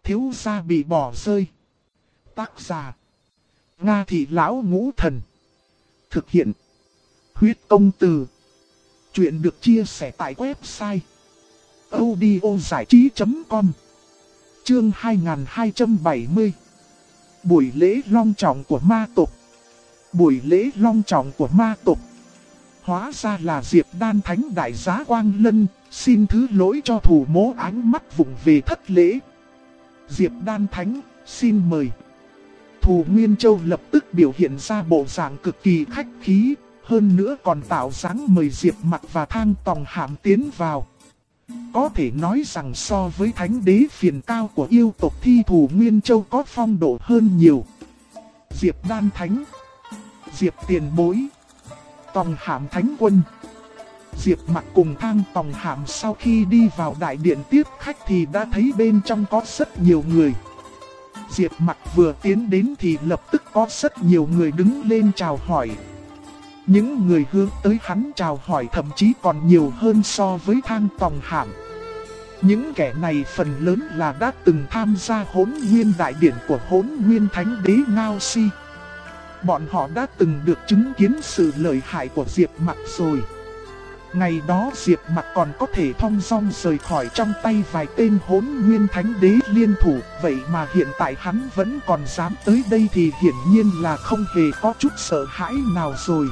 Thiếu gia bị bỏ rơi. Tác giả: Nga Thị Lão Ngũ Thần. Thực hiện: Huyết Công Từ. Chuyện được chia sẻ tại website audiozảichí.com. Chương 2270. Buổi lễ long trọng của ma tộc. Buổi lễ long trọng của ma tộc. Hóa ra là Diệp Đan Thánh Đại Giá Quang Lân, xin thứ lỗi cho thủ mố ánh mắt vụng về thất lễ. Diệp Đan Thánh, xin mời. Thù Nguyên Châu lập tức biểu hiện ra bộ dạng cực kỳ khách khí, hơn nữa còn tạo dáng mời Diệp Mặc và Thang Tòng Hàm tiến vào. Có thể nói rằng so với thánh đế phiền cao của yêu tộc thì Thù Nguyên Châu có phong độ hơn nhiều. Diệp Đan Thánh, Diệp Tiền Bối, Tòng Hàm Thánh Quân. Diệp Mặc cùng Thang Tòng Hàm sau khi đi vào đại điện tiếp khách thì đã thấy bên trong có rất nhiều người. Diệp Mặc vừa tiến đến thì lập tức có rất nhiều người đứng lên chào hỏi. Những người hướng tới hắn chào hỏi thậm chí còn nhiều hơn so với Thang Tòng Hàm. Những kẻ này phần lớn là đã từng tham gia Hỗn Nguyên Đại Điển của Hỗn Nguyên Thánh Đế Ngao Si. Bọn họ đã từng được chứng kiến sự lợi hại của Diệp Mặc rồi. Ngày đó Diệp Mặc còn có thể thong dong rời khỏi trong tay vài tên Hỗn Nguyên Thánh Đế liên thủ. Vậy mà hiện tại hắn vẫn còn dám tới đây thì hiển nhiên là không hề có chút sợ hãi nào rồi.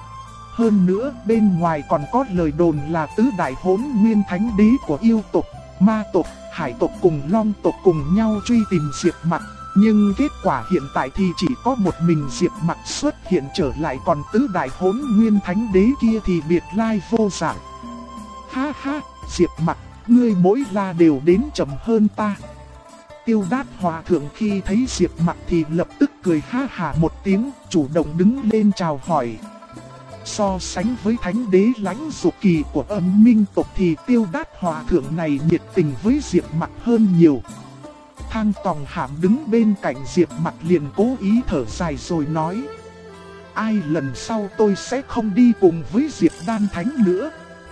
Hơn nữa bên ngoài còn có lời đồn là tứ đại Hỗn Nguyên Thánh Đế của yêu tộc, ma tộc, hải tộc cùng long tộc cùng nhau truy tìm Diệp Mặc. Nhưng kết quả hiện tại thì chỉ có một mình Diệp Mặc xuất hiện trở lại, còn tứ đại Hỗn Nguyên Thánh Đế kia thì biệt lai vô dạng. Ha ha, Diệp Mặc, ngươi mỗi la đều đến chậm hơn ta. Tiêu Đát Hòa Thượng khi thấy Diệp Mặc thì lập tức cười ha hả một tiếng, chủ động đứng lên chào hỏi. So sánh với Thánh Đế Lãnh Dục Kỳ của Âm Minh tộc thì Tiêu Đát Hòa Thượng này nhiệt tình với Diệp Mặc hơn nhiều. Thang Tòng Hàm đứng bên cạnh Diệp Mặc liền cố ý thở dài rồi nói: ai lần sau tôi sẽ không đi cùng với Diệp Đan Thánh nữa.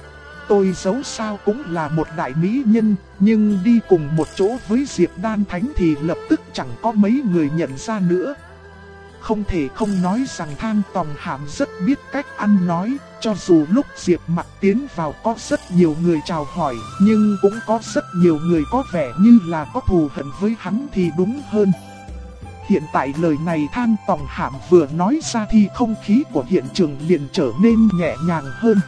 Tôi dẫu sao cũng là một đại mỹ nhân, nhưng đi cùng một chỗ với Diệp Đan Thánh thì lập tức chẳng có mấy người nhận ra nữa. Không thể không nói rằng Thang Tòng Hàm rất biết cách ăn nói, cho dù lúc Diệp Mặc tiến vào có rất nhiều người chào hỏi, nhưng cũng có rất nhiều người có vẻ như là có thù hận với hắn thì đúng hơn. Hiện tại lời này Thang Tòng Hàm vừa nói ra thì không khí của hiện trường liền trở nên nhẹ nhàng hơn.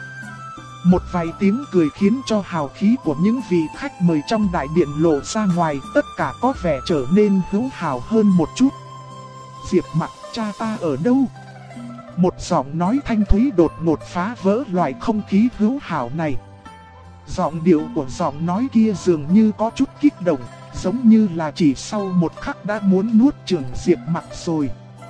Một vài tiếng cười khiến cho hào khí của những vị khách mời trong đại điện lộ ra ngoài, tất cả có vẻ trở nên hữu hào hơn một chút. Diệp Mặc, cha ta ở đâu? Một giọng nói thanh thúy đột ngột phá vỡ loại không khí hữu hảo này. Giọng điệu của giọng nói kia dường như có chút kích động, giống như là chỉ sau một khắc đã muốn nuốt chửng Diệp Mặc rồi.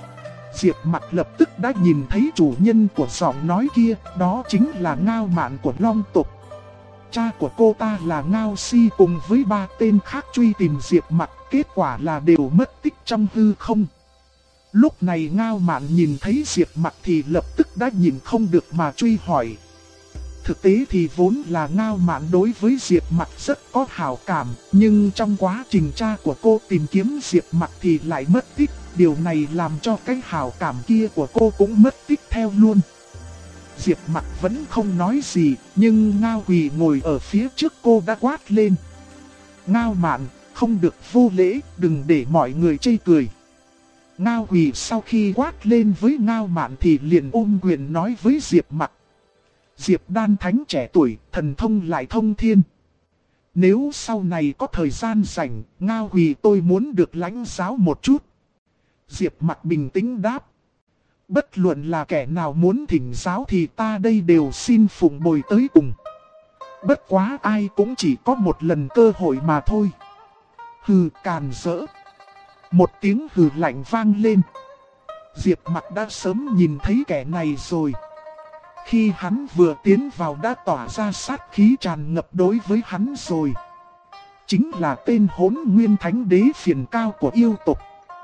Diệp Mặc lập tức đã nhìn thấy chủ nhân của giọng nói kia, đó chính là Ngao Mạn của Long tộc. Cha của cô ta là Ngao Si cùng với 3 tên khác truy tìm Diệp Mặc, kết quả là đều mất tích trong hư không. Lúc này Ngao Mạn nhìn thấy Diệp Mặc thì lập tức đã nhìn không được mà truy hỏi. Thực tế thì vốn là Ngao Mạn đối với Diệp Mặc rất có hảo cảm, nhưng trong quá trình cha của cô tìm kiếm Diệp Mặc thì lại mất tích. Điều này làm cho cái hảo cảm kia của cô cũng mất tích theo luôn. Diệp Mặc vẫn không nói gì, nhưng Ngao Quỳ ngồi ở phía trước cô đã quát lên: Ngao Mạn, không được vô lễ, đừng để mọi người chê cười. Ngao Quỳ sau khi quát lên với Ngao Mạn thì liền ôm quyền nói với Diệp Mặc: Diệp Đan Thánh trẻ tuổi, thần thông lại thông thiên. Nếu sau này có thời gian rảnh, Ngao Quỳ tôi muốn được lãnh giáo một chút. Diệp Mặc bình tĩnh đáp: bất luận là kẻ nào muốn thỉnh giáo thì ta đây đều xin phụng bồi tới cùng. Bất quá ai cũng chỉ có một lần cơ hội mà thôi. Hừ, càn rỡ. Một tiếng hừ lạnh vang lên. Diệp Mặc đã sớm nhìn thấy kẻ này rồi. Khi hắn vừa tiến vào đã tỏa ra sát khí tràn ngập đối với hắn rồi. Chính là tên Hỗn Nguyên Thánh Đế phiền cao của yêu tộc.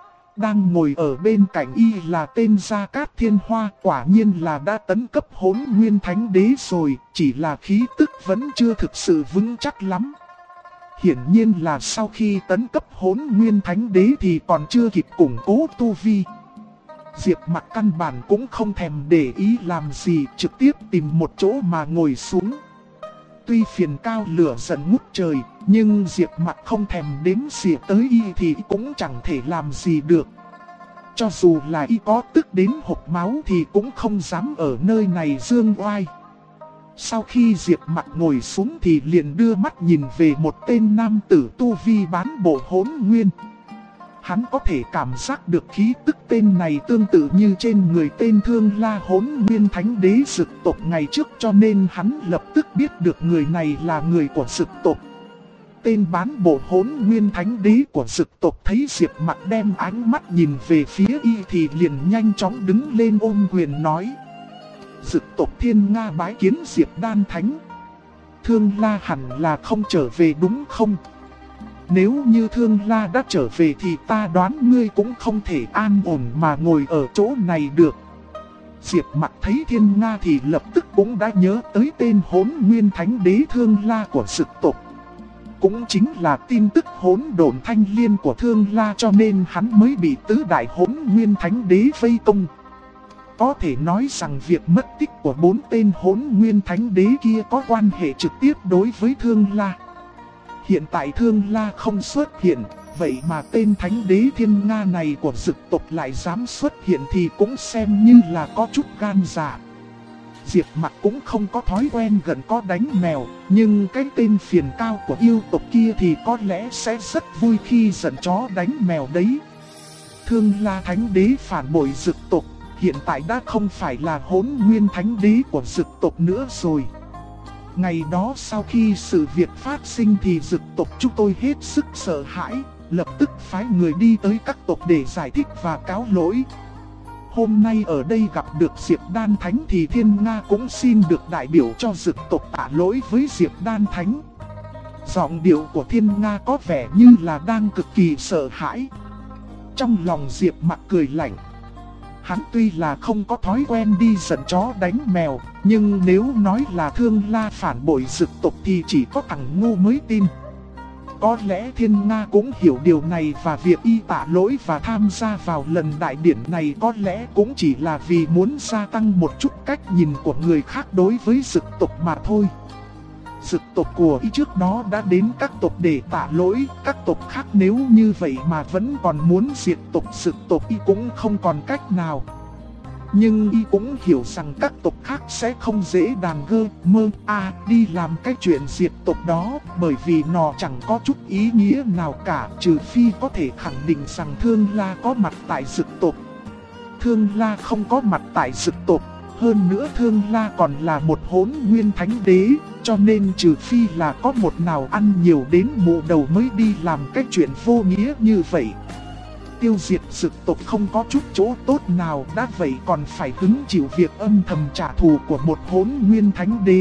Đang ngồi ở bên cạnh y là tên Gia Cát Thiên Hoa, quả nhiên là đã tấn cấp Hỗn Nguyên Thánh Đế rồi, chỉ là khí tức vẫn chưa thực sự vững chắc lắm. Hiển nhiên là sau khi tấn cấp Hỗn Nguyên Thánh Đế thì còn chưa kịp củng cố tu vi. Diệp Mặc căn bản cũng không thèm để ý làm gì, trực tiếp tìm một chỗ mà ngồi xuống. Tuy phiền cao lửa giận ngút trời, nhưng Diệp Mặc không thèm đếm xỉa tới y thì cũng chẳng thể làm gì được. Cho dù là y có tức đến hộc máu thì cũng không dám ở nơi này dương oai. Sau khi Diệp Mặc ngồi xuống thì liền đưa mắt nhìn về một tên nam tử tu vi bán bộ Hỗn Nguyên. Hắn có thể cảm giác được khí tức tên này tương tự như trên người tên Thương La Hỗn Nguyên Thánh Đế Dực tộc ngày trước, cho nên hắn lập tức biết được người này là người của Dực tộc. Tên bán bộ Hỗn Nguyên Thánh Đế của Dực tộc thấy Diệp Mặc đem ánh mắt nhìn về phía y thì liền nhanh chóng đứng lên ôm quyền nói: Dực tộc Thiên Nga bái kiến Diệp Đan Thánh. Thương La hẳn là không trở về đúng không? Nếu như Thương La đã trở về thì ta đoán ngươi cũng không thể an ổn mà ngồi ở chỗ này được. Diệp Mặc thấy Thiên Nga thì lập tức cũng đã nhớ tới tên Hỗn Nguyên Thánh Đế Thương La của Dực tộc. Cũng chính là tin tức hỗn độn thanh liên của Thương La, cho nên hắn mới bị tứ đại Hỗn Nguyên Thánh Đế vây công. Có thể nói rằng việc mất tích của 4 tên Hỗn Nguyên Thánh Đế kia có quan hệ trực tiếp đối với Thương La. Hiện tại Thương La không xuất hiện, vậy mà tên Thánh Đế Thiên Nga này của Dực tộc lại dám xuất hiện thì cũng xem như là có chút gan dạ. Diệp Mặc cũng không có thói quen gần có đánh mèo, nhưng cái tên phiền cao của yêu tộc kia thì có lẽ sẽ rất vui khi giận chó đánh mèo đấy. Thương La Thánh Đế phản bội Dực tộc, hiện tại đã không phải là Hỗn Nguyên Thánh Đế của Dực tộc nữa rồi. Ngày đó sau khi sự việc phát sinh thì Dực tộc chúng tôi hết sức sợ hãi, lập tức phái người đi tới các tộc để giải thích và cáo lỗi. Hôm nay ở đây gặp được Diệp Đan Thánh thì Thiên Nga cũng xin được đại biểu cho Dực tộc tạ lỗi với Diệp Đan Thánh. Giọng điệu của Thiên Nga có vẻ như là đang cực kỳ sợ hãi. Trong lòng Diệp Mặc cười lạnh. Hắn tuy là không có thói quen đi giận chó đánh mèo, nhưng nếu nói là Thương La phản bội Dực tộc thì chỉ có thằng ngu mới tin. Có lẽ Thiên Nga cũng hiểu điều này, và việc y tạ lỗi và tham gia vào lần đại điển này có lẽ cũng chỉ là vì muốn gia tăng một chút cách nhìn của người khác đối với Dực tộc mà thôi. Dực tộc của y trước đó đã đến các tộc để tạ lỗi, các tộc khác nếu như vậy mà vẫn còn muốn diệt tộc Dực tộc y cũng không còn cách nào. Nhưng y cũng hiểu rằng các tộc khác sẽ không dễ đàn đi làm cái chuyện diệt tộc đó, bởi vì nó chẳng có chút ý nghĩa nào cả, trừ phi có thể khẳng định rằng Thương La có mặt tại Dực tộc. Thương La không có mặt tại Dực tộc, hơn nữa Thương La còn là một Hỗn Nguyên Thánh Đế, cho nên trừ phi là có một nào ăn nhiều đến mụ đầu mới đi làm cái chuyện vô nghĩa như vậy. Tiêu diệt Dực tộc không có chút chỗ tốt nào, đã vậy còn phải hứng chịu việc âm thầm trả thù của một Hỗn Nguyên Thánh Đế.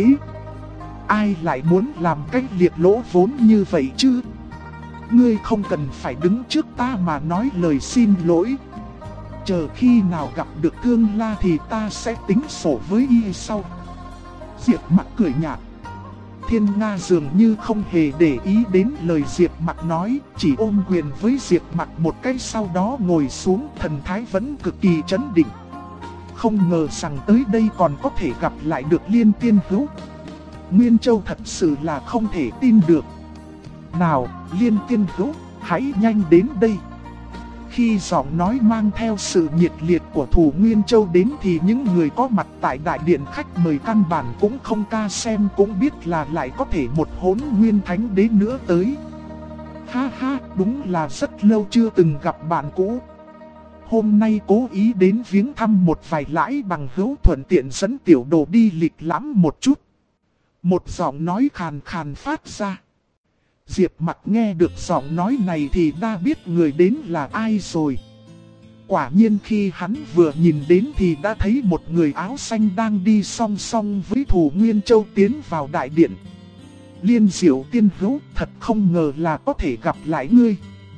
Ai lại muốn làm cái liệt lỗ vốn như vậy chứ? Ngươi không cần phải đứng trước ta mà nói lời xin lỗi. Chờ khi nào gặp được Thương La thì ta sẽ tính sổ với y sau. Diệp Mặc cười nhạt. Thiên Nga dường như không hề để ý đến lời Diệp Mặc nói, chỉ ôm quyền với Diệp Mặc một cái, sau đó ngồi xuống, thần thái vẫn cực kỳ trấn định. Không ngờ rằng tới đây còn có thể gặp lại được Liên Tiên Hữu. Nguyên Châu thật sự là không thể tin được. Nào, Liên Tiên Hữu, hãy nhanh đến đây. Khi giọng nói mang theo sự nhiệt liệt của thủ Nguyên Châu đến thì những người có mặt tại đại điện khách mời căn bản cũng không ca xem cũng biết là lại có thể một Hỗn Nguyên Thánh Đế nữa tới. Ha ha, đúng là rất lâu chưa từng gặp bạn cũ. Hôm nay cố ý đến viếng thăm một vài lãi bằng hữu, thuận tiện dẫn tiểu đồ đi lịch lãm một chút. Một giọng nói khàn khàn phát ra. Diệp Mặc nghe được giọng nói này thì đã biết người đến là ai rồi. Quả nhiên khi hắn vừa nhìn đến thì đã thấy một người áo xanh đang đi song song với thủ Nguyên Châu tiến vào đại điện. Liên Diệu Tiên Hữu, thật không ngờ là có thể gặp lại ngươi.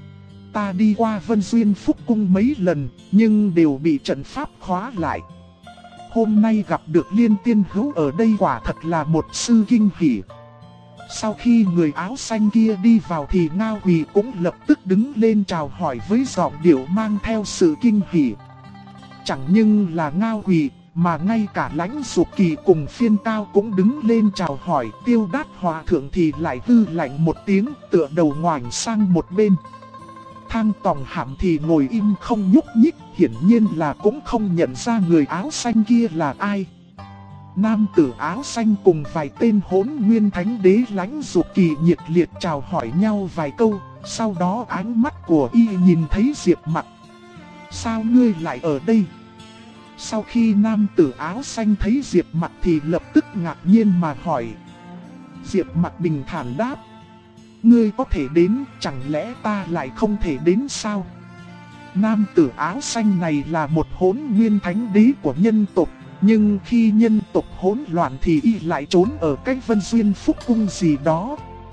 Ta đi qua Vân Duyên Phúc Cung mấy lần, nhưng đều bị trận pháp khóa lại. Hôm nay gặp được Liên Tiên Hữu ở đây quả thật là một sự kinh hỉ. Sau khi người áo xanh kia đi vào thì Ngao Quỳ cũng lập tức đứng lên chào hỏi với giọng điệu mang theo sự kinh hỉ. Chẳng nhưng là Ngao Quỳ, mà ngay cả Lãnh Dục Kỳ cùng Phiên Cao cũng đứng lên chào hỏi. Tiêu Đát Hòa Thượng thì lại hư lạnh một tiếng, tựa đầu ngoảnh sang một bên. Thang Tòng Hàm thì ngồi im không nhúc nhích, hiển nhiên là cũng không nhận ra người áo xanh kia là ai. Nam tử áo xanh cùng vài tên Hỗn Nguyên Thánh Đế Lãnh Dục Kỳ nhiệt liệt chào hỏi nhau vài câu, sau đó ánh mắt của y nhìn thấy Diệp Mặc. Sao ngươi lại ở đây? Sau khi nam tử áo xanh thấy Diệp Mặc thì lập tức ngạc nhiên mà hỏi. Diệp Mặc bình thản đáp. Ngươi có thể đến, chẳng lẽ ta lại không thể đến sao? Nam tử áo xanh này là một Hỗn Nguyên Thánh Đế của nhân tộc, nhưng khi nhân tộc hỗn loạn thì y lại trốn ở cách Vân Duyên Phúc Cung gì đó.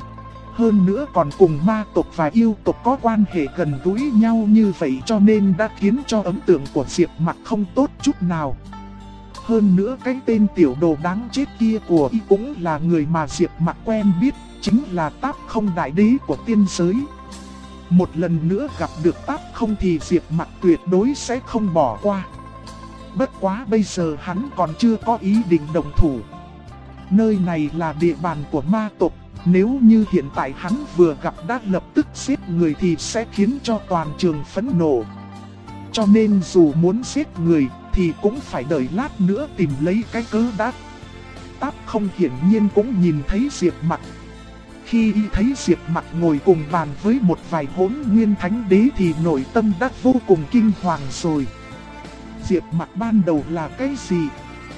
Hơn nữa còn cùng ma tộc và yêu tộc có quan hệ gần gũi nhau như vậy, cho nên đã khiến cho ấn tượng của Diệp Mặc không tốt chút nào. Hơn nữa cái tên tiểu đồ đáng chết kia của y cũng là người mà Diệp Mặc quen biết, chính là Táp Không Đại Đế của tiên giới. Một lần nữa gặp được Táp Không thì Diệp Mặc tuyệt đối sẽ không bỏ qua. Bất quá bây giờ hắn còn chưa có ý định động thủ. Nơi này là địa bàn của ma tộc, nếu như hiện tại hắn vừa gặp đã lập tức giết người thì sẽ khiến cho toàn trường phẫn nộ. Cho nên dù muốn giết người thì cũng phải đợi lát nữa tìm lấy cái cớ đã. Táp Không hiển nhiên cũng nhìn thấy Diệp Mặc. Khi y thấy Diệp Mặc ngồi cùng bàn với một vài Hỗn Nguyên Thánh Đế thì nội tâm đã vô cùng kinh hoàng rồi. Diệp Mặc ban đầu là cái gì?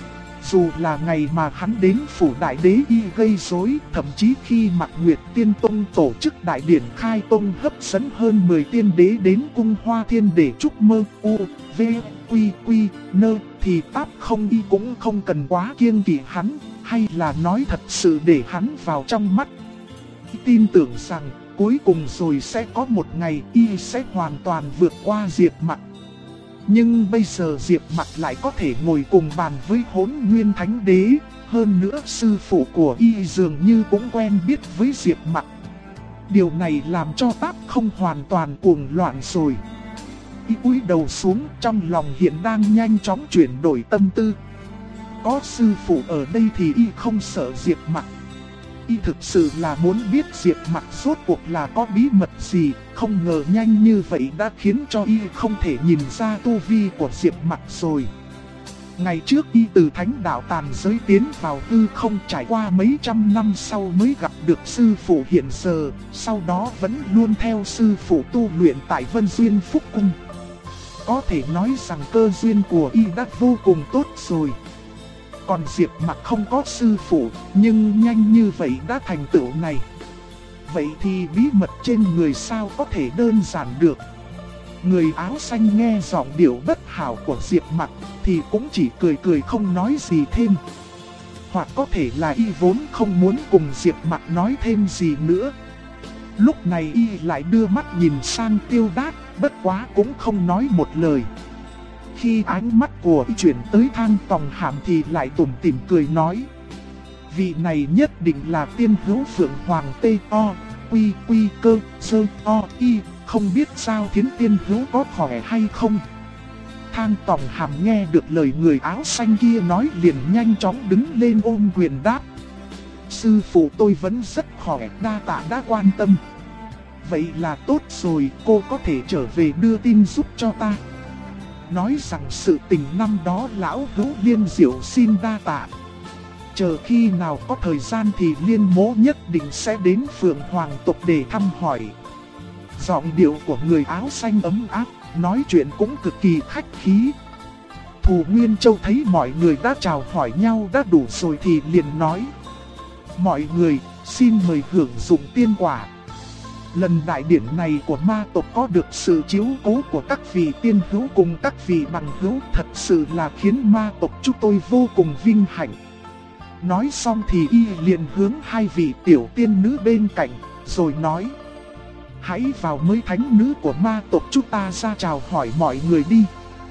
Dù là ngày mà hắn đến phủ đại đế y gây rối, thậm chí khi Mạc Nguyệt Tiên Tông tổ chức đại điển khai tông hấp dẫn hơn 10 tiên đế đến cung Hoa Thiên để chúc mơ v quy nơ, thì Táp Không y cũng không cần quá kiêng kỵ hắn, hay là nói thật sự để hắn vào trong mắt. Tin tưởng rằng cuối cùng rồi sẽ có một ngày y sẽ hoàn toàn vượt qua Diệp Mặc. Nhưng bây giờ Diệp Mặc lại có thể ngồi cùng bàn với Hỗn Nguyên Thánh Đế, hơn nữa sư phụ của y dường như cũng quen biết với Diệp Mặc. Điều này làm cho Táp Không hoàn toàn cuồng loạn rồi. Y cúi đầu xuống, trong lòng hiện đang nhanh chóng chuyển đổi tâm tư. Có sư phụ ở đây thì y không sợ Diệp Mặc. Y thực sự là muốn biết Diệp Mặc rốt cuộc là có bí mật gì, không ngờ nhanh như vậy đã khiến cho y không thể nhìn ra tu vi của Diệp Mặc rồi. Ngày trước y từ thánh đạo tàn giới tiến vào hư không, trải qua mấy trăm năm sau mới gặp được sư phụ hiện giờ, sau đó vẫn luôn theo sư phụ tu luyện tại Vân Duyên Phúc Cung. Có thể nói rằng cơ duyên của y đã vô cùng tốt rồi. Còn Diệp Mặc không có sư phụ, nhưng nhanh như vậy đã thành tựu này. Vậy thì bí mật trên người sao có thể đơn giản được. Người áo xanh nghe giọng điệu bất hảo của Diệp Mặc thì cũng chỉ cười cười không nói gì thêm. Hoặc có thể là y vốn không muốn cùng Diệp Mặc nói thêm gì nữa. Lúc này y lại đưa mắt nhìn sang Tiêu Đát, bất quá cũng không nói một lời. Khi ánh mắt của y chuyển tới Thang Tòng Hàm thì lại tủm tỉm cười nói. Vị này nhất định là tiên hữu Phượng Hoàng T.O.Quy cơ sơ o.y, không biết sao Thiến tiên hữu có khỏe hay không. Thang Tòng Hàm nghe được lời người áo xanh kia nói liền nhanh chóng đứng lên ôm quyền đáp. Sư phụ tôi vẫn rất khỏe, đa tạ đã quan tâm. Vậy là tốt rồi, cô có thể trở về đưa tin giúp cho ta. Nói rằng sự tình năm đó lão hữu Liên Diệu xin đa tạ. Chờ khi nào có thời gian thì Liên Mỗ nhất định sẽ đến Phượng Hoàng tộc để thăm hỏi. Giọng điệu của người áo xanh ấm áp, nói chuyện cũng cực kỳ khách khí. Thù Nguyên Châu thấy mọi người đã chào hỏi nhau đã đủ rồi thì liền nói. Mọi người, xin mời hưởng dụng tiên quả. Lần đại điển này của ma tộc có được sự chiếu cố của các vị tiên hữu cùng các vị bằng hữu, thật sự là khiến ma tộc chúng tôi vô cùng vinh hạnh. Nói xong thì y liền hướng hai vị tiểu tiên nữ bên cạnh, rồi nói. Hãy vào mới thánh nữ của ma tộc chúng ta ra chào hỏi mọi người đi.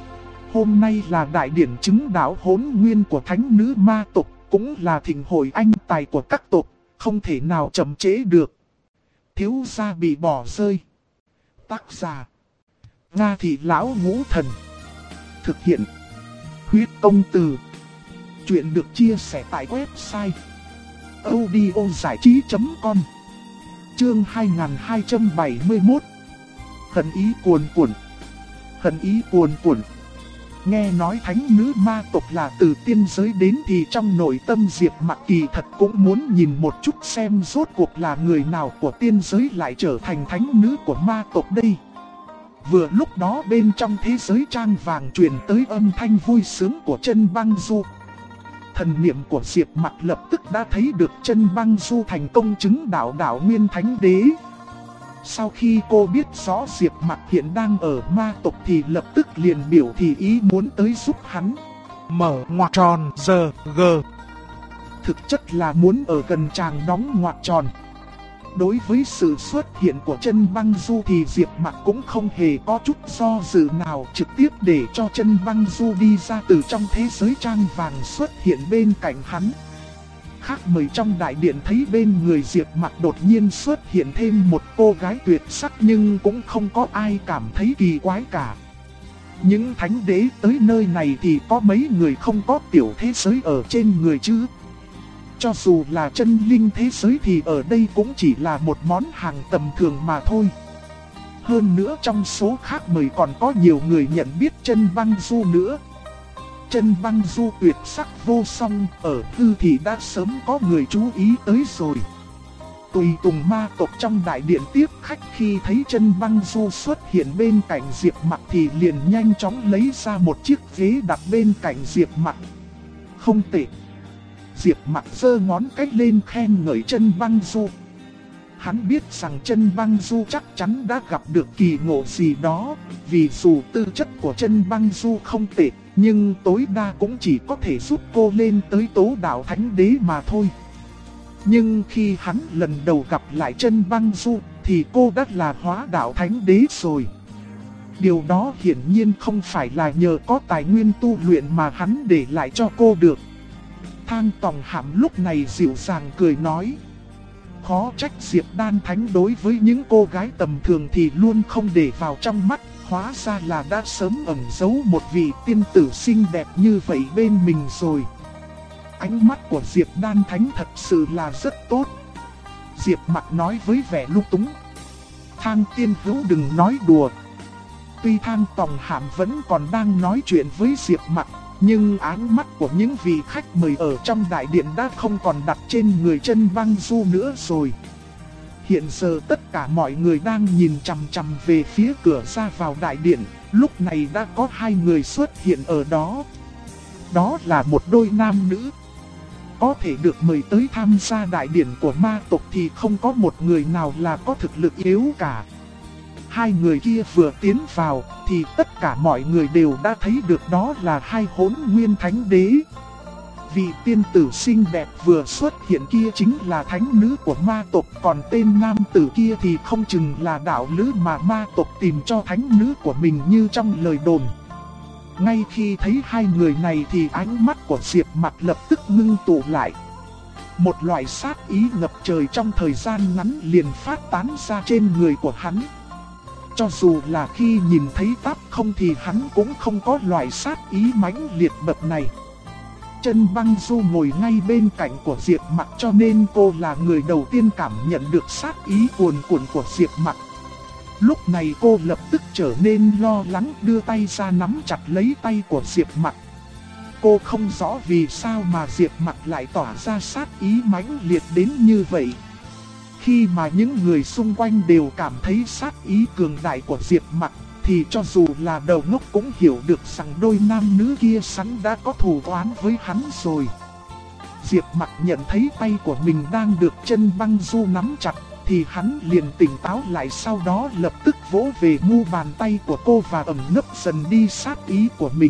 Hôm nay là đại điển chứng đạo hỗn nguyên của thánh nữ ma tộc, cũng là thịnh hội anh tài của các tộc. không thể nào chậm trễ được. Thiếu gia bị bỏ rơi. Tác giả: Nga Thị Lão Ngũ Thần. Thực hiện: Huyết Công Từ. Chuyện được chia sẻ tại website audiozảichí.com. Chương 2271. Hận ý cuồn cuộn. Hận ý cuồn cuộn. Nghe nói thánh nữ ma tộc là từ tiên giới đến thì trong nội tâm Diệp Mặc kỳ thật cũng muốn nhìn một chút xem rốt cuộc là người nào của tiên giới lại trở thành thánh nữ của ma tộc đây. Vừa lúc đó bên trong thế giới trang vàng truyền tới âm thanh vui sướng của Chân Băng Du. Thần niệm của Diệp Mặc lập tức đã thấy được Chân Băng Du thành công chứng đạo nguyên thánh đế. Sau khi cô biết rõ Diệp Mặc hiện đang ở ma tộc thì lập tức liền biểu thị ý muốn tới giúp hắn. Mở ngoặc tròn giờ g. Thực chất là muốn ở gần chàng đóng ngoặc tròn. Đối với sự xuất hiện của Chân Băng Du thì Diệp Mặc cũng không hề có chút do dự nào, trực tiếp để cho Chân Băng Du đi ra từ trong thế giới trang vàng xuất hiện bên cạnh hắn. Khác mời trong đại điện thấy bên người Diệp Mặc đột nhiên xuất hiện thêm một cô gái tuyệt sắc nhưng cũng không có ai cảm thấy kỳ quái cả. Những thánh đế tới nơi này thì có mấy người không có tiểu thế giới ở trên người chứ. Cho dù là chân linh thế giới thì ở đây cũng chỉ là một món hàng tầm thường mà thôi. Hơn nữa trong số khác mời còn có nhiều người nhận biết Chân Băng Du nữa. Chân Băng Du tuyệt sắc vô song, ở hư thì đã sớm có người chú ý tới rồi. Tùy tùng ma tộc trong đại điện tiếp khách khi thấy Chân Băng Du xuất hiện bên cạnh Diệp Mặc thì liền nhanh chóng lấy ra một chiếc ghế đặt bên cạnh Diệp Mặc. Không tệ. Diệp Mặc giơ ngón cái lên khen ngợi Chân Băng Du. Hắn biết rằng Chân Băng Du chắc chắn đã gặp được kỳ ngộ gì đó, vì dù tư chất của Chân Băng Du không tệ, nhưng tối đa cũng chỉ có thể giúp cô lên tới tố đạo thánh đế mà thôi. Nhưng khi hắn lần đầu gặp lại Chân Băng Du thì cô đã là hóa đạo thánh đế rồi. Điều đó hiển nhiên không phải là nhờ có tài nguyên tu luyện mà hắn để lại cho cô được. Thang Tòng Hàm lúc này dịu dàng cười nói. Khó trách Diệp Đan Thánh đối với những cô gái tầm thường thì luôn không để vào trong mắt. Hóa ra là đã sớm ẩn giấu một vị tiên tử xinh đẹp như vậy bên mình rồi. Ánh mắt của Diệp Đan Thánh thật sự là rất tốt. Diệp Mặc nói với vẻ lung túng. Thang tiên hữu đừng nói đùa. Tuy Thang Tòng Hàm vẫn còn đang nói chuyện với Diệp Mặc, nhưng ánh mắt của những vị khách mời ở trong đại điện đã không còn đặt trên người Chân Băng Du nữa rồi. Hiện giờ tất cả mọi người đang nhìn chằm chằm về phía cửa ra vào đại điện, lúc này đã có hai người xuất hiện ở đó. Đó là một đôi nam nữ. Có thể được mời tới tham gia đại điện của ma tộc thì không có một người nào là có thực lực yếu cả. Hai người kia vừa tiến vào thì tất cả mọi người đều đã thấy được đó là hai Hỗn Nguyên Thánh Đế. Vị tiên tử xinh đẹp vừa xuất hiện kia chính là thánh nữ của ma tộc, còn tên nam tử kia thì không chừng là đạo lữ mà ma tộc tìm cho thánh nữ của mình như trong lời đồn. Ngay khi thấy hai người này thì ánh mắt của Diệp Mặc lập tức ngưng tụ lại. Một loại sát ý ngập trời trong thời gian ngắn liền phát tán ra trên người của hắn. Cho dù là khi nhìn thấy Táp Không thì hắn cũng không có loại sát ý mãnh liệt bậc này. Chân Băng Du ngồi ngay bên cạnh của Diệp Mặc cho nên cô là người đầu tiên cảm nhận được sát ý cuồn cuộn của Diệp Mặc. Lúc này cô lập tức trở nên lo lắng, đưa tay ra nắm chặt lấy tay của Diệp Mặc. Cô không rõ vì sao mà Diệp Mặc lại tỏa ra sát ý mãnh liệt đến như vậy. Khi mà những người xung quanh đều cảm thấy sát ý cường đại của Diệp Mặc, thì cho dù là đầu ngốc cũng hiểu được rằng đôi nam nữ kia sẵn đã có thù oán với hắn rồi. Diệp Mặc nhận thấy tay của mình đang được Chân Băng Du nắm chặt, thì hắn liền tỉnh táo lại, sau đó lập tức vỗ về mu bàn tay của cô và ẩn nấp dần đi sát ý của mình.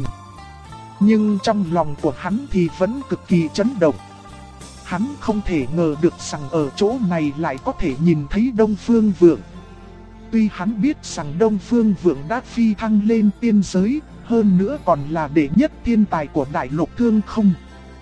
Nhưng trong lòng của hắn thì vẫn cực kỳ chấn động. Hắn không thể ngờ được rằng ở chỗ này lại có thể nhìn thấy Đông Phương Vượng. Tuy hắn biết rằng Đông Phương Vượng đã phi thăng lên tiên giới, hơn nữa còn là đệ nhất thiên tài của đại lục Thương Không.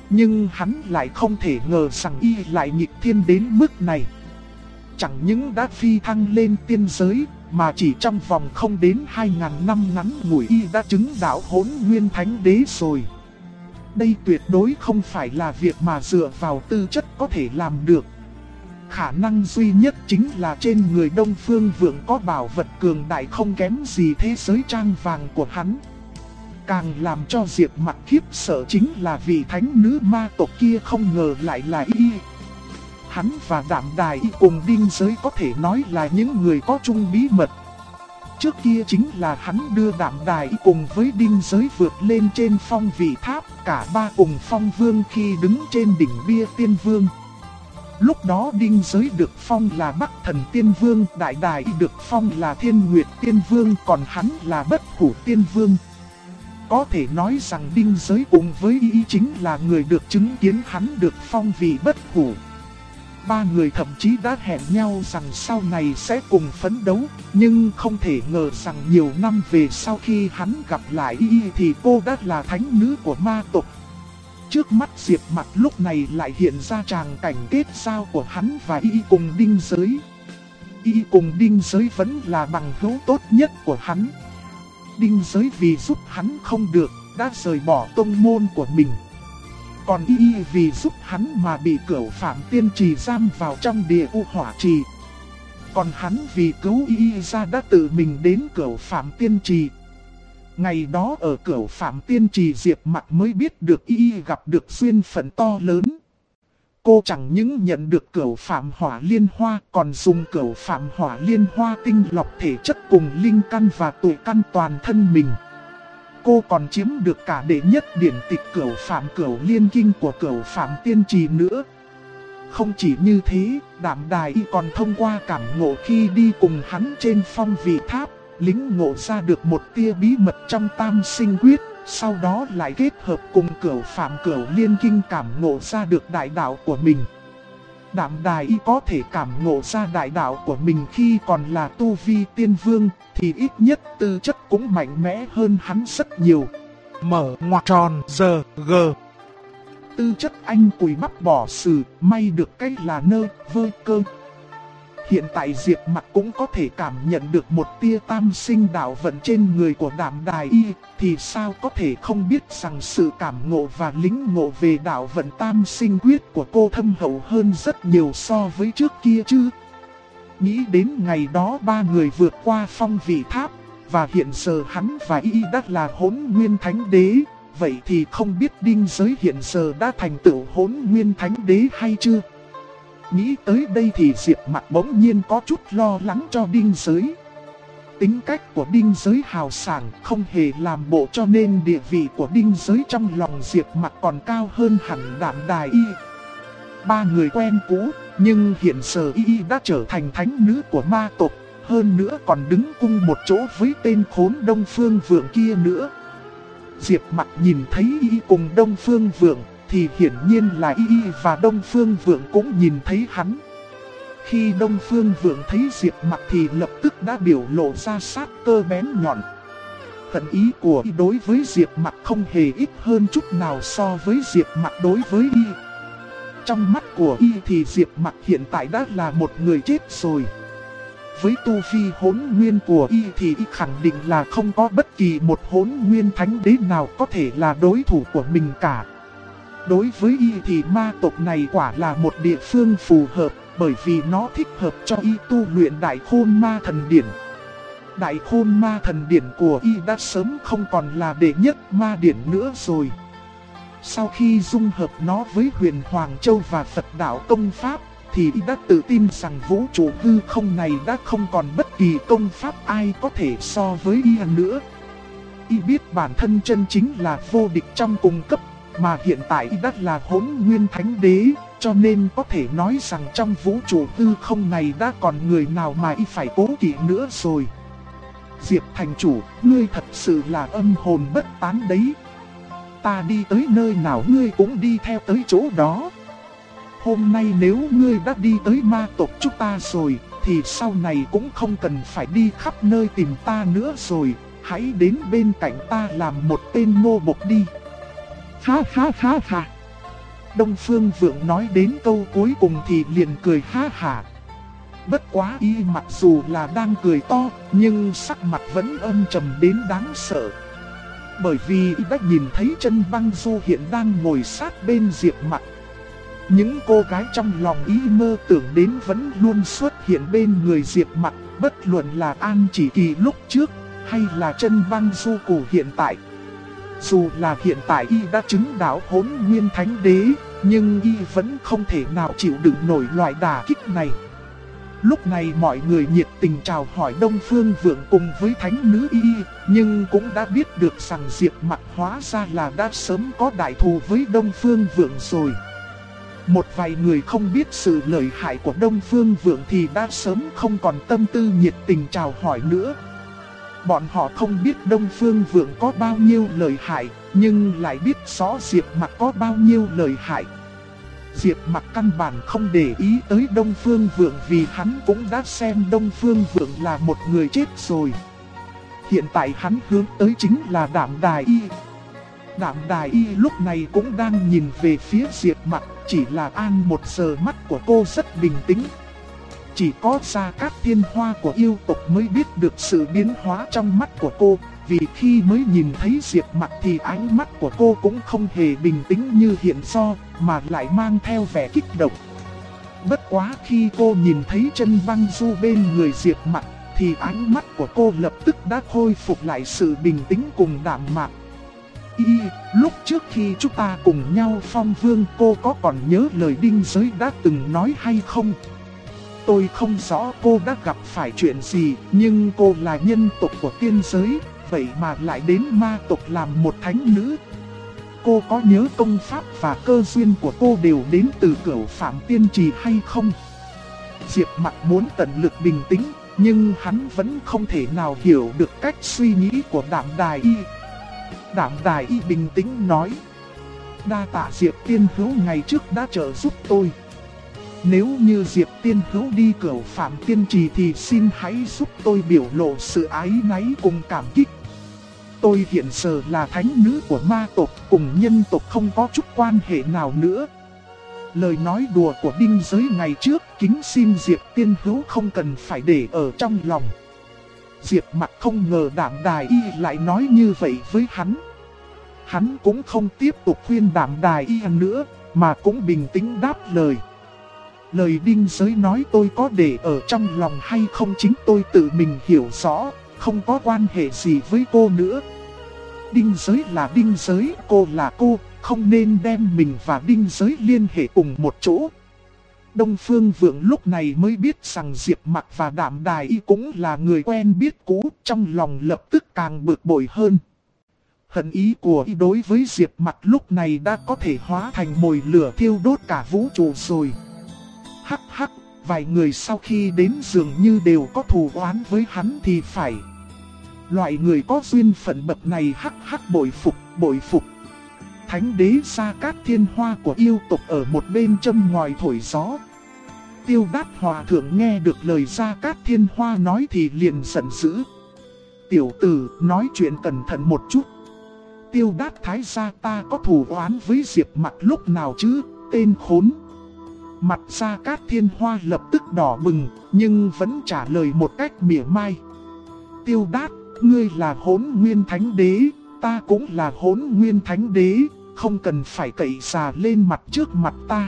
Nhưng hắn lại không thể ngờ rằng y lại nghịch thiên đến mức này. Chẳng những đã phi thăng lên tiên giới, mà chỉ trong vòng không đến 2000 năm ngắn ngủi y đã chứng đạo Hỗn Nguyên Thánh Đế rồi. Đây tuyệt đối không phải là việc mà dựa vào tư chất có thể làm được. Khả năng duy nhất chính là trên người Đông Phương Vượng có bảo vật cường đại không kém gì thế giới trang vàng của hắn. Càng làm cho Diệp Mặc khiếp sợ chính là vị thánh nữ ma tộc kia không ngờ lại là y. Hắn và Đạm Đài cùng Đinh Giới có thể nói là những người có chung bí mật. Trước kia chính là hắn đưa Đạm Đài cùng với Đinh Giới vượt lên trên phong vị tháp, cả ba cùng phong vương khi đứng trên đỉnh bia tiên vương. Lúc đó Đinh Giới được phong là Bắc Thần Tiên Vương, Đại Đài được phong là Thiên Nguyệt Tiên Vương, còn hắn là Bất Hủ Tiên Vương. Có thể nói rằng Đinh Giới cùng với y chính là người được chứng kiến hắn được phong vị Bất Hủ. Ba người thậm chí đã hẹn nhau rằng sau này sẽ cùng phấn đấu, nhưng không thể ngờ rằng nhiều năm về sau khi hắn gặp lại y thì cô đã là thánh nữ của ma tộc. Trước mắt Diệp Mặc lúc này lại hiện ra tràng cảnh kết giao của hắn và y cùng Đinh Giới. Y cùng Đinh Giới vẫn là bằng hữu tốt nhất của hắn. Đinh Giới vì giúp hắn không được, đã rời bỏ tông môn của mình. Còn y vì giúp hắn mà bị Cửu Phạm Tiên Trì giam vào trong địa u hỏa trì. Còn hắn vì cứu y ra đã tự mình đến Cửu Phạm Tiên Trì. Ngày đó ở Cửu Phạm Tiên Trì Diệp Mặc mới biết được y gặp được duyên phận to lớn. Cô chẳng những nhận được Cửu Phạm Hỏa Liên Hoa, còn dùng Cửu Phạm Hỏa Liên Hoa tinh lọc thể chất cùng linh căn và tuổi căn toàn thân mình. Cô còn chiếm được cả đệ nhất điển tịch Cửu Phạm Cửu Liên Kinh của Cửu Phạm Tiên Trì nữa. Không chỉ như thế, Đạm Đài còn thông qua cảm ngộ khi đi cùng hắn trên phong vị tháp, lĩnh ngộ ra được một tia bí mật trong Tam Sinh Quyết, sau đó lại kết hợp cùng Cửu Phạm Cửu Liên Kinh cảm ngộ ra được đại đạo của mình. Đạm Đài có thể cảm ngộ ra đại đạo của mình khi còn là tu vi tiên vương, thì ít nhất tư chất cũng mạnh mẽ hơn hắn rất nhiều. Mở ngoặc tròn giờ g. Tư chất anh cùi bắp bỏ sử, may được cái là nơ vơ cơ. Hiện tại Diệp Mặc cũng có thể cảm nhận được một tia tam sinh đạo vận trên người của Đạm Đài y, thì sao có thể không biết rằng sự cảm ngộ và lĩnh ngộ về đạo vận tam sinh quyết của cô thâm hậu hơn rất nhiều so với trước kia chứ. Nghĩ đến ngày đó ba người vượt qua phong vị tháp, và hiện giờ hắn và y đã là Hỗn Nguyên Thánh Đế, vậy thì không biết Đinh Giới hiện giờ đã thành tựu Hỗn Nguyên Thánh Đế hay chưa? Nghĩ tới đây thì Diệp Mặc bỗng nhiên có chút lo lắng cho Đinh Giới. Tính cách của Đinh Giới hào sảng, không hề làm bộ, cho nên địa vị của Đinh Giới trong lòng Diệp Mặc còn cao hơn hẳn Đạm Đài y. Ba người quen cũ, nhưng hiện giờ y đã trở thành thánh nữ của ma tộc, hơn nữa còn đứng cung một chỗ với tên khốn Đông Phương Vượng kia nữa. Diệp Mặc nhìn thấy y cùng Đông Phương Vượng, thì hiển nhiên là y và Đông Phương Vượng cũng nhìn thấy hắn. Khi Đông Phương Vượng thấy Diệp Mặc thì lập tức đã biểu lộ ra sát cơ bén nhọn. Hận ý của y đối với Diệp Mặc không hề ít hơn chút nào so với Diệp Mặc đối với y. Trong mắt của y thì Diệp Mặc hiện tại đã là một người chết rồi. Với tu vi Hỗn Nguyên của y thì y khẳng định là không có bất kỳ một Hỗn Nguyên Thánh Đế nào có thể là đối thủ của mình cả. Đối với y thì ma tộc này quả là một địa phương phù hợp, bởi vì nó thích hợp cho y tu luyện Đại Khôn Ma Thần Điển. Đại Khôn Ma Thần Điển của y đã sớm không còn là đệ nhất ma điển nữa rồi. Sau khi dung hợp nó với Huyền Hoàng Châu và Phật Đạo Công Pháp, thì y đã tự tin rằng vũ trụ hư không này đã không còn bất kỳ công pháp ai có thể so với y nữa. Y biết bản thân chân chính là vô địch trong cùng cấp, mà hiện tại y đã là Hỗn Nguyên Thánh Đế, cho nên có thể nói rằng trong vũ trụ hư không này đã còn người nào mà y phải cố kỵ nữa rồi. Diệp thành chủ, ngươi thật sự là âm hồn bất tán đấy. Ta đi tới nơi nào ngươi cũng đi theo tới chỗ đó. Hôm nay nếu ngươi đã đi tới ma tộc chúng ta rồi, thì sau này cũng không cần phải đi khắp nơi tìm ta nữa rồi. Hãy đến bên cạnh ta làm một tên nô bộc đi. Ha ha ha ha. Đông Phương Vượng nói đến câu cuối cùng thì liền cười ha hả. Bất quá y mặc dù là đang cười to, nhưng sắc mặt vẫn âm trầm đến đáng sợ. Bởi vì y đã nhìn thấy Chân Băng Du hiện đang ngồi sát bên Diệp Mặc. Những cô gái trong lòng y mơ tưởng đến vẫn luôn xuất hiện bên người Diệp Mặc, bất luận là An Chỉ Kỳ lúc trước, hay là Chân Băng Du của hiện tại. Dù là hiện tại y đã chứng đạo Hỗn Nguyên Thánh Đế, nhưng y vẫn không thể nào chịu đựng nổi loại đả kích này. Lúc này mọi người nhiệt tình chào hỏi Đông Phương Vượng cùng với thánh nữ y, nhưng cũng đã biết được rằng Diệp Mặc hóa ra là đã sớm có đại thù với Đông Phương Vượng rồi. Một vài người không biết sự lợi hại của Đông Phương Vượng thì đã sớm không còn tâm tư nhiệt tình chào hỏi nữa. Bọn họ không biết Đông Phương Vượng có bao nhiêu lợi hại, nhưng lại biết rõ Diệp Mặc có bao nhiêu lợi hại. Diệp Mặc căn bản không để ý tới Đông Phương Vượng vì hắn cũng đã xem Đông Phương Vượng là một người chết rồi. Hiện tại hắn hướng tới chính là Đạm Đài Y. Đạm Đài Y lúc này cũng đang nhìn về phía Diệp Mặc, chỉ là An một giờ mắt của cô rất bình tĩnh. Chỉ có Gia Cát Thiên Hoa của yêu tộc mới biết được sự biến hóa trong mắt của cô. Vì khi mới nhìn thấy Diệp Mặc thì ánh mắt của cô cũng không hề bình tĩnh như hiện do, mà lại mang theo vẻ kích động. Bất quá khi cô nhìn thấy Chân Băng Du bên người Diệp Mặc thì ánh mắt của cô lập tức đã khôi phục lại sự bình tĩnh cùng đạm mạc. Lúc trước khi chúng ta cùng nhau phong vương, cô có còn nhớ lời Đinh Giới đã từng nói hay không? Tôi không rõ cô đã gặp phải chuyện gì, nhưng cô là nhân tộc của tiên giới, vậy mà lại đến ma tộc làm một thánh nữ. Cô có nhớ công pháp và cơ duyên của cô đều đến từ Cửu Phạm Tiên Trì hay không? Diệp Mặc muốn tận lực bình tĩnh, nhưng hắn vẫn không thể nào hiểu được cách suy nghĩ của Đạm Đài Y. Đạm Đài Y bình tĩnh nói: đa tạ Diệp Tiên Hữu ngày trước đã trợ giúp tôi. Nếu như Diệp Tiên Hữu đi Cửu Phạm Tiên Trì thì xin hãy giúp tôi biểu lộ sự áy náy cùng cảm kích. Tôi hiện giờ là thánh nữ của ma tộc, cùng nhân tộc không có chút quan hệ nào nữa. Lời nói đùa của Đinh Giới ngày trước, kính xin Diệp Tiên Hữu không cần phải để ở trong lòng. Diệp Mặc không ngờ Đạm Đài Y lại nói như vậy với hắn. Hắn cũng không tiếp tục khuyên Đạm Đài Y nữa, mà cũng bình tĩnh đáp lời. Lời Đinh Giới nói tôi có để ở trong lòng hay không chính tôi tự mình hiểu rõ, không có quan hệ gì với cô nữa. Đinh Giới là Đinh Giới, cô là cô, không nên đem mình và Đinh Giới liên hệ cùng một chỗ. Đông Phương Vượng lúc này mới biết rằng Diệp Mặc và Đạm Đài Y cũng là người quen biết cũ, trong lòng lập tức càng bực bội hơn. Hận ý của y đối với Diệp Mặc lúc này đã có thể hóa thành mồi lửa thiêu đốt cả vũ trụ rồi. Hắc hắc, vài người sau khi đến dường như đều có thù oán với hắn thì phải. Loại người có duyên phận bậc này hắc hắc bội phục, bội phục. Thánh đế Gia Cát Thiên Hoa của yêu tộc ở một bên châm ngòi thổi gió. Tiêu Đát Hòa thượng nghe được lời Gia Cát Thiên Hoa nói thì liền giận dữ. Tiểu tử, nói chuyện cẩn thận một chút. Tiêu Đát Thái gia ta có thù oán với Diệp Mặc lúc nào chứ, tên khốn. Mặt Gia Cát Thiên Hoa lập tức đỏ bừng, nhưng vẫn trả lời một cách mỉa mai. Tiêu Đát, ngươi là Hỗn Nguyên Thánh Đế, ta cũng là Hỗn Nguyên Thánh Đế, không cần phải cậy xà lên mặt trước mặt ta.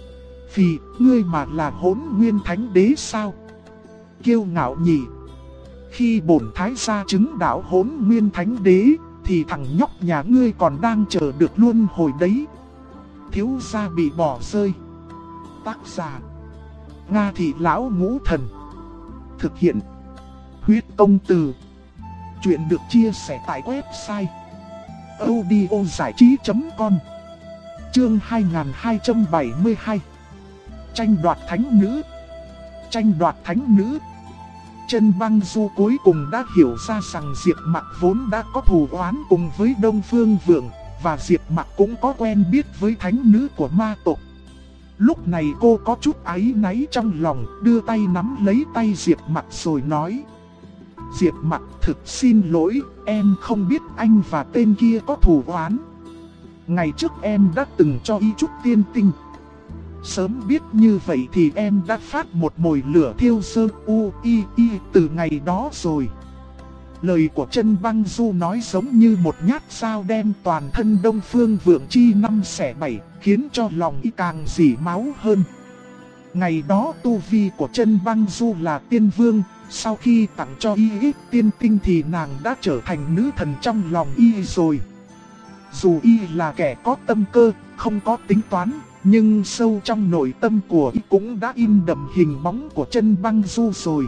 Vì, ngươi mà là Hỗn Nguyên Thánh Đế sao? Kiêu ngạo nhỉ. Khi bổn thái gia chứng đạo Hỗn Nguyên Thánh Đế, thì thằng nhóc nhà ngươi còn đang chờ được luân hồi đấy. Thiếu gia bị bỏ rơi. Tác giả: Nga Thị Lão Ngũ Thần. Thực hiện: Huyết Công Từ. Chuyện được chia sẻ tại website audiozảichí.com. Chương 2272. Tranh đoạt thánh nữ. Tranh đoạt thánh nữ. Chân Băng Du cuối cùng đã hiểu ra rằng Diệp Mặc vốn đã có thù oán cùng với Đông Phương Vượng, và Diệp Mặc cũng có quen biết với thánh nữ của ma tộc. Lúc này cô có chút áy náy trong lòng, đưa tay nắm lấy tay Diệp Mặc rồi nói: Diệp Mặc thực xin lỗi, em không biết anh và tên kia có thù oán. ngày trước em đã từng cho y chút tiên tinh. Sớm biết như vậy thì em đã phát một mồi lửa thiêu sơ từ ngày đó rồi. Lời của Chân Băng Du nói giống như một nhát dao đem toàn thân Đông Phương Vượng Chi năm xẻ bảy, khiến cho lòng y càng rỉ máu hơn. Ngày đó tu vi của Chân Băng Du là tiên vương, sau khi tặng cho y ít tiên tinh thì nàng đã trở thành nữ thần trong lòng y rồi. Dù y là kẻ có tâm cơ, không có tính toán, nhưng sâu trong nội tâm của y cũng đã in đậm hình bóng của Chân Băng Du rồi.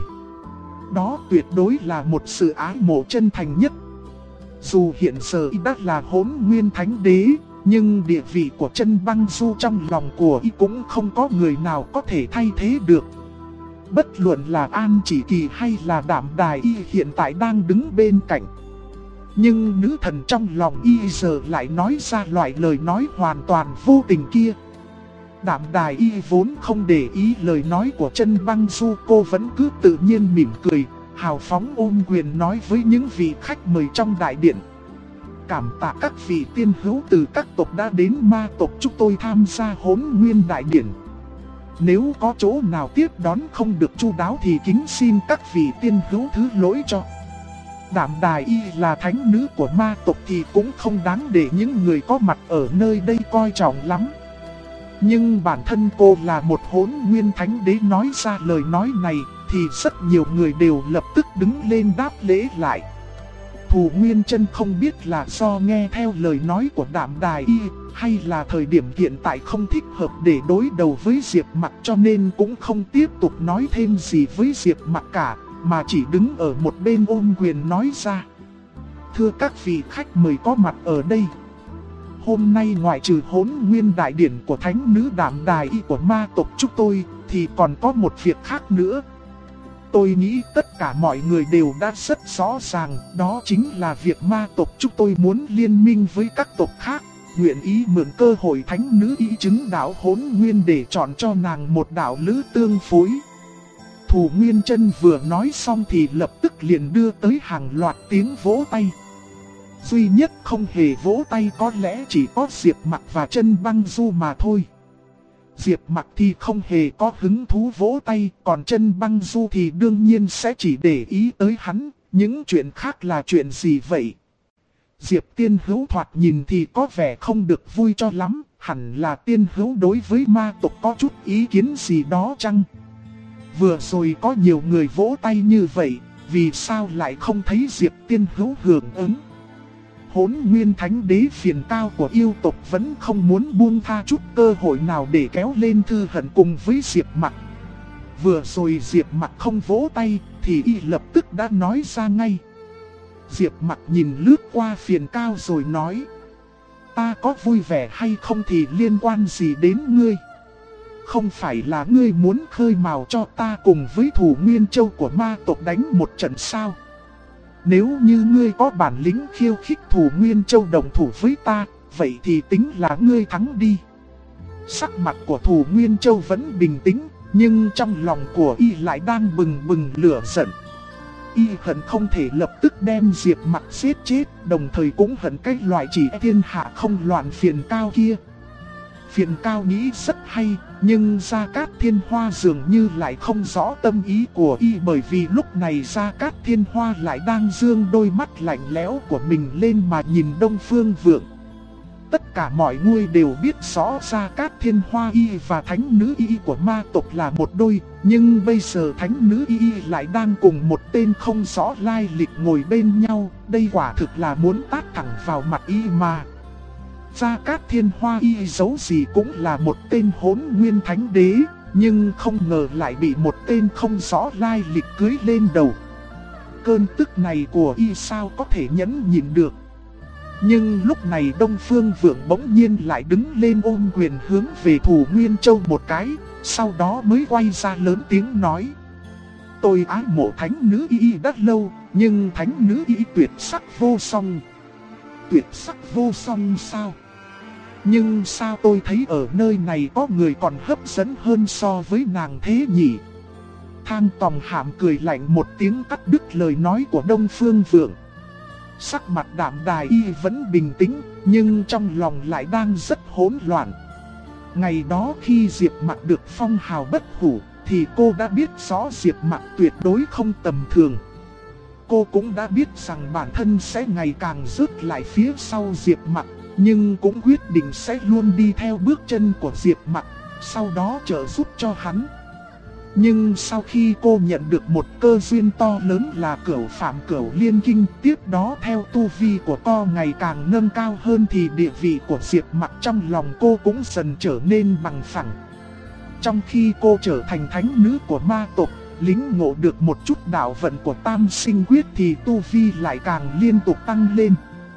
Đó tuyệt đối là một sự ái mộ chân thành nhất. Dù hiện giờ y đã là Hỗn Nguyên Thánh Đế, nhưng địa vị của Chân Băng Du trong lòng của y cũng không có người nào có thể thay thế được. Bất luận là An Chỉ Kỳ hay là Đạm Đài y hiện tại đang đứng bên cạnh. Nhưng nữ thần trong lòng y giờ lại nói ra loại lời nói hoàn toàn vô tình kia. Đạm Đài y vốn không để ý lời nói của Chân Băng Du, cô vẫn cứ tự nhiên mỉm cười, hào phóng ôm quyền nói với những vị khách mời trong đại điện. Cảm tạ các vị tiên hữu từ các tộc đã đến ma tộc chúng tôi tham gia Hỗn Nguyên đại điển. Nếu có chỗ nào tiếp đón không được chu đáo thì kính xin các vị tiên hữu thứ lỗi cho. Đạm Đài y là thánh nữ của ma tộc thì cũng không đáng để những người có mặt ở nơi đây coi trọng lắm. Nhưng bản thân cô là một Hỗn Nguyên Thánh Đế nói ra lời nói này thì rất nhiều người đều lập tức đứng lên đáp lễ lại. Thủ Nguyên Chân không biết là do nghe theo lời nói của Đạm Đài y, hay là thời điểm hiện tại không thích hợp để đối đầu với Diệp Mặc, cho nên cũng không tiếp tục nói thêm gì với Diệp Mặc cả, mà chỉ đứng ở một bên ôm quyền nói ra. Thưa các vị khách mời có mặt ở đây, hôm nay ngoại trừ Hỗn Nguyên đại điển của thánh nữ Đạm Đài y của ma tộc chúng tôi, thì còn có một việc khác nữa. Tôi nghĩ tất cả mọi người đều đã rất rõ ràng, đó chính là việc ma tộc chúng tôi muốn liên minh với các tộc khác, nguyện ý mượn cơ hội thánh nữ y chứng đạo Hỗn Nguyên để chọn cho nàng một đạo lữ tương phối. Thủ Nguyên Chân vừa nói xong thì lập tức liền đưa tới hàng loạt tiếng vỗ tay. Duy nhất không hề vỗ tay có lẽ chỉ có Diệp Mặc và Chân Băng Du mà thôi. Diệp Mặc thì không hề có hứng thú vỗ tay, còn Chân Băng Du thì đương nhiên sẽ chỉ để ý tới hắn, những chuyện khác là chuyện gì vậy? Diệp Tiên Hữu thoạt nhìn thì có vẻ không được vui cho lắm, hẳn là Tiên Hữu đối với ma tộc có chút ý kiến gì đó chăng? Vừa rồi có nhiều người vỗ tay như vậy, vì sao lại không thấy Diệp Tiên Hữu hưởng ứng? Hỗn Nguyên Thánh Đế phiền cao của yêu tộc vẫn không muốn buông tha chút cơ hội nào để kéo lên thư hận cùng với Diệp Mặc. Vừa rồi Diệp Mặc không vỗ tay thì y lập tức đã nói ra ngay. Diệp Mặc nhìn lướt qua phiền cao rồi nói: ta có vui vẻ hay không thì liên quan gì đến ngươi? Không phải là ngươi muốn khơi mào cho ta cùng với Thủ Nguyên Châu của ma tộc đánh một trận sao? Nếu như ngươi có bản lĩnh khiêu khích Thủ Nguyên Châu đồng thủ với ta, vậy thì tính là ngươi thắng đi. Sắc mặt của Thủ Nguyên Châu vẫn bình tĩnh, nhưng trong lòng của y lại đang bừng bừng lửa giận. Y hận không thể lập tức đem Diệp Mặc giết chết, đồng thời cũng hận cái loại chỉ thiên hạ không loạn phiền cao kia. Phiền cao nghĩ rất hay, nhưng Gia Cát Thiên Hoa dường như lại không rõ tâm ý của y, bởi vì lúc này Gia Cát Thiên Hoa lại đang dương đôi mắt lạnh lẽo của mình lên mà nhìn Đông Phương Vượng. Tất cả mọi người đều biết rõ Gia Cát Thiên Hoa y và thánh nữ y của ma tộc là một đôi, nhưng bây giờ thánh nữ y lại đang cùng một tên không rõ lai lịch ngồi bên nhau, đây quả thực là muốn tát thẳng vào mặt y mà. Gia Cát Thiên Hoa y giấu gì cũng là một tên Hỗn Nguyên Thánh Đế, nhưng không ngờ lại bị một tên không rõ lai lịch cưới lên đầu. Cơn tức này của y sao có thể nhẫn nhịn được. Nhưng lúc này Đông Phương Vượng bỗng nhiên lại đứng lên ôm quyền hướng về Thủ Nguyên Châu một cái, sau đó mới quay ra lớn tiếng nói: tôi ái mộ thánh nữ y đã lâu, nhưng thánh nữ y tuyệt sắc vô song. Tuyệt sắc vô song sao? Nhưng sao tôi thấy ở nơi này có người còn hấp dẫn hơn so với nàng thế nhỉ? Thang Tòng Hàm cười lạnh một tiếng cắt đứt lời nói của Đông Phương Vượng. Sắc mặt Đạm Đài y vẫn bình tĩnh, nhưng trong lòng lại đang rất hỗn loạn. Ngày đó khi Diệp Mặc được phong hào bất hủ, thì cô đã biết rõ Diệp Mặc tuyệt đối không tầm thường. Cô cũng đã biết rằng bản thân sẽ ngày càng rớt lại phía sau Diệp Mặc, nhưng cũng quyết định sẽ luôn đi theo bước chân của Diệp Mặc, sau đó trợ giúp cho hắn. Nhưng sau khi cô nhận được một cơ duyên to lớn là Cửu Phạm Cửu Liên Kinh, tiếp đó theo tu vi của cô ngày càng nâng cao hơn, thì địa vị của Diệp Mặc trong lòng cô cũng dần trở nên bằng phẳng. Trong khi cô trở thành thánh nữ của ma tộc, lĩnh ngộ được một chút đạo vận của Tam Sinh Quyết, thì tu vi lại càng liên tục tăng lên.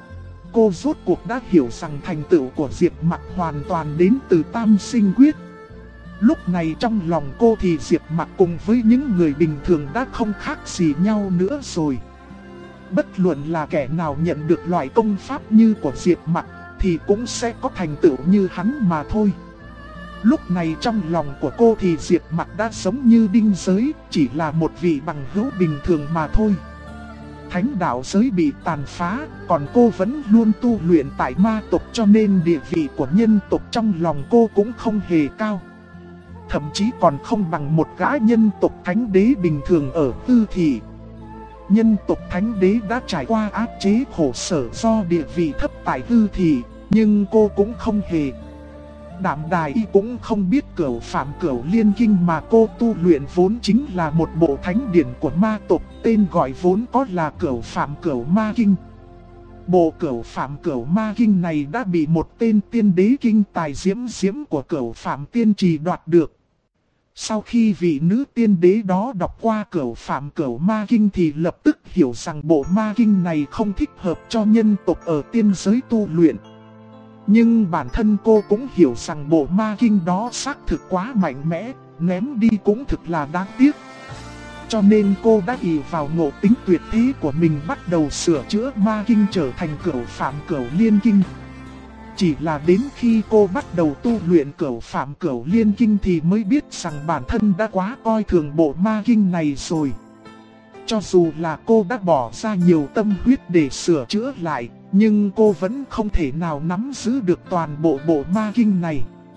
Cô rốt cuộc đã hiểu rằng thành tựu của Diệp Mặc hoàn toàn đến từ Tam Sinh Quyết. Lúc này trong lòng cô thì Diệp Mặc cùng với những người bình thường đã không khác gì nhau nữa rồi. Bất luận là kẻ nào nhận được loại công pháp như của Diệp Mặc thì cũng sẽ có thành tựu như hắn mà thôi. Lúc này trong lòng của cô thì Diệp Mặc đã giống như đinh giới, chỉ là một vị bằng hữu bình thường mà thôi. Thánh đạo giới bị tàn phá, còn cô vẫn luôn tu luyện tại ma tộc, cho nên địa vị của nhân tộc trong lòng cô cũng không hề cao. Thậm chí còn không bằng một gã nhân tộc thánh đế bình thường ở Tư Thị. Nhân tộc thánh đế đã trải qua áp chế khổ sở do địa vị thấp tại Tư Thị, nhưng cô cũng không hề. Đạm Đài Y cũng không biết Cửu Phạm Cửu Liên Kinh mà cô tu luyện vốn chính là một bộ thánh điển của ma tộc, tên gọi vốn có là Cửu Phạm Cửu Ma Kinh. Bộ Cửu Phạm Cửu Ma Kinh này đã bị một tên tiên đế kinh tài diễm diễm của Cửu Phạm Tiên Trì đoạt được. Sau khi vị nữ tiên đế đó đọc qua Cửu Phạm Cửu Ma Kinh thì lập tức hiểu rằng bộ ma kinh này không thích hợp cho nhân tộc ở tiên giới tu luyện. Nhưng bản thân cô cũng hiểu rằng bộ ma kinh đó xác thực quá mạnh mẽ, ném đi cũng thực là đáng tiếc. Cho nên cô đã ỷ vào ngộ tính tuyệt thế của mình bắt đầu sửa chữa ma kinh trở thành Cửu Phạm Cửu Liên Kinh. Chỉ là đến khi cô bắt đầu tu luyện Cửu Phạm Cửu Liên Kinh thì mới biết rằng bản thân đã quá coi thường bộ ma kinh này rồi. Cho dù là cô đã bỏ ra nhiều tâm huyết để sửa chữa lại, nhưng cô vẫn không thể nào nắm giữ được toàn bộ bộ ma kinh này.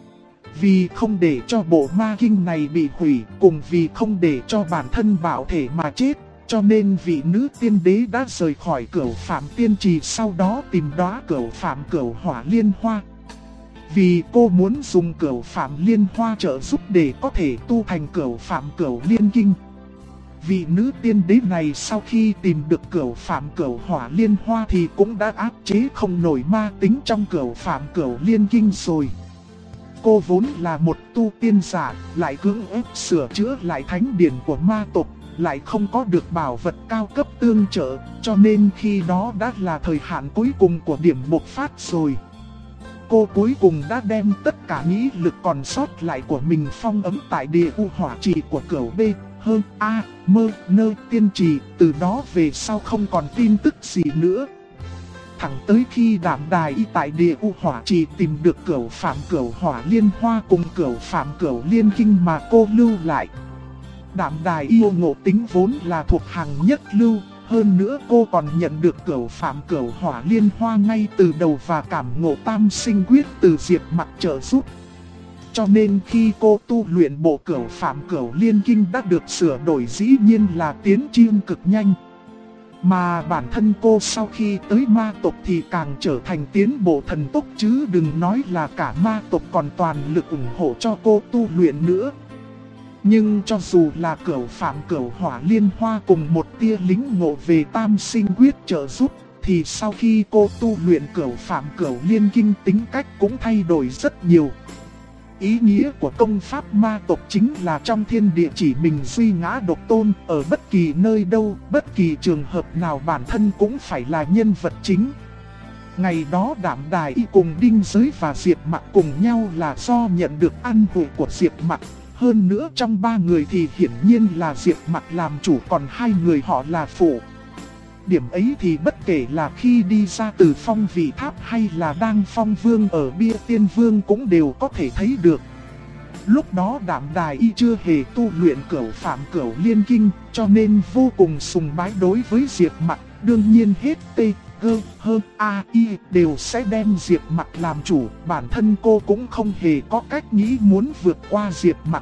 Vì không để cho bộ ma kinh này bị hủy, cùng vì không để cho bản thân bạo thể mà chết, cho nên vị nữ tiên đế đã rời khỏi Cửu Phạm Tiên Trì, sau đó tìm đóa Cửu Phạm Cửu Hỏa Liên Hoa. Vì cô muốn dùng Cửu Phạm Liên Hoa trợ giúp để có thể tu thành Cửu Phạm Cửu Liên Kinh. Vị nữ tiên đế này sau khi tìm được Cửu Phạm Cửu Hỏa Liên Hoa thì cũng đã áp chế không nổi ma tính trong Cửu Phạm Cửu Liên Kinh rồi. Cô vốn là một tu tiên giả, lại cưỡng ép sửa chữa lại thánh điển của ma tộc, lại không có được bảo vật cao cấp tương trợ, cho nên khi đó đã là thời hạn cuối cùng của điểm bộc phát rồi. Cô cuối cùng đã đem tất cả nghĩ lực còn sót lại của mình phong ấn tại địa u hỏa trì của Cửu B, Hơn, A, Mơ, Nơ, Tiên Trì, từ đó về sau không còn tin tức gì nữa. Thẳng tới khi Đạm Đài Y tại địa u hỏa trì tìm được Cửu Phạm Cửu Hỏa Liên Hoa cùng Cửu Phạm Cửu Liên Kinh mà cô lưu lại. Đạm Đài Y ngộ tính vốn là thuộc hàng nhất lưu, hơn nữa cô còn nhận được Cửu Phạm Cửu Hỏa Liên Hoa ngay từ đầu và cảm ngộ Tam Sinh Quyết từ Diệp Mặc trợ giúp. Cho nên khi cô tu luyện bộ Cửu Phạm Cửu Liên Kinh đã được sửa đổi dĩ nhiên là tiến triển cực nhanh. Mà bản thân cô sau khi tới ma tộc thì càng trở thành tiến bộ thần tốc, chứ đừng nói là cả ma tộc còn toàn lực ủng hộ cho cô tu luyện nữa. Nhưng cho dù là Cửu Phạm Cửu Hỏa Liên Hoa cùng một tia lính ngộ về Tam Sinh Quyết trợ giúp, thì sau khi cô tu luyện Cửu Phạm Cửu Liên Kinh tính cách cũng thay đổi rất nhiều. Ý nghĩa của công pháp ma tộc chính là trong thiên địa chỉ mình duy ngã độc tôn, ở bất kỳ nơi đâu, bất kỳ trường hợp nào bản thân cũng phải là nhân vật chính. Ngày đó Đạm Đài Y cùng Đinh Giới và Diệp Mặc cùng nhau là do nhận được ăn hội của Diệp Mặc. Hơn nữa trong ba người thì hiển nhiên là Diệp Mặc làm chủ, còn hai người họ là phụ. Điểm ấy thì bất kể là khi đi ra từ phong vị tháp hay là đang phong vương ở bia tiên vương cũng đều có thể thấy được. Lúc đó Đạm Đài Y chưa hề tu luyện Cửu Phạm Cửu Liên Kinh, cho nên vô cùng sùng bái đối với Diệp Mặc, đương nhiên hết T, G, I đều sẽ đem Diệp Mặc làm chủ, bản thân cô cũng không hề có cách nghĩ muốn vượt qua Diệp Mặc.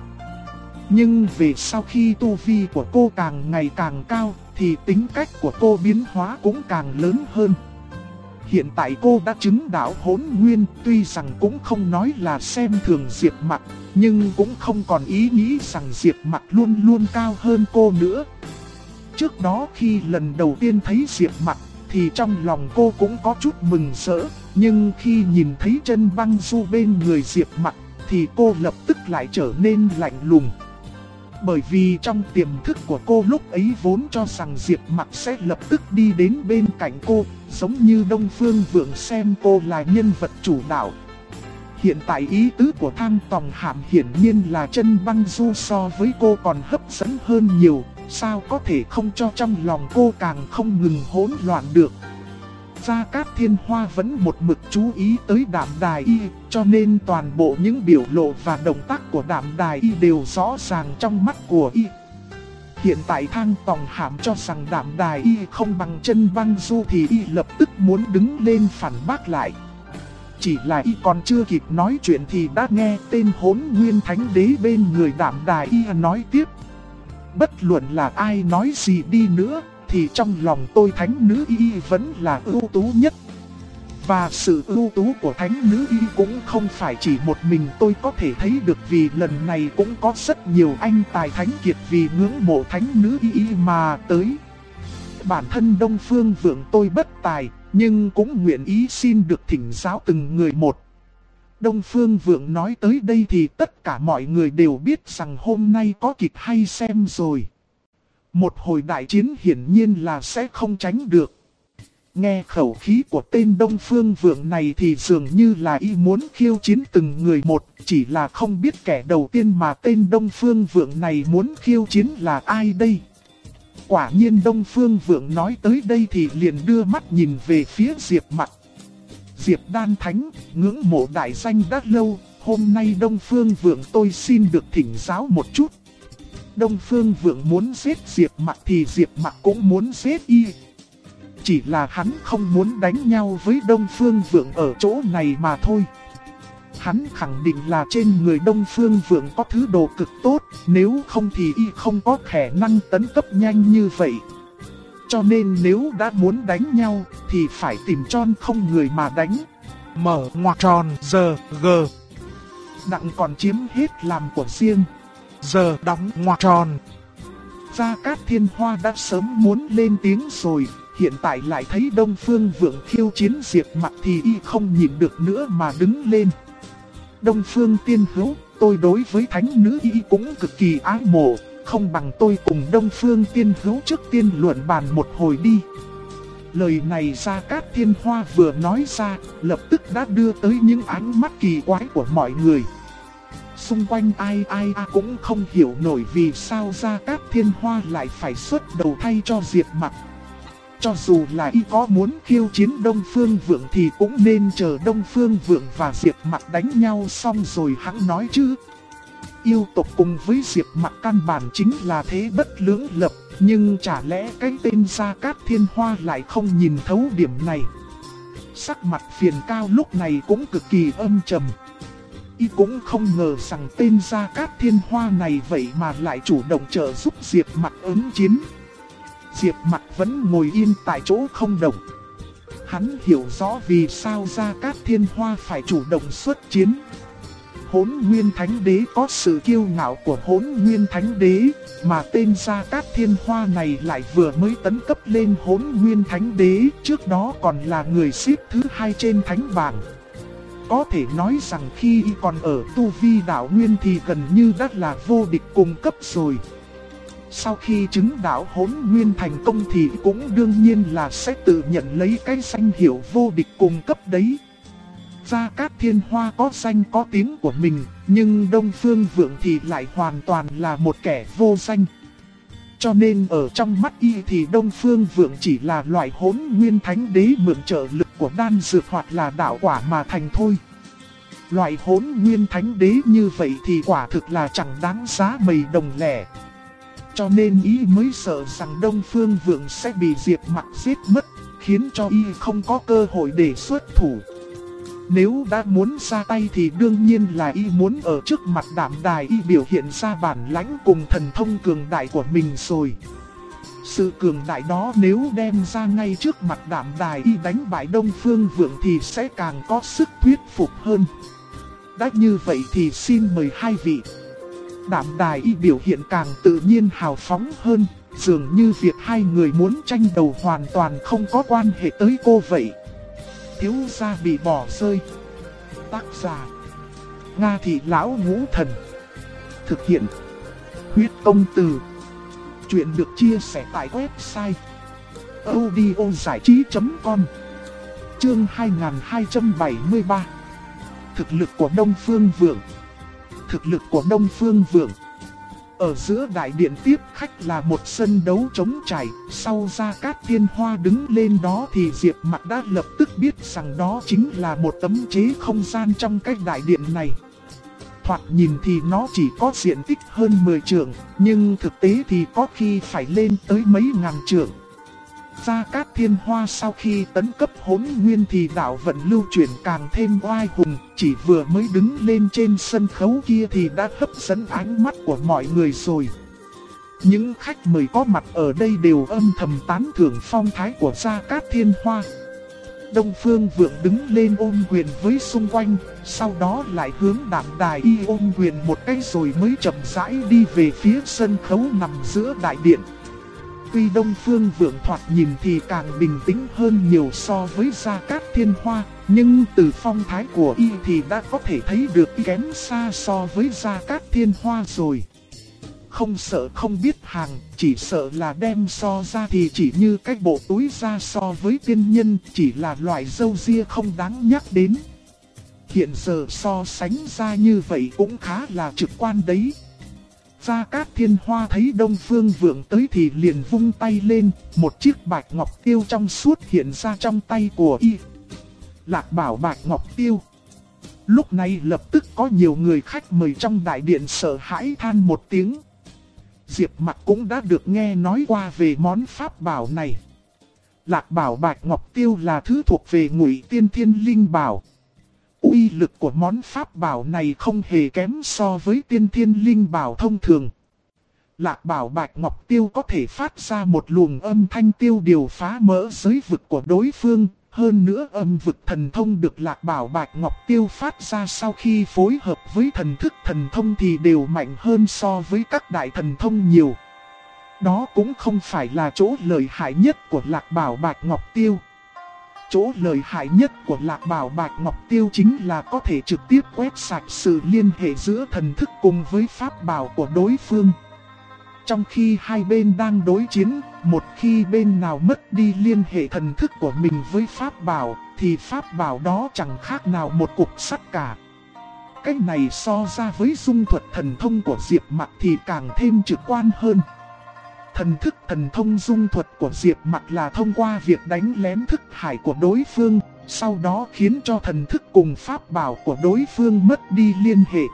Nhưng về sau khi tu vi của cô càng ngày càng cao, thì tính cách của cô biến hóa cũng càng lớn hơn. Hiện tại cô đã chứng đạo Hỗn Nguyên, tuy rằng cũng không nói là xem thường Diệp Mặc, nhưng cũng không còn ý nghĩ rằng Diệp Mặc luôn luôn cao hơn cô nữa. Trước đó khi lần đầu tiên thấy Diệp Mặc, thì trong lòng cô cũng có chút mừng rỡ, nhưng khi nhìn thấy Chân Băng Du bên người Diệp Mặc, thì cô lập tức lại trở nên lạnh lùng. Bởi vì trong tiềm thức của cô lúc ấy vốn cho rằng Diệp Mặc sẽ lập tức đi đến bên cạnh cô, giống như Đông Phương Vượng xem cô là nhân vật chủ đạo. Hiện tại ý tứ của Thang Tòng Hàm hiển nhiên là Chân Băng Du so với cô còn hấp dẫn hơn nhiều, sao có thể không cho trong lòng cô càng không ngừng hỗn loạn được. Gia Cát Thiên Hoa vẫn một mực chú ý tới Đạm Đài Y, cho nên toàn bộ những biểu lộ và động tác của Đạm Đài Y đều rõ ràng trong mắt của Y. Hiện tại Thang Tòng Hàm cho rằng Đạm Đài Y không bằng Chân Băng Du thì Y lập tức muốn đứng lên phản bác lại. Chỉ là Y còn chưa kịp nói chuyện thì đã nghe tên Hỗn Nguyên Thánh Đế bên người Đạm Đài Y nói tiếp. Bất luận là ai nói gì đi nữa, thì trong lòng tôi Thánh Nữ Y vẫn là ưu tú nhất. Và sự ưu tú của Thánh Nữ Y cũng không phải chỉ một mình tôi có thể thấy được, vì lần này cũng có rất nhiều anh tài thánh kiệt vì ngưỡng mộ Thánh Nữ Y mà tới. Bản thân Đông Phương Vượng tôi bất tài, nhưng cũng nguyện ý xin được thỉnh giáo từng người một. Đông Phương Vượng nói tới đây thì tất cả mọi người đều biết rằng hôm nay có kịch hay xem rồi. Một hồi đại chiến hiển nhiên là sẽ không tránh được. Nghe khẩu khí của tên Đông Phương Vượng này thì dường như là y muốn khiêu chiến từng người một, chỉ là không biết kẻ đầu tiên mà tên Đông Phương Vượng này muốn khiêu chiến là ai đây. Quả nhiên Đông Phương Vượng nói tới đây thì liền đưa mắt nhìn về phía Diệp Mặc. Diệp Đan Thánh, ngưỡng mộ đại danh đã lâu, hôm nay Đông Phương Vượng tôi xin được thỉnh giáo một chút. Đông Phương Vượng muốn giết Diệp Mặc thì Diệp Mặc cũng muốn giết y. Chỉ là hắn không muốn đánh nhau với Đông Phương Vượng ở chỗ này mà thôi. Hắn khẳng định là trên người Đông Phương Vượng có thứ đồ cực tốt, nếu không thì y không có khả năng tấn cấp nhanh như vậy. Cho nên nếu đã muốn đánh nhau thì phải tìm tròn không người mà đánh. Mở ngoặc tròn giờ G. Đặng còn chiếm hết làm của riêng. Giờ đóng ngoặc tròn. Gia Cát Thiên Hoa đã sớm muốn lên tiếng rồi, hiện tại lại thấy Đông Phương Vượng khiêu chiến Diệp Mặc thì y không nhịn được nữa mà đứng lên. Đông Phương Tiên Hữu, tôi đối với Thánh Nữ Y cũng cực kỳ ái mộ, không bằng tôi cùng Đông Phương Tiên Hữu trước tiên luận bàn một hồi đi. Lời này Gia Cát Thiên Hoa vừa nói ra, lập tức đã đưa tới những ánh mắt kỳ quái của mọi người. Xung quanh ai cũng không hiểu nổi vì sao Gia Cát Thiên Hoa lại phải xuất đầu thay cho Diệp Mặc. Cho dù là y có muốn khiêu chiến Đông Phương Vượng thì cũng nên chờ Đông Phương Vượng và Diệp Mặc đánh nhau xong rồi hẵng nói chứ. Yêu tộc cùng với Diệp Mặc căn bản chính là thế bất lưỡng lập, nhưng chả lẽ cái tên Gia Cát Thiên Hoa lại không nhìn thấu điểm này. Sắc mặt Phiền Cao lúc này cũng cực kỳ âm trầm. Y cũng không ngờ rằng tên Gia Cát Thiên Hoa này vậy mà lại chủ động trợ giúp Diệp Mặc ứng chiến. Diệp Mặc vẫn ngồi yên tại chỗ không động. Hắn hiểu rõ vì sao Gia Cát Thiên Hoa phải chủ động xuất chiến. Hỗn Nguyên Thánh Đế có sự kiêu ngạo của Hỗn Nguyên Thánh Đế, mà tên Gia Cát Thiên Hoa này lại vừa mới tấn cấp lên Hỗn Nguyên Thánh Đế, trước đó còn là người xếp thứ 2 trên thánh bảng. Có thể nói rằng khi y còn ở tu vi đạo nguyên thì gần như đã là vô địch cùng cấp rồi. Sau khi chứng đạo Hỗn Nguyên thành công thì cũng đương nhiên là sẽ tự nhận lấy cái danh hiệu vô địch cùng cấp đấy. Gia Cát Thiên Hoa có danh có tiếng của mình, nhưng Đông Phương Vượng thì lại hoàn toàn là một kẻ vô danh. Cho nên ở trong mắt y thì Đông Phương Vượng chỉ là loại Hỗn Nguyên Thánh Đế mượn trợ lực của đan dược hoặc là đạo quả mà thành thôi. Loại Hỗn Nguyên Thánh Đế như vậy thì quả thực là chẳng đáng giá mầy đồng lẻ. Cho nên ý mới sợ rằng Đông Phương Vượng sẽ bị Diệp Mặc giết mất, khiến cho y không có cơ hội để xuất thủ. Nếu đã muốn ra tay thì đương nhiên là y muốn ở trước mặt Đạm Đài y biểu hiện ra bản lãnh cùng thần thông cường đại của mình rồi. Sự cường đại đó nếu đem ra ngay trước mặt Đạm Đài y đánh bại Đông Phương Vượng thì sẽ càng có sức thuyết phục hơn. Đã như vậy thì xin mời hai vị. Đạm Đài y biểu hiện càng tự nhiên hào phóng hơn, dường như việc hai người muốn tranh đầu hoàn toàn không có quan hệ tới cô vậy. Thiếu gia bị bỏ rơi. Tác giả: Nga Thị Lão Ngũ Thần. Thực hiện: Huyết Công Từ. Chuyện được chia sẻ tại website audiozảichí.com. Chương 2273. Thực lực của Đông Phương Vượng. Thực lực của Đông Phương Vượng. Ở giữa đại điện tiếp khách là một sân đấu trống trải, sau Gia Cát Thiên Hoa đứng lên đó thì Diệp Mặc đã lập tức biết rằng đó chính là một tấm chế không gian trong cái đại điện này. Thoạt nhìn thì nó chỉ có diện tích hơn 10 trượng, nhưng thực tế thì có khi phải lên tới mấy ngàn trượng. Gia Cát Thiên Hoa sau khi tấn cấp Hỗn Nguyên thì đạo vận lưu chuyển càng thêm oai hùng, chỉ vừa mới đứng lên trên sân khấu kia thì đã hấp dẫn ánh mắt của mọi người rồi. Những khách mời có mặt ở đây đều âm thầm tán thưởng phong thái của Gia Cát Thiên Hoa. Đông Phương Vượng đứng lên ôm quyền với xung quanh, sau đó lại hướng Đạm Đài y ôm quyền một cái rồi mới chậm rãi đi về phía sân khấu nằm giữa đại điện. Tuy Đông Phương Vượng thoạt nhìn thì càng bình tĩnh hơn nhiều so với Gia Cát Thiên Hoa, nhưng từ phong thái của y thì đã có thể thấy được y kém xa so với Gia Cát Thiên Hoa rồi. Không sợ không biết hàng, chỉ sợ là đem so ra thì chỉ như cái bộ túi da so với tiên nhân, chỉ là loại râu ria không đáng nhắc đến. Hiện giờ so sánh ra như vậy cũng khá là trực quan đấy. Gia Cát Thiên Hoa thấy Đông Phương Vượng tới thì liền vung tay lên, một chiếc bạch ngọc tiêu trong suốt hiện ra trong tay của y. Lạc bảo bạch ngọc tiêu. Lúc này lập tức có nhiều người khách mời trong đại điện sợ hãi than một tiếng. Diệp Mặc cũng đã được nghe nói qua về món pháp bảo này. Lạc bảo bạch ngọc tiêu là thứ thuộc về Ngụy Tiên Thiên Linh Bảo. Uy lực của món pháp bảo này không hề kém so với Tiên Thiên Linh Bảo thông thường. Lạc bảo bạch ngọc tiêu có thể phát ra một luồng âm thanh tiêu điều phá mỡ giới vực của đối phương. Hơn nữa âm vực thần thông được lạc bảo bạch ngọc tiêu phát ra sau khi phối hợp với thần thức thần thông thì đều mạnh hơn so với các đại thần thông nhiều. Đó cũng không phải là chỗ lợi hại nhất của lạc bảo bạch ngọc tiêu. Chỗ lợi hại nhất của lạc bảo bạch ngọc tiêu chính là có thể trực tiếp quét sạch sự liên hệ giữa thần thức cùng với pháp bảo của đối phương. Trong khi hai bên đang đối chiến, một khi bên nào mất đi liên hệ thần thức của mình với pháp bảo, thì pháp bảo đó chẳng khác nào một cục sắt cả. Cách này so ra với dung thuật thần thông của Diệp Mặc thì càng thêm trực quan hơn. Thần thức thần thông dung thuật của Diệp Mặc là thông qua việc đánh lén thức hải của đối phương, sau đó khiến cho thần thức cùng pháp bảo của đối phương mất đi liên hệ.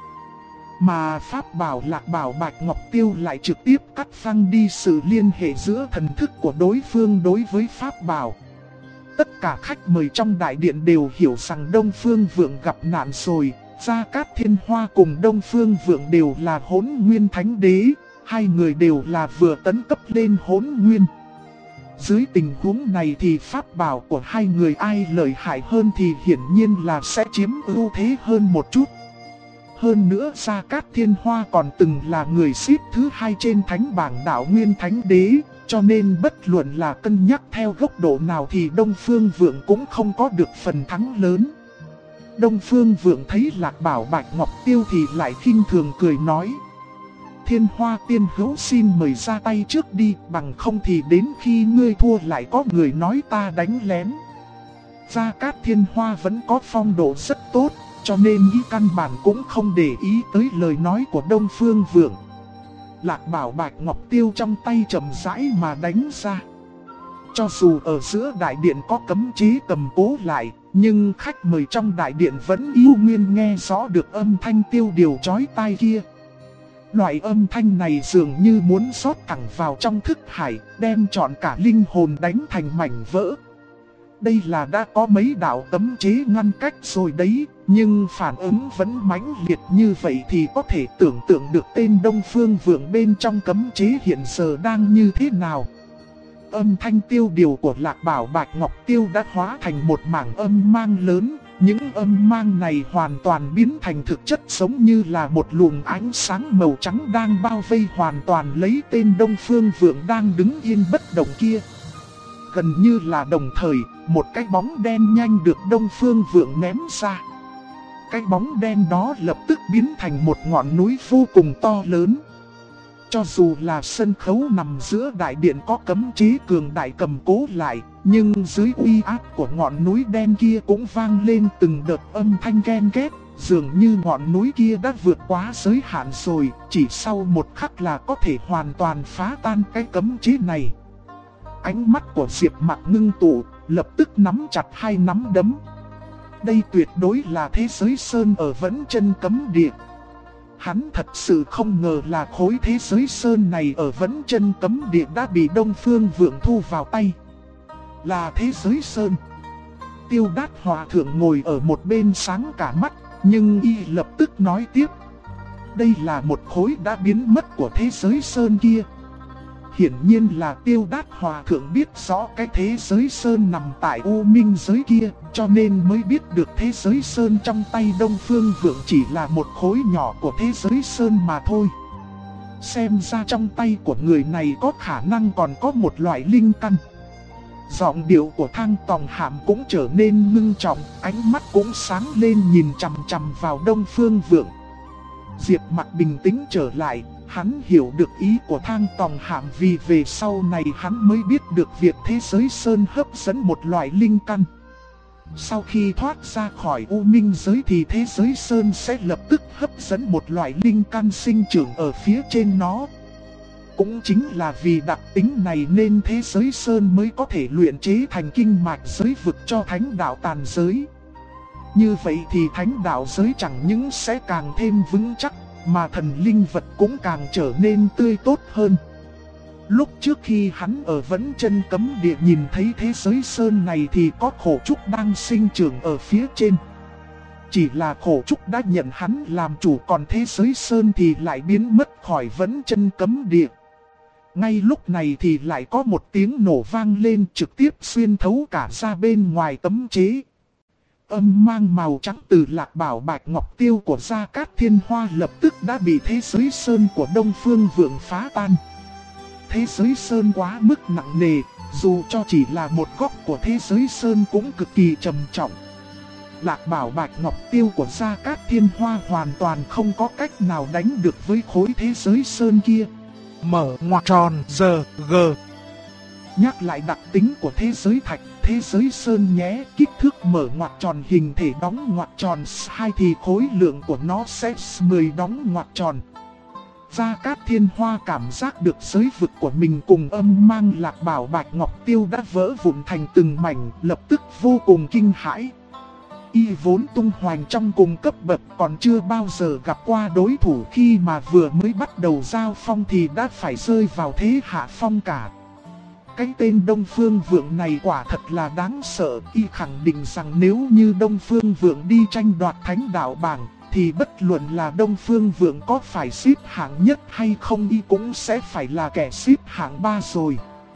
Mà pháp bảo lạc bảo bạch ngọc tiêu lại trực tiếp cắt phăng đi sự liên hệ giữa thần thức của đối phương đối với pháp bảo. Tất cả khách mời trong đại điện đều hiểu rằng Đông Phương Vượng gặp nạn rồi. Gia Cát Thiên Hoa cùng Đông Phương Vượng đều là Hỗn Nguyên Thánh Đế. Hai người đều là vừa tấn cấp lên Hỗn Nguyên. Dưới tình huống này thì pháp bảo của hai người ai lợi hại hơn thì hiển nhiên là sẽ chiếm ưu thế hơn một chút. Hơn nữa Gia Cát Thiên Hoa còn từng là người xếp thứ 2 trên thánh bảng đạo Nguyên Thánh Đế, cho nên bất luận là cân nhắc theo góc độ nào thì Đông Phương Vượng cũng không có được phần thắng lớn. Đông Phương Vượng thấy lạc bảo bạch ngọc tiêu thì lại khinh thường cười nói: Thiên Hoa tiên hữu xin mời ra tay trước đi, bằng không thì đến khi ngươi thua lại có người nói ta đánh lén. Gia Cát Thiên Hoa vẫn có phong độ rất tốt, cho nên ý căn bản cũng không để ý tới lời nói của Đông Phương Vượng. Lạc bảo bạch ngọc tiêu trong tay chậm rãi mà đánh ra. Cho dù ở giữa đại điện có cấm chế cầm cố lại, nhưng khách mời trong đại điện vẫn yêu nguyên nghe rõ được âm thanh tiêu điều chói tai kia. Loại âm thanh này dường như muốn rót thẳng vào trong thức hải, đem trọn cả linh hồn đánh thành mảnh vỡ. Đây là đã có mấy đạo cấm chế ngăn cách rồi đấy, nhưng phản ứng vẫn mãnh liệt như vậy thì có thể tưởng tượng được tên Đông Phương Vượng bên trong cấm chế hiện giờ đang như thế nào. Âm thanh tiêu điều của Lạc Bảo Bạch Ngọc Tiêu đã hóa thành một mảng âm mang lớn. Những âm mang này hoàn toàn biến thành thực chất, giống như là một luồng ánh sáng màu trắng đang bao vây hoàn toàn lấy tên Đông Phương Vượng đang đứng yên bất động kia. Gần như là đồng thời, một cái bóng đen nhanh được Đông Phương Vượng ném ra. Cái bóng đen đó lập tức biến thành một ngọn núi vô cùng to lớn. Cho dù là sân khấu nằm giữa đại điện có cấm chế cường đại cầm cố lại, nhưng dưới uy áp của ngọn núi đen kia cũng vang lên từng đợt âm thanh ghen ghét, dường như ngọn núi kia đã vượt quá giới hạn rồi, chỉ sau một khắc là có thể hoàn toàn phá tan cái cấm chế này. Ánh mắt của Diệp Mặc ngưng tụ, lập tức nắm chặt hai nắm đấm. Đây tuyệt đối là thế giới sơn ở Vẫn Chân Cấm Địa. Hắn thật sự không ngờ là khối thế giới sơn này ở Vẫn Chân Cấm Địa đã bị Đông Phương Vượng thu vào tay. Là thế giới sơn. Tiêu Đát Hòa Thượng ngồi ở một bên sáng cả mắt, nhưng y lập tức nói tiếp. Đây là một khối đã biến mất của thế giới sơn kia. Hiển nhiên là Tiêu Đát Hòa Thượng biết rõ cái thế giới sơn nằm tại U Minh giới kia, cho nên mới biết được thế giới sơn trong tay Đông Phương Vượng chỉ là một khối nhỏ của thế giới sơn mà thôi. Xem ra trong tay của người này có khả năng còn có một loại linh căn. Giọng điệu của Thang Tòng Hàm cũng trở nên ngưng trọng, ánh mắt cũng sáng lên nhìn chằm chằm vào Đông Phương Vượng. Diệp Mặc bình tĩnh trở lại. Hắn hiểu được ý của Thang Tòng Hàm, vì về sau này hắn mới biết được việc thế giới sơn hấp dẫn một loại linh căn. Sau khi thoát ra khỏi U Minh giới thì thế giới sơn sẽ lập tức hấp dẫn một loại linh căn sinh trưởng ở phía trên nó. Cũng chính là vì đặc tính này nên thế giới sơn mới có thể luyện chế thành kinh mạch giới vực cho thánh đạo tàn giới. Như vậy thì thánh đạo giới chẳng những sẽ càng thêm vững chắc, mà thần linh vật cũng càng trở nên tươi tốt hơn. Lúc trước khi hắn ở Vẫn Chân Cấm Địa nhìn thấy thế giới sơn này thì có khổ trúc đang sinh trưởng ở phía trên. Chỉ là khổ trúc đã nhận hắn làm chủ, còn thế giới sơn thì lại biến mất khỏi Vẫn Chân Cấm Địa. Ngay lúc này thì lại có một tiếng nổ vang lên, trực tiếp xuyên thấu cả ra bên ngoài cấm chế. Âm mang màu trắng từ Lạc Bảo Bạch Ngọc Tiêu của Gia Cát Thiên Hoa lập tức đã bị thế giới sơn của Đông Phương Vượng phá tan. Thế giới sơn quá mức nặng nề, dù cho chỉ là một góc của thế giới sơn cũng cực kỳ trầm trọng. Lạc Bảo Bạch Ngọc Tiêu của Gia Cát Thiên Hoa hoàn toàn không có cách nào đánh được với khối thế giới sơn kia. Mở ngoặc tròn giờ G. Nhắc lại đặc tính của thế giới thạch, thế giới sơn nhé, kích thước mở ngoặc tròn hình thể đóng ngoặc tròn 2 thì khối lượng của nó sẽ 10 đóng ngoặc tròn. Gia Cát Thiên Hoa cảm giác được giới vực của mình cùng âm mang Lạc Bảo Bạch Ngọc Tiêu đã vỡ vụn thành từng mảnh, lập tức vô cùng kinh hãi. Y vốn tung hoành trong cùng cấp bậc, còn chưa bao giờ gặp qua đối thủ, khi mà vừa mới bắt đầu giao phong thì đã phải rơi vào thế hạ phong cả. Cái tên Đông Phương Vượng này quả thật là đáng sợ. Y khẳng định rằng nếu như Đông Phương Vượng đi tranh đoạt thánh đạo bảng, thì bất luận là Đông Phương Vượng có phải xếp hạng nhất hay không, y cũng sẽ phải là kẻ xếp hạng 3 rồi.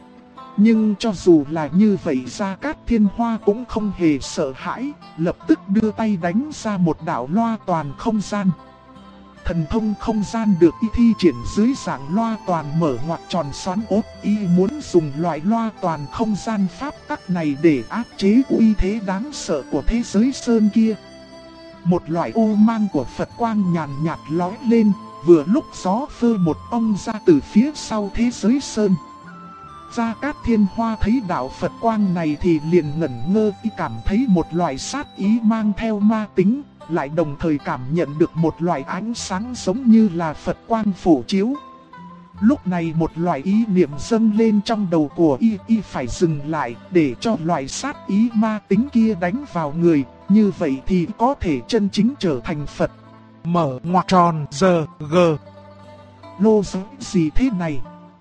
Nhưng cho dù là như vậy, Gia Cát Thiên Hoa cũng không hề sợ hãi, lập tức đưa tay đánh ra một đạo loa toàn không gian. Thần thông không gian được y thi triển dưới dạng loa toàn mở ngoặc tròn xoắn ốt. Y muốn dùng loại loa toàn không gian pháp tắc này để áp chế uy thế đáng sợ của thế giới sơn kia. Một loại ô mang của Phật quang nhàn nhạt lóe lên, vừa lúc gió phơ một ông ra từ phía sau thế giới sơn. Gia Cát Thiên Hoa thấy đạo Phật quang này thì liền ngẩn ngơ, y cảm thấy một loại sát ý mang theo ma tính, lại đồng thời cảm nhận được một loại ánh sáng giống như là Phật quang phổ chiếu. Lúc này một loại ý niệm dâng lên trong đầu của y phải dừng lại để cho loại sát ý ma tính kia đánh vào người, như vậy thì có thể chân chính trở thành Phật. Mở ngoặc tròn giờ G. Lô giới gì thế này?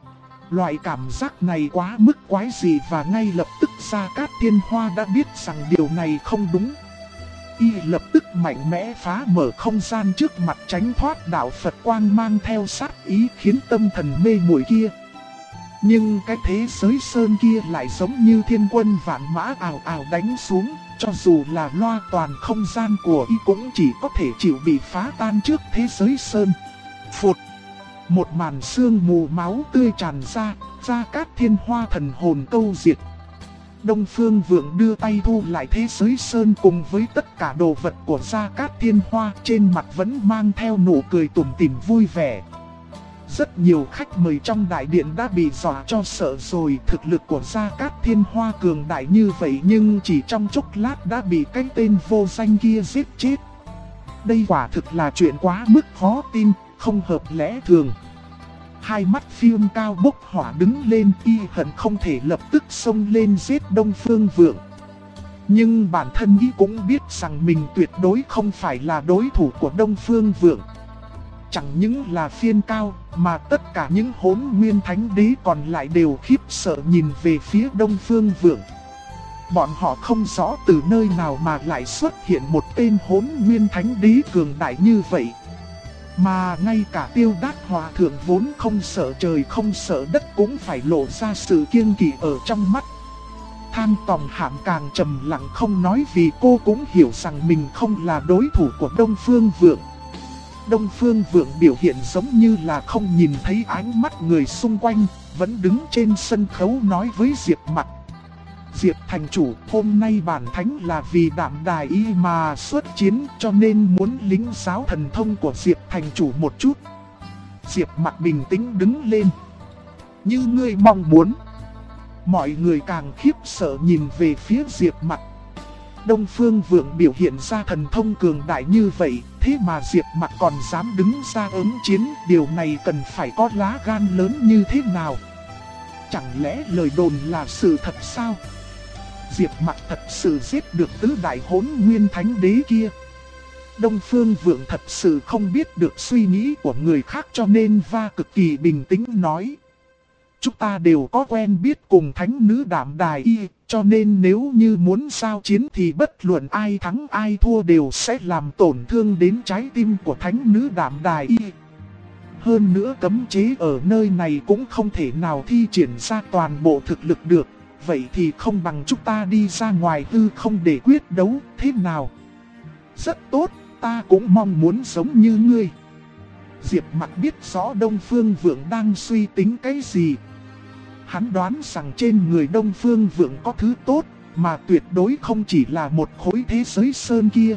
Loại cảm giác này quá mức quái dị và ngay lập tức Gia Cát Thiên Hoa đã biết rằng điều này không đúng. Y lập tức mạnh mẽ phá mở không gian trước mặt tránh thoát đạo Phật quang mang theo sát ý khiến tâm thần mê muội kia. Nhưng cái thế giới sơn kia lại giống như thiên quân vạn mã ào ào đánh xuống, cho dù là loa toàn không gian của Y cũng chỉ có thể chịu bị phá tan trước thế giới sơn. Phụt! Một màn sương mù máu tươi tràn ra, Gia Cát Thiên Hoa thần hồn câu diệt. Đông Phương Vượng đưa tay thu lại thế giới sơn cùng với tất cả đồ vật của Gia Cát Thiên Hoa, trên mặt vẫn mang theo nụ cười tủm tỉm vui vẻ. Rất nhiều khách mời trong đại điện đã bị dọa cho sợ rồi, thực lực của Gia Cát Thiên Hoa cường đại như vậy nhưng chỉ trong chốc lát đã bị cái tên vô danh kia giết chết. Đây quả thực là chuyện quá mức khó tin, không hợp lẽ thường. Hai mắt Phiêu Cao bốc hỏa đứng lên, Y hận không thể lập tức xông lên giết Đông Phương Vượng. Nhưng bản thân Y cũng biết rằng mình tuyệt đối không phải là đối thủ của Đông Phương Vượng. Chẳng những là Phiêu Cao, mà tất cả những Hỗn Nguyên Thánh Đế còn lại đều khiếp sợ nhìn về phía Đông Phương Vượng. Bọn họ không rõ từ nơi nào mà lại xuất hiện một tên Hỗn Nguyên Thánh Đế cường đại như vậy. Mà ngay cả Tiêu Đát Hòa Thượng vốn không sợ trời không sợ đất cũng phải lộ ra sự kiêng kỵ ở trong mắt. Than Tòng Hạm càng trầm lặng không nói vì cô cũng hiểu rằng mình không là đối thủ của Đông Phương Vượng. Đông Phương Vượng biểu hiện giống như là không nhìn thấy ánh mắt người xung quanh, vẫn đứng trên sân khấu nói với Diệp Mặc. Diệp thành chủ, hôm nay bản thánh là vì Đạm Đài Y mà xuất chiến, cho nên muốn lĩnh giáo thần thông của Diệp thành chủ một chút. Diệp Mặc bình tĩnh đứng lên. Như ngươi mong muốn. Mọi người càng khiếp sợ nhìn về phía Diệp Mặc. Đông Phương Vượng biểu hiện ra thần thông cường đại như vậy, thế mà Diệp Mặc còn dám đứng ra ứng chiến, điều này cần phải có lá gan lớn như thế nào? Chẳng lẽ lời đồn là sự thật sao? Diệp Mặc thật sự giết được tứ đại Hỗn Nguyên Thánh Đế kia. Đông Phương Vượng thật sự không biết được suy nghĩ của người khác cho nên cực kỳ bình tĩnh nói. Chúng ta đều có quen biết cùng thánh nữ Đạm Đài Y, cho nên nếu như muốn giao chiến thì bất luận ai thắng ai thua đều sẽ làm tổn thương đến trái tim của thánh nữ Đạm Đài Y. Hơn nữa cấm chế ở nơi này cũng không thể nào thi triển ra toàn bộ thực lực được. Vậy thì không bằng chúng ta đi ra ngoài hư không để quyết đấu, thế nào? Rất tốt, ta cũng mong muốn giống như ngươi. Diệp Mặc biết rõ Đông Phương Vượng đang suy tính cái gì. Hắn đoán rằng trên người Đông Phương Vượng có thứ tốt, mà tuyệt đối không chỉ là một khối thế giới sơn kia.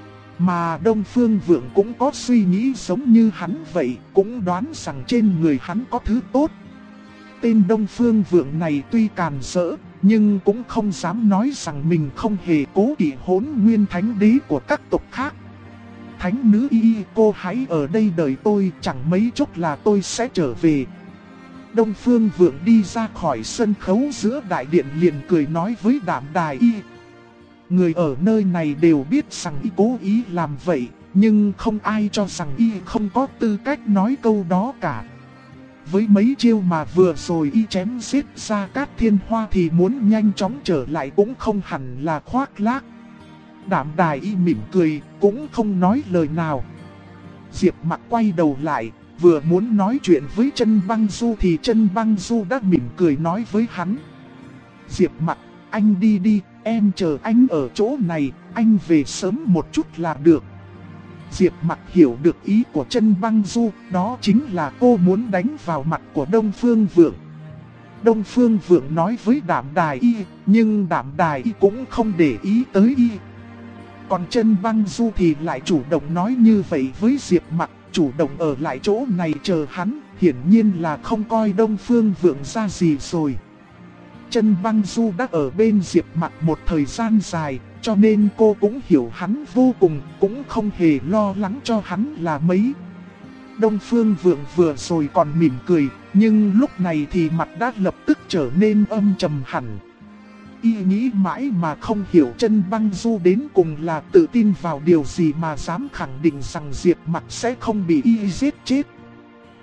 Mà Đông Phương Vượng cũng có suy nghĩ giống như hắn vậy, cũng đoán rằng trên người hắn có thứ tốt. Tên Đông Phương Vượng này tuy càn rỡ, nhưng cũng không dám nói rằng mình không hề cố kỵ Hỗn Nguyên Thánh Đế của các tộc khác. Thánh nữ Y, cô hãy ở đây đợi tôi, chẳng mấy chốc là tôi sẽ trở về. Đông Phương Vượng đi ra khỏi sân khấu giữa đại điện liền cười nói với Đạm Đài Y. Người ở nơi này đều biết rằng Y cố ý làm vậy, nhưng không ai cho rằng Y không có tư cách nói câu đó cả. Với mấy chiêu mà vừa rồi Y chém giết Gia Cát Thiên Hoa thì muốn nhanh chóng trở lại cũng không hẳn là khoác lác. Đạm Đài Y mỉm cười, cũng không nói lời nào. Diệp Mặc quay đầu lại, vừa muốn nói chuyện với Chân Băng Du thì Chân Băng Du đã mỉm cười nói với hắn. Diệp Mặc, anh đi đi, em chờ anh ở chỗ này, anh về sớm một chút là được. Diệp Mặc hiểu được ý của Chân Băng Du, đó chính là cô muốn đánh vào mặt của Đông Phương Vượng. Đông Phương Vượng nói với Đạm Đài Y, nhưng Đạm Đài Y cũng không để ý tới Y. Còn Chân Băng Du thì lại chủ động nói như vậy với Diệp Mặc, chủ động ở lại chỗ này chờ hắn, hiển nhiên là không coi Đông Phương Vượng ra gì rồi. Chân Băng Du đã ở bên Diệp Mặc một thời gian dài, cho nên cô cũng hiểu hắn vô cùng, cũng không hề lo lắng cho hắn là mấy. Đông Phương Vượng vừa rồi còn mỉm cười, nhưng lúc này thì mặt đã lập tức trở nên âm trầm hẳn. Y nghĩ mãi mà không hiểu Chân Băng Du đến cùng là tự tin vào điều gì mà dám khẳng định rằng Diệp Mặc sẽ không bị Y giết chết.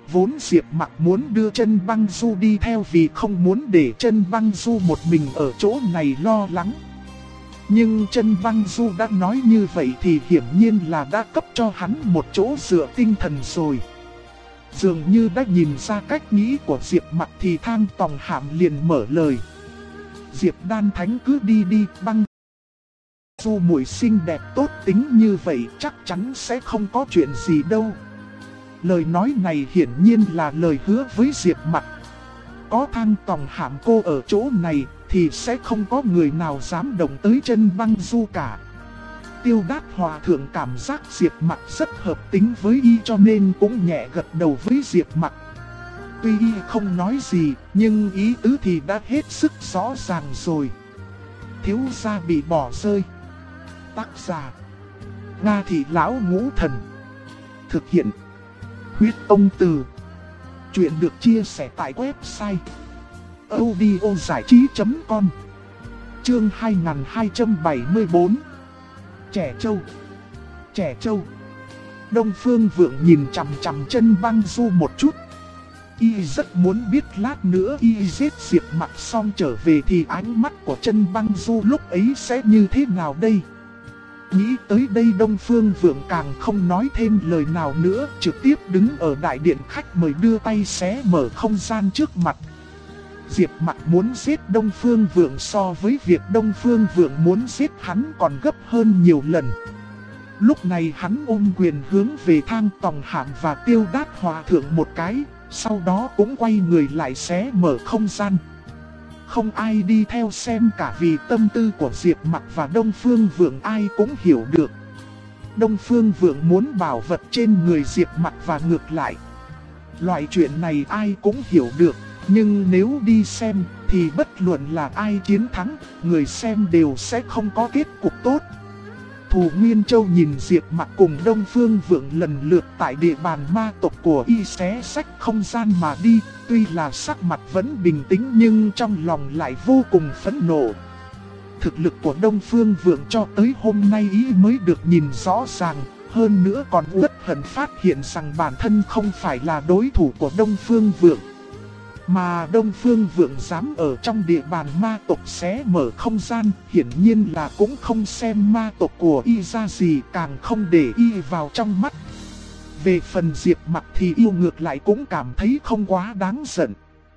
Vốn Diệp Mặc muốn đưa Chân Băng Du đi theo vì không muốn để Chân Băng Du một mình ở chỗ này lo lắng. Nhưng Chân Băng Du đã nói như vậy thì hiển nhiên là đã cấp cho hắn một chỗ dựa tinh thần rồi. Dường như đã nhìn ra cách nghĩ của Diệp Mặc thì Thang Tòng Hạm liền mở lời. Diệp Đan Thánh cứ đi đi, Băng Du muội xinh đẹp tốt tính như vậy chắc chắn sẽ không có chuyện gì đâu. Lời nói này hiển nhiên là lời hứa với Diệp Mặc. Có Thang Tòng Hạm cô ở chỗ này thì sẽ không có người nào dám động tới Chân Băng Du cả. Tiêu Đát Hòa Thượng cảm giác Diệp Mặc rất hợp tính với y cho nên cũng nhẹ gật đầu với Diệp Mặc. Tuy y không nói gì nhưng ý tứ thì đã hết sức rõ ràng rồi. Thiếu gia bị bỏ rơi. Tác giả Nga Thị Lão Ngũ Thần. Thực hiện Huyết Tông Từ. Chuyện được chia sẻ tại website audiozảichí.com. Chương 2274. Trẻ trâu. Trẻ trâu. Đông Phương Vượng nhìn chằm chằm Chân Băng Du một chút. Y rất muốn biết lát nữa y giết Diệp Mặc xong trở về thì ánh mắt của Chân Băng Du lúc ấy sẽ như thế nào đây. Nghĩ tới đây Đông Phương Vượng càng không nói thêm lời nào nữa, trực tiếp đứng ở đại điện khách mời đưa tay xé mở không gian trước mặt. Diệp Mặc muốn giết Đông Phương Vượng so với việc Đông Phương Vượng muốn giết hắn còn gấp hơn nhiều lần. Lúc này hắn ôm quyền hướng về Thang Tòng Hạm và Tiêu Đát Hòa Thượng một cái, sau đó cũng quay người lại xé mở không gian. Không ai đi theo xem cả vì tâm tư của Diệp Mặc và Đông Phương Vượng ai cũng hiểu được. Đông Phương Vượng muốn bảo vật trên người Diệp Mặc và ngược lại. Loại chuyện này ai cũng hiểu được, nhưng nếu đi xem thì bất luận là ai chiến thắng, người xem đều sẽ không có kết cục tốt. Thù Nguyên Châu nhìn Diệp Mặc cùng Đông Phương Vượng lần lượt tại địa bàn ma tộc của y xé sách không gian mà đi, tuy là sắc mặt vẫn bình tĩnh nhưng trong lòng lại vô cùng phẫn nộ. Thực lực của Đông Phương Vượng cho tới hôm nay ý mới được nhìn rõ ràng, hơn nữa còn uất hận phát hiện rằng bản thân không phải là đối thủ của Đông Phương Vượng. Mà Đông Phương Vượng dám ở trong địa bàn ma tộc xé mở không gian, hiển nhiên là cũng không xem ma tộc của y ra gì, càng không để y vào trong mắt. Về phần Diệp Mặc thì yêu ngược lại cũng cảm thấy không quá đáng giận.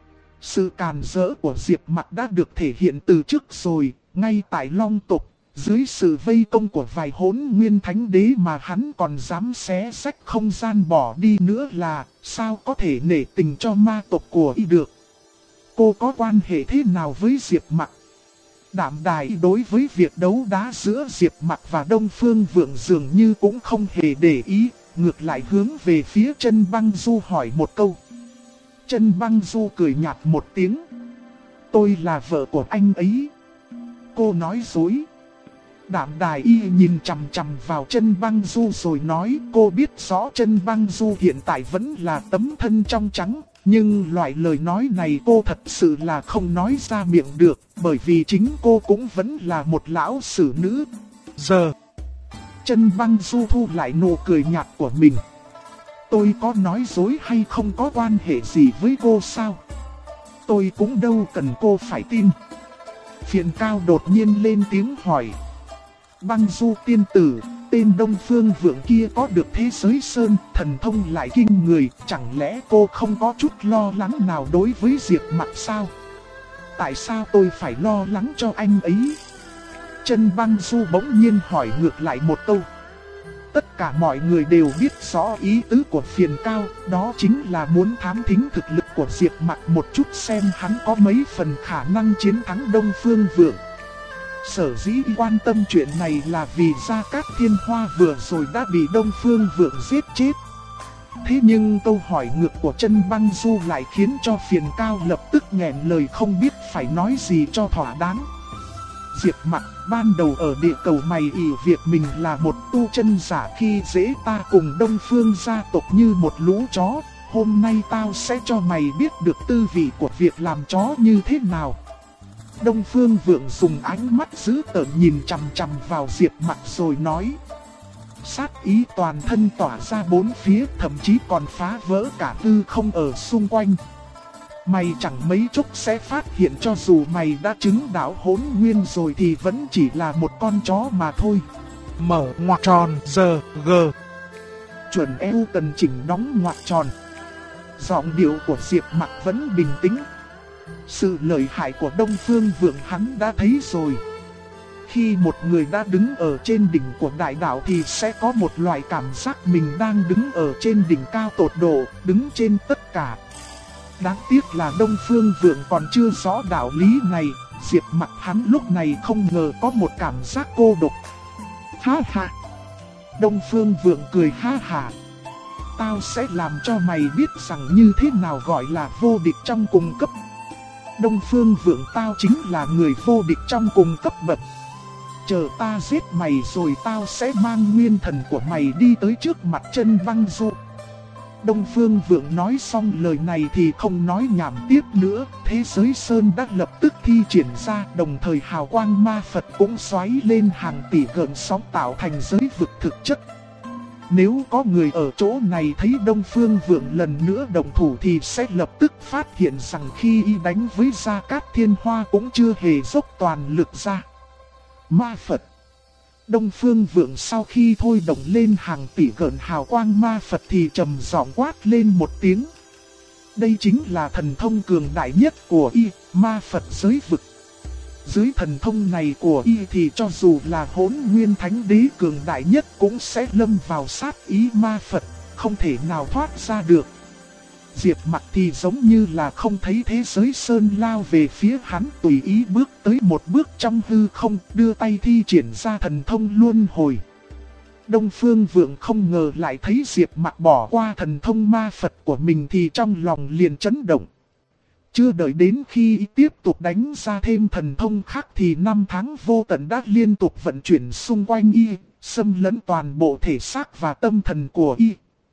Sự càn rỡ của Diệp Mặc đã được thể hiện từ trước rồi, ngay tại Long tộc, dưới sự vây công của vài Hỗn Nguyên Thánh Đế mà hắn còn dám xé sách không gian bỏ đi nữa là sao có thể nể tình cho ma tộc của y được. Cô có quan hệ thế nào với Diệp Mặc? Đạm Đài đối với việc đấu đá giữa Diệp Mặc và Đông Phương Vượng dường như cũng không hề để ý, ngược lại hướng về phía Chân Băng Du hỏi một câu. Chân Băng Du cười nhạt một tiếng. Tôi là vợ của anh ấy. Cô nói dối. Đạm Đài y nhìn chằm chằm vào Chân Băng Du rồi nói cô biết rõ Chân Băng Du hiện tại vẫn là tấm thân trong trắng, nhưng loại lời nói này cô thật sự là không nói ra miệng được, bởi vì chính cô cũng vẫn là một lão xử nữ. Giờ, Chân Băng Du thu lại nụ cười nhạt của mình. Tôi có nói dối hay không có quan hệ gì với cô sao? Tôi cũng đâu cần cô phải tin. Phiền Cao đột nhiên lên tiếng hỏi. Băng Du tiên tử, tên Đông Phương Vượng kia có được thế giới sơn thần thông lại kinh người, chẳng lẽ cô không có chút lo lắng nào đối với Diệp Mặc sao? Tại sao tôi phải lo lắng cho anh ấy? Chân Băng Du bỗng nhiên hỏi ngược lại một câu. Tất cả mọi người đều biết rõ ý tứ của Phiền Cao, đó chính là muốn thám thính thực lực của Diệp Mặc một chút xem hắn có mấy phần khả năng chiến thắng Đông Phương Vượng. Sở dĩ quan tâm chuyện này là vì Gia Cát Thiên Hoa vừa rồi đã bị Đông Phương Vượng giết chết. Thế nhưng câu hỏi ngược của Chân Băng Du lại khiến cho Phiền Cao lập tức nghẹn lời không biết phải nói gì cho thỏa đáng. Diệp Mặc ban đầu ở địa cầu mày ỷ việc mình là một tu chân giả khi dễ ta cùng Đông Phương gia tộc như một lũ chó. Hôm nay tao sẽ cho mày biết được tư vị của việc làm chó như thế nào. Đông Phương Vượng dùng ánh mắt dữ tợn nhìn chằm chằm vào Diệp Mặc rồi nói. sát ý toàn thân tỏa ra bốn phía, thậm chí còn phá vỡ cả hư không ở xung quanh. Mày chẳng mấy chốc sẽ phát hiện cho dù mày đã chứng đạo hỗn nguyên rồi thì vẫn chỉ là một con chó mà thôi. Mở ngoặc tròn giờ G. Chuẩn eo cần chỉnh đóng ngoặc tròn. Giọng điệu của Diệp Mặc vẫn bình tĩnh. Sự lợi hại của Đông Phương Vượng hắn đã thấy rồi. Khi một người đã đứng ở trên đỉnh của đại đạo thì sẽ có một loại cảm giác mình đang đứng ở trên đỉnh cao tột độ, đứng trên tất cả. Đáng tiếc là Đông Phương Vượng còn chưa rõ đạo lý này. Diệp Mặc hắn lúc này không ngờ có một cảm giác cô độc. Ha ha! Đông Phương Vượng cười ha ha. Tao sẽ làm cho mày biết rằng như thế nào gọi là vô địch trong cùng cấp. Đông Phương Vượng, tao chính là người vô địch trong cùng cấp bậc. Chờ ta giết mày rồi tao sẽ mang nguyên thần của mày đi tới trước mặt chân Băng Du. Đông Phương Vượng nói xong lời này thì không nói nhảm tiếp nữa. Thế giới sơn đã lập tức thi triển ra, đồng thời hào quang ma Phật cũng xoáy lên hàng tỷ gợn sóng tạo thành giới vực thực chất. Nếu có người ở chỗ này thấy Đông Phương Vượng lần nữa động thủ thì sẽ lập tức phát hiện rằng khi y đánh với Gia Cát Thiên Hoa cũng chưa hề dốc toàn lực ra. Ma Phật. Đông Phương Vượng sau khi thôi động lên hàng tỷ gợn hào quang ma Phật thì trầm giọng quát lên một tiếng. Đây chính là thần thông cường đại nhất của y, ma Phật giới vực. Dưới thần thông này của y thì cho dù là Hỗn Nguyên Thánh Đế cường đại nhất cũng sẽ lâm vào sát ý ma Phật, không thể nào thoát ra được. Diệp Mặc thì giống như là không thấy thế giới sơn lao về phía hắn, tùy ý bước tới một bước trong hư không, đưa tay thi triển ra thần thông luân hồi. Đông Phương Vượng không ngờ lại thấy Diệp Mặc bỏ qua thần thông ma Phật của mình thì trong lòng liền chấn động. Chưa đợi đến khi tiếp tục đánh ra thêm thần thông khác thì năm tháng vô tận đã liên tục vận chuyển xung quanh y, xâm lấn toàn bộ thể xác và tâm thần của y.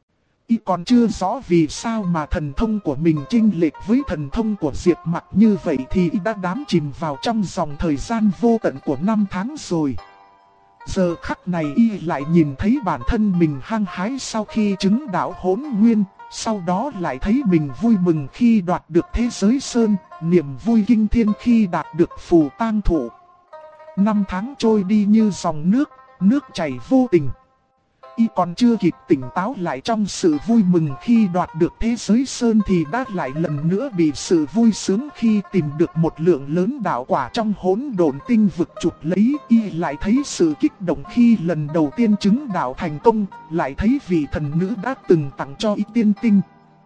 Y còn chưa rõ vì sao mà thần thông của mình chênh lệch với thần thông của Diệp Mặc như vậy thì y đã đắm chìm vào trong dòng thời gian vô tận của năm tháng rồi. Giờ khắc này y lại nhìn thấy bản thân mình hăng hái sau khi chứng đạo hỗn nguyên, sau đó lại thấy mình vui mừng khi đoạt được thế giới sơn, niềm vui kinh thiên khi đạt được phù tang thụ. Năm tháng trôi đi như dòng nước chảy vô tình. Y còn chưa kịp tỉnh táo lại trong sự vui mừng khi đoạt được thế giới sơn thì đã lại lần nữa bị sự vui sướng khi tìm được một lượng lớn đạo quả trong hỗn độn tinh vực chụp lấy. Y lại thấy sự kích động khi lần đầu tiên chứng đạo thành công, lại thấy vị thần nữ đã từng tặng cho y tiên tinh.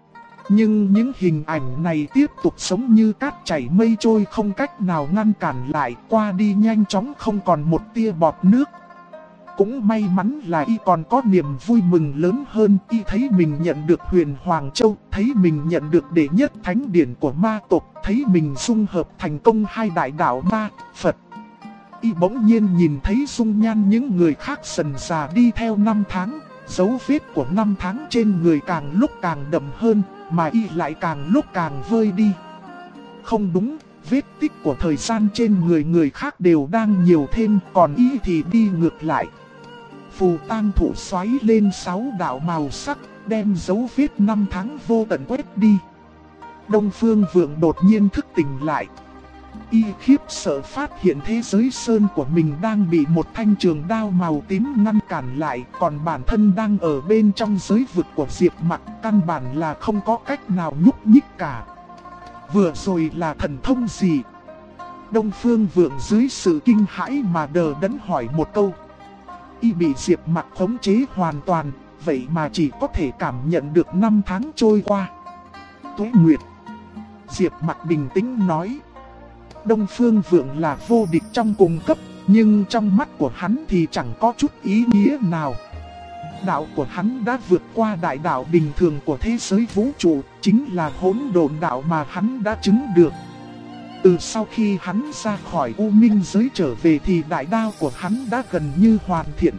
Nhưng những hình ảnh này tiếp tục giống như cát chảy mây trôi, không cách nào ngăn cản lại, qua đi nhanh chóng không còn một tia bọt nước. Cũng may mắn là y còn có niềm vui mừng lớn hơn, y thấy mình nhận được Huyền Hoàng Châu, thấy mình nhận được đệ nhất thánh điển của ma tộc, thấy mình dung hợp thành công hai đại đạo ma, Phật. Y bỗng nhiên nhìn thấy dung nhan những người khác dần già đi theo năm tháng, dấu vết của năm tháng trên người càng lúc càng đậm hơn, mà y lại càng lúc càng vơi đi. Không đúng, vết tích của thời gian trên người khác đều đang nhiều thêm, còn y thì đi ngược lại. Phù tang thụ xoáy lên 6 đạo màu sắc, đem dấu vết năm tháng vô tận quét đi. Đông Phương Vượng đột nhiên thức tỉnh lại. Y khiếp sợ phát hiện thế giới sơn của mình đang bị một thanh trường đao màu tím ngăn cản lại, còn bản thân đang ở bên trong giới vực của Diệp Mặc, căn bản là không có cách nào nhúc nhích cả. Vừa rồi là thần thông gì? Đông Phương Vượng dưới sự kinh hãi mà đờ đẫn hỏi một câu. Y bị Diệp Mặc khống chế hoàn toàn, vậy mà chỉ có thể cảm nhận được năm tháng trôi qua. Tuế Nguyệt. Diệp Mặc bình tĩnh nói. Đông Phương Vượng là vô địch trong cùng cấp, nhưng trong mắt của hắn thì chẳng có chút ý nghĩa nào. Đạo của hắn đã vượt qua đại đạo bình thường của thế giới vũ trụ, chính là hỗn độn đạo mà hắn đã chứng được. Từ sau khi hắn ra khỏi U Minh giới trở về thì đại đao của hắn đã gần như hoàn thiện.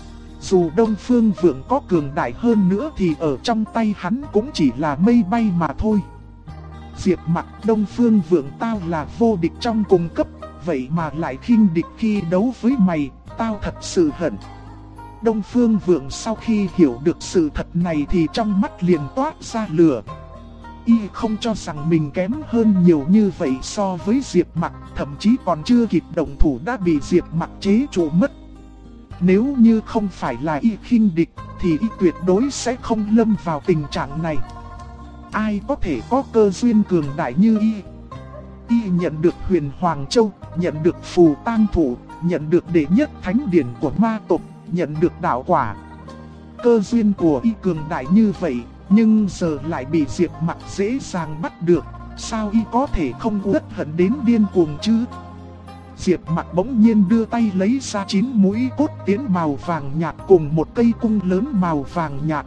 Dù Đông Phương Vượng có cường đại hơn nữa thì ở trong tay hắn cũng chỉ là mây bay mà thôi. Diệp Mặc, Đông Phương Vượng, tao là vô địch trong cùng cấp, vậy mà lại khinh địch khi đấu với mày, tao thật sự hận. Đông Phương Vượng sau khi hiểu được sự thật này thì trong mắt liền toát ra lửa. Y không cho rằng mình kém hơn nhiều như vậy so với Diệp Mặc, thậm chí còn chưa kịp động thủ đã bị Diệp Mặc chế trụ mất. Nếu như không phải là Y khinh địch thì Y tuyệt đối sẽ không lâm vào tình trạng này. Ai có thể có cơ duyên cường đại như Y? Y nhận được Huyền Hoàng Châu, nhận được Phù Tang Thủ, nhận được đệ nhất thánh điển của ma tộc, nhận được đạo quả. Cơ duyên của Y cường đại như vậy, nhưng giờ lại bị Diệp Mặc dễ dàng bắt được, sao Y có thể không uất hận đến điên cuồng chứ? Diệp Mặc bỗng nhiên đưa tay lấy ra 9 mũi cốt tiến màu vàng nhạt cùng một cây cung lớn màu vàng nhạt.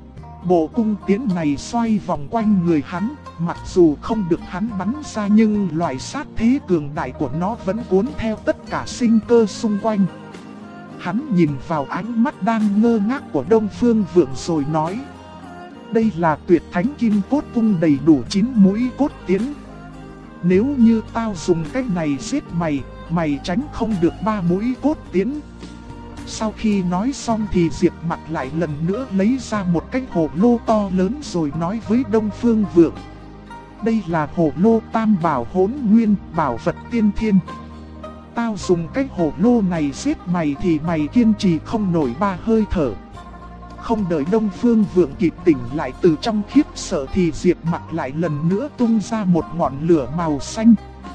Bộ cung tiến này xoay vòng quanh người hắn, mặc dù không được hắn bắn ra nhưng loại sát thế cường đại của nó vẫn cuốn theo tất cả sinh cơ xung quanh. Hắn nhìn vào ánh mắt đang ngơ ngác của Đông Phương Vượng rồi nói: đây là tuyệt thánh kim cốt cung đầy đủ 9 mũi cốt tiến. Nếu như tao dùng cách này giết mày, mày tránh không được 3 mũi cốt tiến. Sau khi nói xong thì Diệp Mặc lại lần nữa lấy ra một cái hồ lô to lớn rồi nói với Đông Phương Vượng: đây là hồ lô tam bảo hỗn nguyên, bảo vật tiên thiên. Tao dùng cái hồ lô này giết mày thì mày kiên trì không nổi 3 hơi thở. Không đợi Đông Phương Vượng kịp tỉnh lại từ trong khiếp sợ thì Diệp Mặc lại lần nữa tung ra một ngọn lửa màu xanh.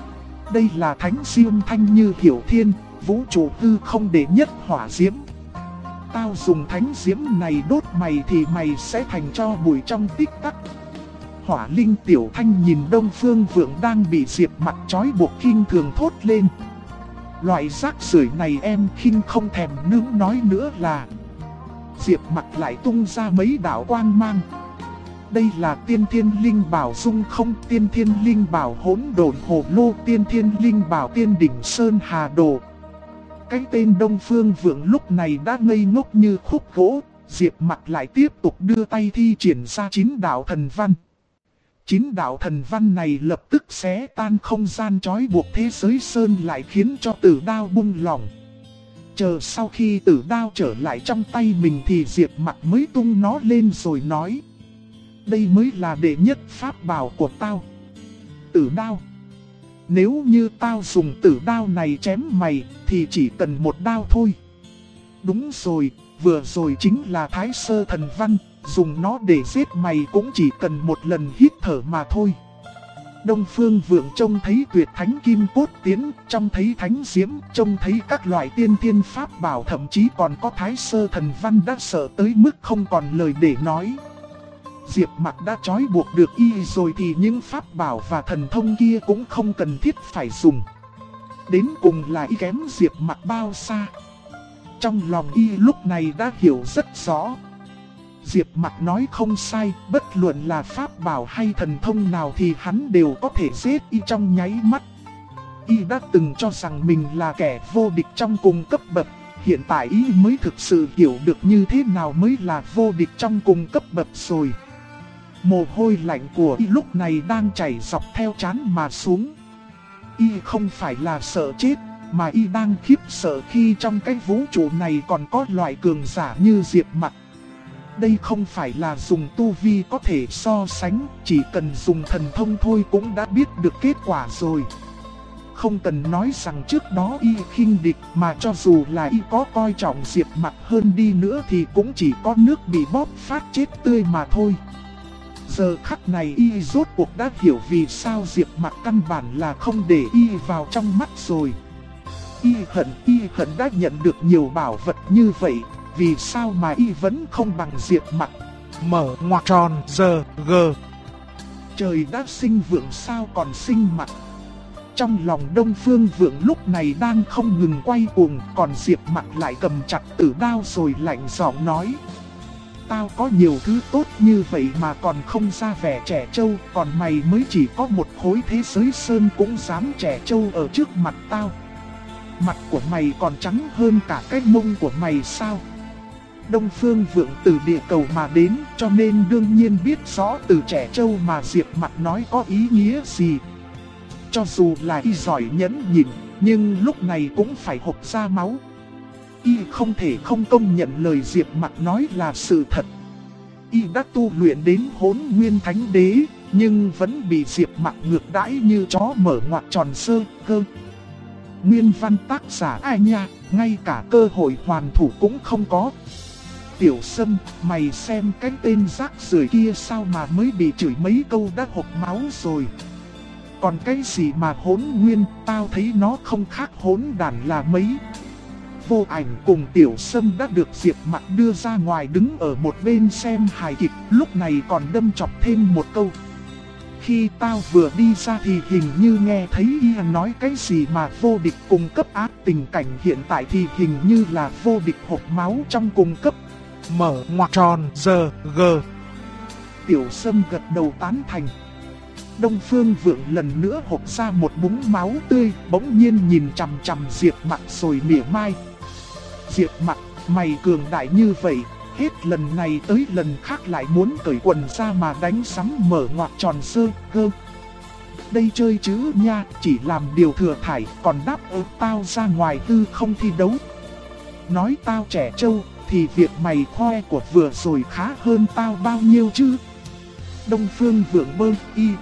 Đây là thánh diêm thanh như hiểu thiên, vũ trụ hư không đệ nhất hỏa diễm. Tao dùng thánh diễm này đốt mày thì mày sẽ thành tro bụi trong tích tắc. Hỏa linh tiểu thanh nhìn Đông Phương Vượng đang bị Diệp Mặc trói buộc khinh thường thốt lên: loại rác rưởi này em khinh không thèm nướng nói nữa là. Diệp Mặc lại tung ra mấy đạo quang mang. Đây là tiên thiên linh bảo dung không, tiên thiên linh bảo hỗn độn hồ lô, tiên thiên linh bảo tiên đỉnh sơn hà đồ. Cái tên Đông Phương Vượng lúc này đã ngây ngốc như khúc gỗ. Diệp Mặc lại tiếp tục đưa tay thi triển ra 9 đạo thần văn. 9 đạo thần văn này lập tức xé tan không gian trói buộc thế giới sơn lại khiến cho tử đao bung lỏng. Chờ sau khi tử đao trở lại trong tay mình thì Diệp Mặc mới tung nó lên rồi nói: đây mới là đệ nhất pháp bảo của tao. Tử đao. Nếu như tao dùng tử đao này chém mày thì chỉ cần một đao thôi. Đúng rồi, vừa rồi chính là Thái Sơ thần văn, dùng nó để giết mày cũng chỉ cần một lần hít thở mà thôi. Đông Phương Vượng trông thấy tuyệt thánh kim cốt tiến, trông thấy thánh diễm, trông thấy các loại tiên thiên pháp bảo, thậm chí còn có Thái Sơ thần văn đã sợ tới mức không còn lời để nói. Diệp Mặc đã trói buộc được Y rồi thì những pháp bảo và thần thông kia cũng không cần thiết phải dùng. Đến cùng là Y kém Diệp Mặc bao xa? Trong lòng Y lúc này đã hiểu rất rõ. Diệp Mặc nói không sai, bất luận là pháp bảo hay thần thông nào thì hắn đều có thể giết Y trong nháy mắt. Y đã từng cho rằng mình là kẻ vô địch trong cùng cấp bậc, hiện tại Y mới thực sự hiểu được như thế nào mới là vô địch trong cùng cấp bậc rồi. Mồ hôi lạnh của Y lúc này đang chảy dọc theo trán mà xuống. Y không phải là sợ chết, mà Y đang khiếp sợ khi trong cái vũ trụ này còn có loại cường giả như Diệp Mặc. Đây không phải là dùng tu vi có thể so sánh, chỉ cần dùng thần thông thôi cũng đã biết được kết quả rồi. Không cần nói rằng trước đó Y khinh địch, mà cho dù là Y có coi trọng Diệp Mặc hơn đi nữa thì cũng chỉ có nước bị bóp phát chết tươi mà thôi. Giờ khắc này Y rốt cuộc đã hiểu vì sao Diệp Mặc căn bản là không để Y vào trong mắt rồi. Y hận đã nhận được nhiều bảo vật như vậy, vì sao mà Y vẫn không bằng Diệp Mặc? Mở ngoặc tròn giờ G. Trời đã sinh Vượng sao còn sinh Mặc? Trong lòng Đông Phương Vượng lúc này đang không ngừng quay cuồng, còn Diệp Mặc lại cầm chặt tử đao rồi lạnh giọng nói: tao có nhiều thứ tốt như vậy mà còn không ra vẻ trẻ trâu, còn mày mới chỉ có một khối thế giới sơn cũng dám trẻ trâu ở trước mặt tao. Mặt của mày còn trắng hơn cả cái mông của mày sao? Đông Phương Vượng từ địa cầu mà đến, cho nên đương nhiên biết rõ từ trẻ trâu mà Diệp Mặc nói có ý nghĩa gì. Cho dù là Y giỏi nhẫn nhịn, nhưng lúc này cũng phải hộc ra máu. Y không thể không công nhận lời Diệp Mặc nói là sự thật. Y đã tu luyện đến Hỗn Nguyên Thánh Đế, nhưng vẫn bị Diệp Mặc ngược đãi như chó mở ngoặc tròn sơ cơ. Nguyên văn tác giả ai nha, ngay cả cơ hội hoàn thủ cũng không có. Tiểu Sâm, mày xem cái tên rác rưởi kia sao mà mới bị chửi mấy câu đã hộc máu rồi. Còn cái gì mà Hỗn Nguyên, tao thấy nó không khác hỗn đàn là mấy. Vô Ảnh cùng Tiểu Sâm đã được Diệp Mặc đưa ra ngoài đứng ở một bên xem hài kịch, lúc này còn đâm chọc thêm một câu. Khi tao vừa đi ra thì hình như nghe thấy y nói cái gì mà vô địch cùng cấp ác, tình cảnh hiện tại thì hình như là vô địch hộc máu trong cùng cấp. Mở ngoặc tròn giờ G. Tiểu Sâm gật đầu tán thành. Đông Phương Vượng lần nữa hộc ra một búng máu tươi, bỗng nhiên nhìn chằm chằm Diệp Mặc rồi mỉa mai. Diệp Mặc, mày cường đại như vậy, hết lần này tới lần khác lại muốn cởi quần ra mà đánh sắm mở ngoặc tròn sơ cơ. Đây chơi chứ nha, chỉ làm điều thừa thải, còn đáp ứng tao ra ngoài hư không thi đấu. Nói tao trẻ trâu, thì việc mày khoe của vừa rồi khá hơn tao bao nhiêu chứ. Đông Phương Vượng bơ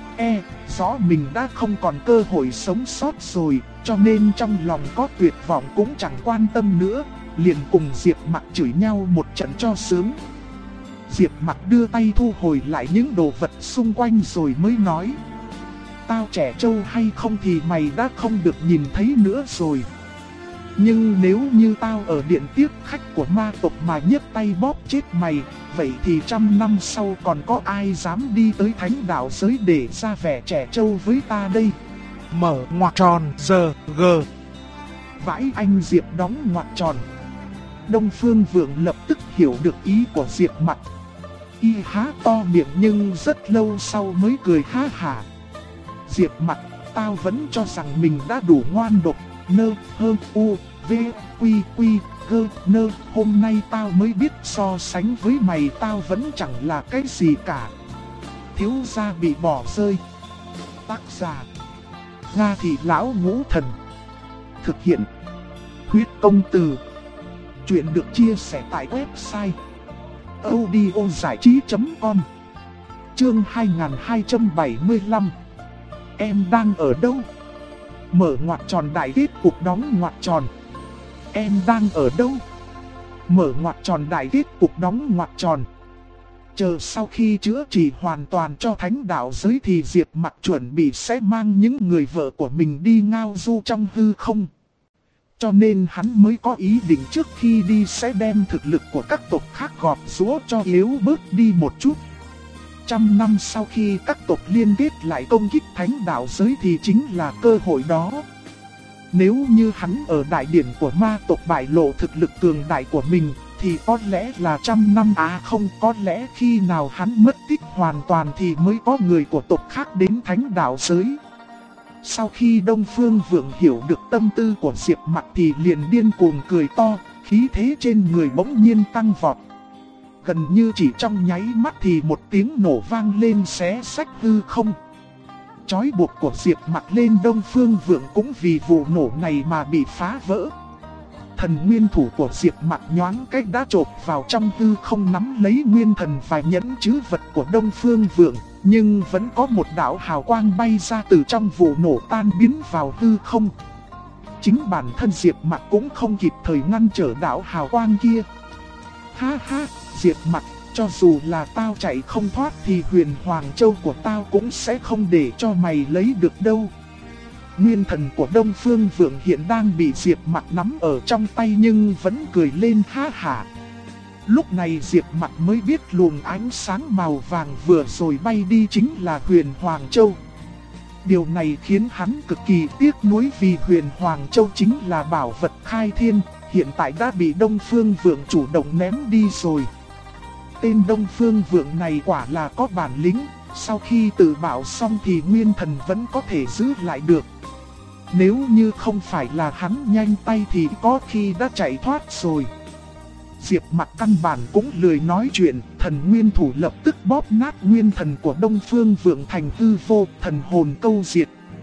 rõ mình đã không còn cơ hội sống sót rồi, cho nên trong lòng có tuyệt vọng cũng chẳng quan tâm nữa, liền cùng Diệp Mặc chửi nhau một trận cho sướng. Diệp Mặc đưa tay thu hồi lại những đồ vật xung quanh rồi mới nói. Tao trẻ trâu hay không thì mày đã không được nhìn thấy nữa rồi. Nhưng nếu như tao ở điện tiếp khách của ma tộc mà nhấc tay bóp chết mày, vậy thì 100 năm sau còn có ai dám đi tới thánh đạo giới để ra vẻ trẻ trâu với ta đây? Mở ngoặc tròn giờ G. Vãi anh Diệp đóng ngoặc tròn. Đông Phương Vượng lập tức hiểu được ý của Diệp Mặc. Y há to miệng nhưng rất lâu sau mới cười ha hả. Diệp Mặc, tao vẫn cho rằng mình đã đủ ngoan độc. Nơ, hơ, u, v, quy, quy, gơ, nơ. Hôm nay tao mới biết so sánh với mày tao vẫn chẳng là cái gì cả. Thiếu gia bị bỏ rơi. Tác giả Nga Thị Lão Ngũ Thần. Thực hiện Huyết Công Từ. Chuyện được chia sẻ tại website audiozảichí.com. Chương 2275. Em đang ở đâu? Mở ngoặc tròn đại kết cục đóng ngoặc tròn. Em đang ở đâu? Mở ngoặc tròn đại kết cục đóng ngoặc tròn. Chờ sau khi chữa trị hoàn toàn cho thánh đạo giới thì Diệp Mặc chuẩn bị sẽ mang những người vợ của mình đi ngao du trong hư không. Cho nên hắn mới có ý định trước khi đi sẽ đem thực lực của các tộc khác gọt rũa cho yếu bớt đi một chút. 100 năm sau khi các tộc liên kết lại công kích thánh đạo giới thì chính là cơ hội đó. Nếu như hắn ở đại điển của ma tộc bại lộ thực lực cường đại của mình thì có lẽ là 100 năm không, có lẽ khi nào hắn mất tích hoàn toàn thì mới có người của tộc khác đến thánh đạo giới. Sau khi Đông Phương Vượng hiểu được tâm tư của Diệp Mặc thì liền điên cuồng cười to, khí thế trên người bỗng nhiên tăng vọt. Gần như chỉ trong nháy mắt thì một tiếng nổ vang lên xé rách hư không. Chói buộc của Diệp Mặc lên Đông Phương Vượng cũng vì vụ nổ này mà bị phá vỡ. Thần nguyên thủ của Diệp Mặc nhoáng cách đã chộp vào trong hư không nắm lấy nguyên thần và nhẫn chữ vật của Đông Phương Vượng. Nhưng vẫn có một đạo hào quang bay ra từ trong vụ nổ tan biến vào hư không. Chính bản thân Diệp Mặc cũng không kịp thời ngăn trở đạo hào quang kia. Ha ha, Diệp Mặc, cho dù là tao chạy không thoát thì Huyền Hoàng Châu của tao cũng sẽ không để cho mày lấy được đâu. Nguyên thần của Đông Phương Vượng hiện đang bị Diệp Mặc nắm ở trong tay nhưng vẫn cười lên ha hả. Lúc này Diệp Mặc mới biết luồng ánh sáng màu vàng vừa rồi bay đi chính là Huyền Hoàng Châu. Điều này khiến hắn cực kỳ tiếc nuối vì Huyền Hoàng Châu chính là bảo vật khai thiên, hiện tại đã bị Đông Phương Vượng chủ động ném đi rồi. Tên Đông Phương Vượng này quả là có bản lĩnh, sau khi tự bảo xong thì nguyên thần vẫn có thể giữ lại được. Nếu như không phải là hắn nhanh tay thì có khi đã chạy thoát rồi. Diệp Mặc căn bản cũng lười nói chuyện, thần nguyên thủ lập tức bóp nát nguyên thần của Đông Phương Vượng thành hư vô, thần hồn câu diệt.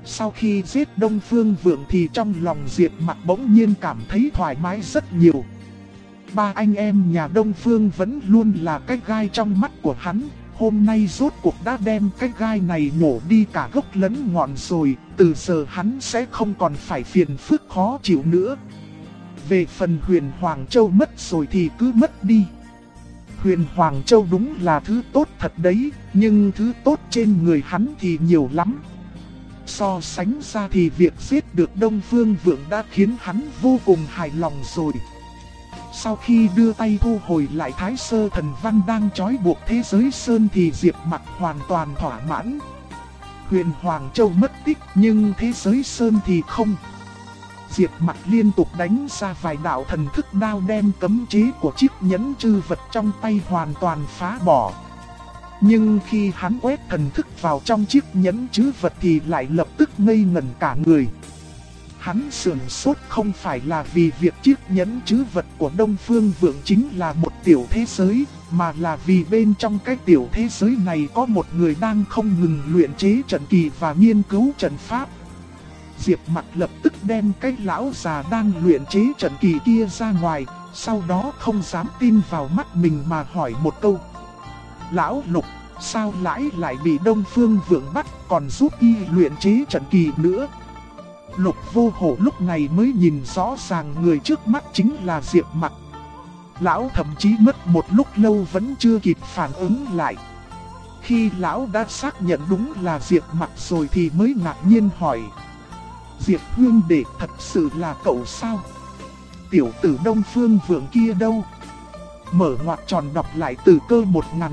Sau khi giết Đông Phương Vượng thì trong lòng Diệp Mặc bỗng nhiên cảm thấy thoải mái rất nhiều. Ba anh em nhà Đông Phương vẫn luôn là cái gai trong mắt của hắn. Hôm nay rốt cuộc đã đem cái gai này nhổ đi cả gốc lẫn ngọn rồi. Từ giờ hắn sẽ không còn phải phiền phức khó chịu nữa. Về phần Huyền Hoàng Châu mất rồi thì cứ mất đi. Huyền Hoàng Châu đúng là thứ tốt thật đấy, nhưng thứ tốt trên người hắn thì nhiều lắm. So sánh ra thì việc giết được Đông Phương Vượng đã khiến hắn vô cùng hài lòng rồi. Sau khi đưa tay thu hồi lại Thái Sơ Thần Văn đang trói buộc thế giới sơn thì Diệp Mặc hoàn toàn thỏa mãn. Huyền Hoàng Châu mất tích nhưng thế giới sơn thì không. Diệp Mặc liên tục đánh ra vài đạo thần thức đao đem cấm chế của chiếc nhẫn chư vật trong tay hoàn toàn phá bỏ. Nhưng khi hắn quét thần thức vào trong chiếc nhẫn chư vật thì lại lập tức ngây ngẩn cả người. Hắn sửng sốt không phải là vì việc chiếc nhẫn trữ vật của Đông Phương Vượng chính là một tiểu thế giới, mà là vì bên trong cái tiểu thế giới này có một người đang không ngừng luyện chế trận kỳ và nghiên cứu trận pháp. Diệp Mặc lập tức đem cái lão già đang luyện chế trận kỳ kia ra ngoài, sau đó không dám tin vào mắt mình mà hỏi một câu. Lão Lục, sao lại bị Đông Phương Vượng bắt còn giúp y luyện chế trận kỳ nữa? Lục Vô Hổ lúc này mới nhìn rõ ràng người trước mắt chính là Diệp Mặc. Lão thậm chí mất một lúc lâu vẫn chưa kịp phản ứng lại. Khi lão đã xác nhận đúng là Diệp Mặc rồi thì mới ngạc nhiên hỏi. Diệp huynh đệ, thật sự là cậu sao? Tiểu tử Đông Phương Vượng kia đâu? Mở ngoặc tròn đọc lại từ cơ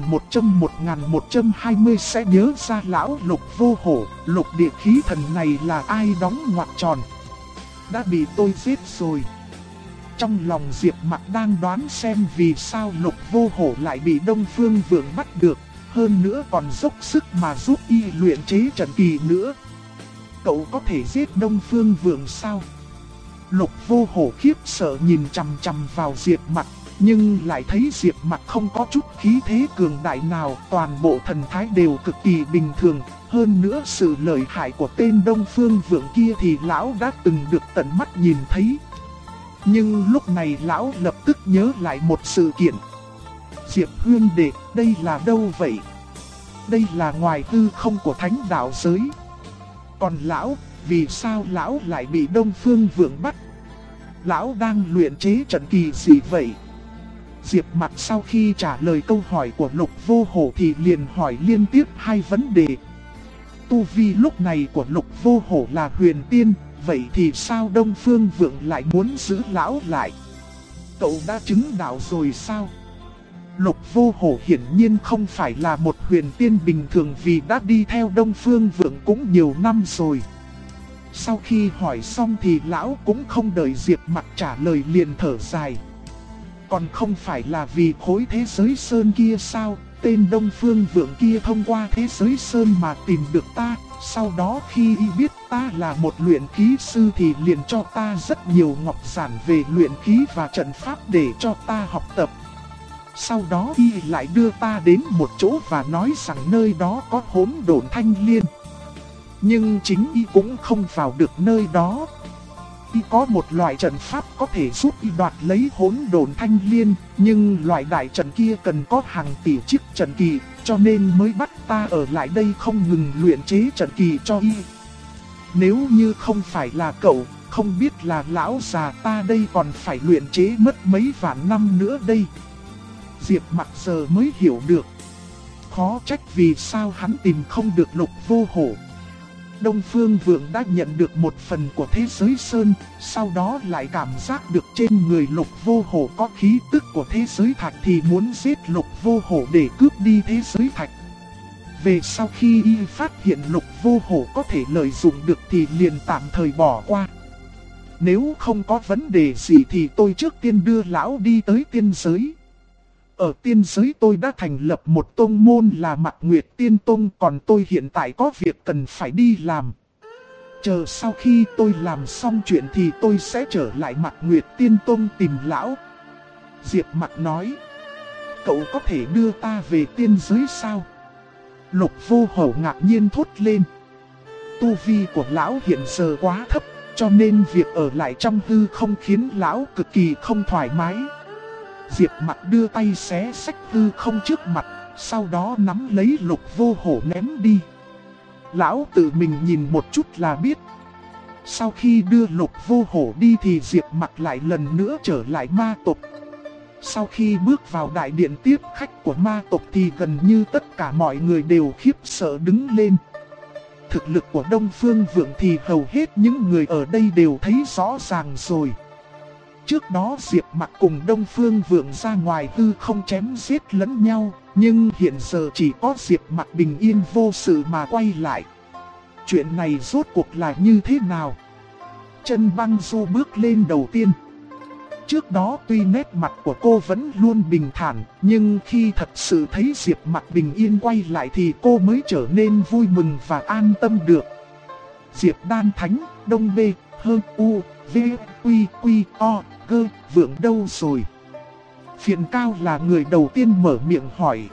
1120 sẽ nhớ ra lão Lục Vô Hổ. Lục địa khí thần này là ai đóng ngoặc tròn? Đã bị tôi giết rồi. Trong lòng Diệp Mặc đang đoán xem vì sao Lục Vô Hổ lại bị Đông Phương Vượng bắt được. Hơn nữa còn dốc sức mà giúp y luyện chế trận kỳ nữa. Cậu có thể giết Đông Phương Vượng sao? Lục Vô Hổ khiếp sợ nhìn chằm chằm vào Diệp Mặc. Nhưng lại thấy Diệp Mặc không có chút khí thế cường đại nào, toàn bộ thần thái đều cực kỳ bình thường. Hơn nữa sự lợi hại của tên Đông Phương Vượng kia thì lão đã từng được tận mắt nhìn thấy. Nhưng lúc này lão lập tức nhớ lại một sự kiện. Diệp huynh đệ, đây là đâu vậy? Đây là ngoài hư không của thánh đạo giới. Còn lão, vì sao lão lại bị Đông Phương Vượng bắt? Lão đang luyện chế trận kỳ gì vậy? Diệp Mặc sau khi trả lời câu hỏi của Lục Vô Hổ thì liền hỏi liên tiếp hai vấn đề. Tu vi lúc này của Lục Vô Hổ là huyền tiên, vậy thì sao Đông Phương Vượng lại muốn giữ lão lại? Cậu đã chứng đạo rồi sao? Lục Vô Hổ hiển nhiên không phải là một huyền tiên bình thường vì đã đi theo Đông Phương Vượng cũng nhiều năm rồi. Sau khi hỏi xong thì lão cũng không đợi Diệp Mặc trả lời liền thở dài. Còn không phải là vì khối thế giới sơn kia sao? Tên Đông Phương Vượng kia thông qua thế giới sơn mà tìm được ta. Sau đó khi y biết ta là một luyện khí sư thì liền cho ta rất nhiều ngọc giản về luyện khí và trận pháp để cho ta học tập. Sau đó y lại đưa ta đến một chỗ và nói rằng nơi đó có hỗn độn thanh liên. Nhưng chính y cũng không vào được nơi đó. Y có một loại trận pháp có thể giúp y đoạt lấy hỗn độn thanh liên, nhưng loại đại trận kia cần có hàng tỷ chiếc trận kỳ, cho nên mới bắt ta ở lại đây không ngừng luyện chế trận kỳ cho y. Nếu như không phải là cậu, không biết là lão già ta đây còn phải luyện chế mất mấy vạn năm nữa đây. Diệp Mặc giờ mới hiểu được. Khó trách vì sao hắn tìm không được Lục Vô Hổ. Đông Phương Vượng đã nhận được một phần của thế giới sơn, sau đó lại cảm giác được trên người Lục Vô Hổ có khí tức của thế giới thạch thì muốn giết Lục Vô Hổ để cướp đi thế giới thạch. Về sau khi y phát hiện Lục Vô Hổ có thể lợi dụng được thì liền tạm thời bỏ qua. Nếu không có vấn đề gì thì tôi trước tiên đưa lão đi tới tiên giới. Ở tiên giới tôi đã thành lập một tông môn là Mạc Nguyệt Tiên Tông, còn tôi hiện tại có việc cần phải đi làm. Chờ sau khi tôi làm xong chuyện thì tôi sẽ trở lại Mạc Nguyệt Tiên Tông tìm lão. Diệp Mặc nói, cậu có thể đưa ta về tiên giới sao? Lục Vô Hổ ngạc nhiên thốt lên. tu vi của lão hiện giờ quá thấp, cho nên việc ở lại trong hư không khiến lão cực kỳ không thoải mái. Diệp Mặc đưa tay xé xách hư không trước mặt, sau đó nắm lấy Lục Vô Hổ ném đi. Lão tự mình nhìn một chút là biết. Sau khi đưa Lục Vô Hổ đi thì Diệp Mặc lại lần nữa trở lại ma tộc. Sau khi bước vào đại điện tiếp khách của ma tộc thì gần như tất cả mọi người đều khiếp sợ đứng lên. Thực lực của Đông Phương Vượng thì hầu hết những người ở đây đều thấy rõ ràng rồi. Trước đó Diệp Mặc cùng Đông Phương Vượng ra ngoài hư không chém giết lẫn nhau, nhưng hiện giờ chỉ có Diệp Mặc bình yên vô sự mà quay lại. Chuyện này rốt cuộc là như thế nào? Chân Băng Du bước lên đầu tiên. Trước đó tuy nét mặt của cô vẫn luôn bình thản, nhưng khi thật sự thấy Diệp Mặc bình yên quay lại thì cô mới trở nên vui mừng và an tâm được. Diệp Đan Thánh, Đông B, Hơ U, V, Quy, Quy, O, Gơ, Vượng đâu rồi? Phiền Cao là người đầu tiên mở miệng hỏi.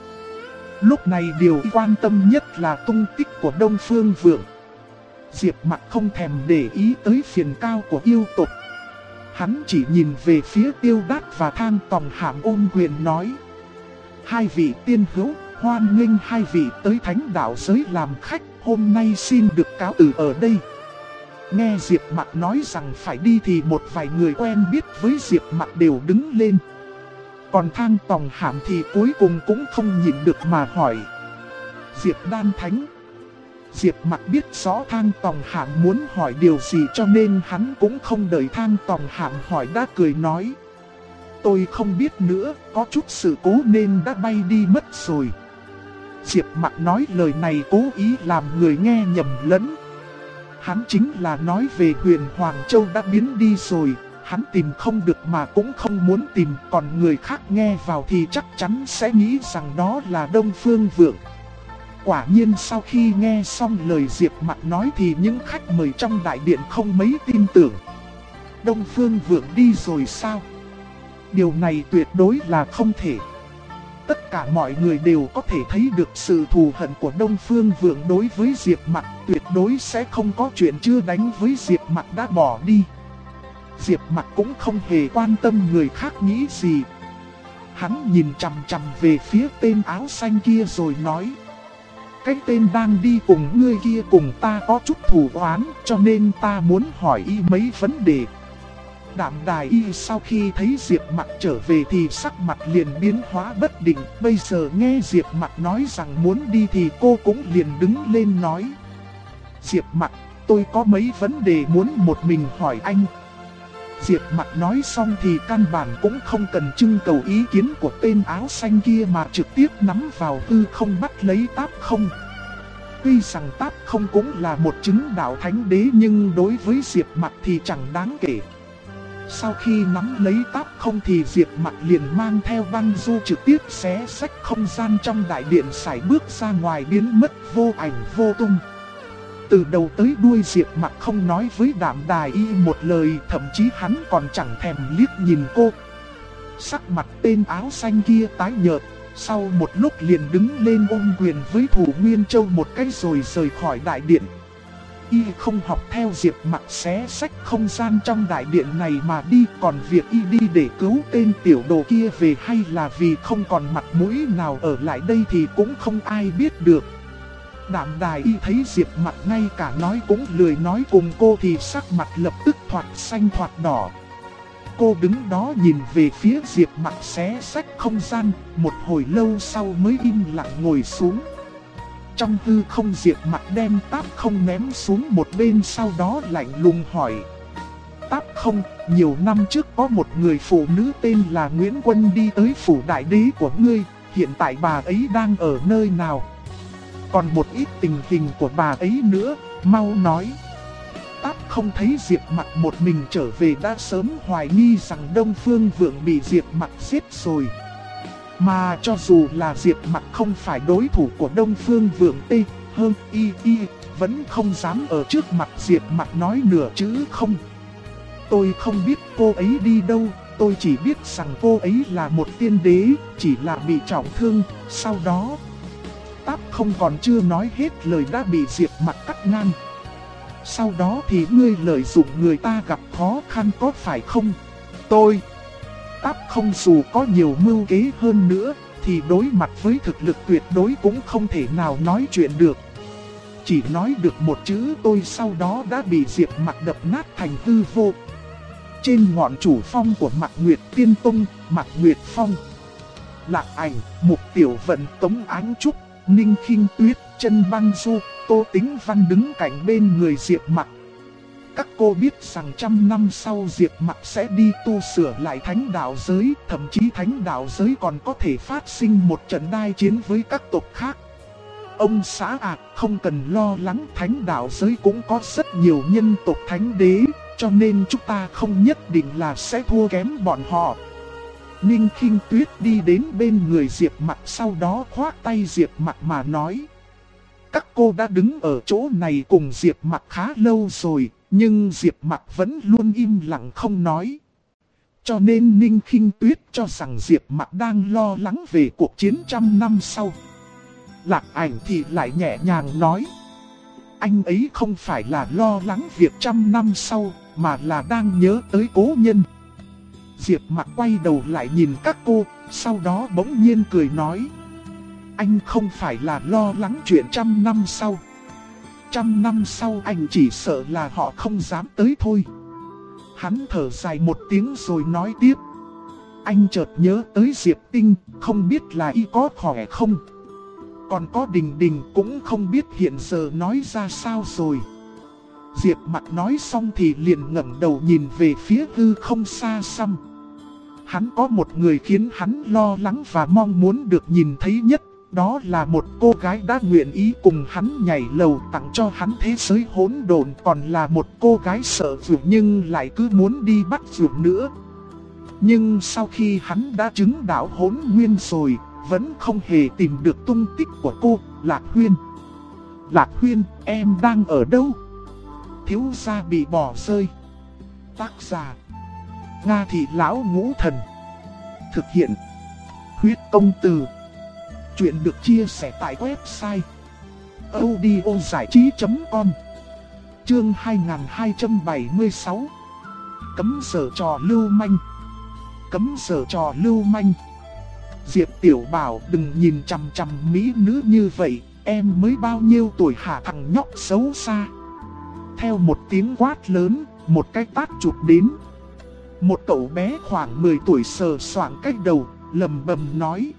Lúc này điều quan tâm nhất là tung tích của Đông Phương Vượng. Diệp Mặc không thèm để ý tới Phiền Cao của yêu tộc. Hắn chỉ nhìn về phía Tiêu Đát và Thang Tòng Hàm ôm quyền nói: hai vị tiên hữu, hoan nghênh hai vị tới Thánh Đạo giới làm khách, hôm nay xin được cáo từ ở đây. Nghe Diệp Mặc nói rằng phải đi thì một vài người quen biết với Diệp Mặc đều đứng lên. Còn Thang Tòng Hàm thì cuối cùng cũng không nhịn được mà hỏi: Diệp Đan Thánh. Diệp Mặc biết rõ Thang Tòng Hàm muốn hỏi điều gì cho nên hắn cũng không đợi Thang Tòng Hàm hỏi đã cười nói: tôi không biết nữa, có chút sự cố nên đã bay đi mất rồi. Diệp Mặc nói lời này cố ý làm người nghe nhầm lẫn. Hắn chính là nói về Huyền Hoàng Châu đã biến đi rồi, hắn tìm không được mà cũng không muốn tìm, còn người khác nghe vào thì chắc chắn sẽ nghĩ rằng đó là Đông Phương Vượng. Quả nhiên sau khi nghe xong lời Diệp Mặc nói thì những khách mời trong đại điện không mấy tin tưởng. Đông Phương Vượng đi rồi sao? Điều này tuyệt đối là không thể. Tất cả mọi người đều có thể thấy được sự thù hận của Đông Phương Vượng đối với Diệp Mặc, tuyệt đối sẽ không có chuyện chưa đánh với Diệp Mặc đã bỏ đi. Diệp Mặc cũng không hề quan tâm người khác nghĩ gì. Hắn nhìn chằm chằm về phía tên áo xanh kia rồi nói: cái tên đang đi cùng ngươi kia cùng ta có chút thù oán, cho nên ta muốn hỏi y mấy vấn đề. Đạm Đài Y sau khi thấy Diệp Mặc trở về thì sắc mặt liền biến hóa bất định. Bây giờ nghe Diệp Mặc nói rằng muốn đi thì cô cũng liền đứng lên nói: Diệp Mặc, tôi có mấy vấn đề muốn một mình hỏi anh. Diệp Mặc nói xong thì căn bản cũng không cần trưng cầu ý kiến của tên áo xanh kia mà trực tiếp nắm vào hư không bắt lấy Táp Không. Tuy rằng Táp Không cũng là một chứng đạo thánh đế nhưng đối với Diệp Mặc thì chẳng đáng kể. Sau khi nắm lấy Táp Không thì Diệp Mặc liền mang theo Băng Du trực tiếp xé xách không gian trong đại điện sải bước ra ngoài biến mất vô ảnh vô tung. Từ đầu tới đuôi Diệp Mặc không nói với Đạm Đài Y một lời, thậm chí hắn còn chẳng thèm liếc nhìn cô. Sắc mặt tên áo xanh kia tái nhợt, sau một lúc liền đứng lên ôm quyền với Thủ Nguyên Châu một cái rồi rời khỏi đại điện. Y không học theo Diệp Mặc xé xách không gian trong đại điện này mà đi, còn việc y đi để cứu tên tiểu đồ kia về hay là vì không còn mặt mũi nào ở lại đây thì cũng không ai biết được. Đạm Đài Y thấy Diệp Mặc ngay cả nói cũng lười nói cùng cô thì sắc mặt lập tức thoạt xanh thoạt đỏ. Cô đứng đó nhìn về phía Diệp Mặc xé xách không gian, một hồi lâu sau mới im lặng ngồi xuống. Trong hư không Diệp Mặc đem Táp Không ném xuống một bên, sau đó lạnh lùng hỏi: Táp Không, nhiều năm trước có một người phụ nữ tên là Nguyễn Quân đi tới phủ đại đế của ngươi, hiện tại bà ấy đang ở nơi nào? Còn một ít tình hình của bà ấy nữa, mau nói. Táp Không thấy Diệp Mặc một mình trở về đã sớm hoài nghi rằng Đông Phương Vượng bị Diệp Mặc giết rồi. Mà cho dù là Diệp Mặc không phải đối thủ của Đông Phương Vượng vẫn không dám ở trước mặt Diệp Mặc nói nửa chữ không. Tôi không biết cô ấy đi đâu, tôi chỉ biết rằng cô ấy là một tiên đế, chỉ là bị trọng thương, sau đó... Táp Không còn chưa nói hết lời đã bị Diệp Mặc cắt ngang. Sau đó thì ngươi lợi dụng người ta gặp khó khăn có phải không? Táp không dù có nhiều mưu kế hơn nữa, thì đối mặt với thực lực tuyệt đối cũng không thể nào nói chuyện được. Chỉ nói được một chữ tôi sau đó đã bị Diệp Mặc đập nát thành hư vô. Trên ngọn chủ phong của Mạc Nguyệt Tiên Tông, Mạc Nguyệt Phong, Lạc Ảnh, Mục Tiểu Vận, Tống Ánh Trúc, Ninh Khinh Tuyết, Chân Băng Du, Tô Tĩnh Văn đứng cạnh bên người Diệp Mặc. Các cô biết rằng 100 năm sau Diệp Mặc sẽ đi tu sửa lại thánh đạo giới, thậm chí thánh đạo giới còn có thể phát sinh một trận đại chiến với các tộc khác. Ông xã ạ, không cần lo lắng, thánh đạo giới cũng có rất nhiều nhân tộc thánh đế, cho nên chúng ta không nhất định là sẽ thua kém bọn họ. Ninh Khinh Tuyết đi đến bên người Diệp Mặc, sau đó khoác tay Diệp Mặc mà nói. Các cô đã đứng ở chỗ này cùng Diệp Mặc khá lâu rồi, nhưng Diệp Mặc vẫn luôn im lặng không nói. Cho nên Ninh Khinh Tuyết cho rằng Diệp Mặc đang lo lắng về cuộc chiến 100 năm sau. Lạc Ảnh thì lại nhẹ nhàng nói. Anh ấy không phải là lo lắng việc 100 năm sau, mà là đang nhớ tới cố nhân. Diệp Mặc quay đầu lại nhìn các cô, sau đó bỗng nhiên cười nói. Anh không phải là lo lắng chuyện 100 năm sau. 100 năm sau anh chỉ sợ là họ không dám tới thôi. Hắn thở dài một tiếng rồi nói tiếp. Anh chợt nhớ tới Diệp Tinh, không biết là y có khỏe không? Còn có Đình Đình cũng không biết hiện giờ nói ra sao rồi. Diệp Mặc nói xong thì liền ngẩng đầu nhìn về phía hư không xa xăm. Hắn có một người khiến hắn lo lắng và mong muốn được nhìn thấy nhất. Đó là một cô gái đã nguyện ý cùng hắn nhảy lầu tặng cho hắn thế giới hỗn độn. Còn là một cô gái sợ vượt nhưng lại cứ muốn đi bắt vượt nữa. Nhưng sau khi hắn đã chứng đạo hỗn nguyên rồi, vẫn không hề tìm được tung tích của cô, Lạc Huyên. Lạc Huyên, em đang ở đâu? Thiếu gia bị bỏ rơi. Tác giả Nga Thị Lão Ngũ Thần. Thực hiện Huyết Công Từ. Chuyện được chia sẻ tại website audiozảichí.com. Chương 2276. Cấm giở trò lưu manh. Cấm giở trò lưu manh. Diệp Tiểu Bảo, đừng nhìn chằm chằm mỹ nữ như vậy, em mới bao nhiêu tuổi hả thằng nhóc xấu xa. Theo một tiếng quát lớn, một cái tát chụp đến. Một cậu bé khoảng 10 tuổi sờ soạng cái đầu, lầm bầm nói.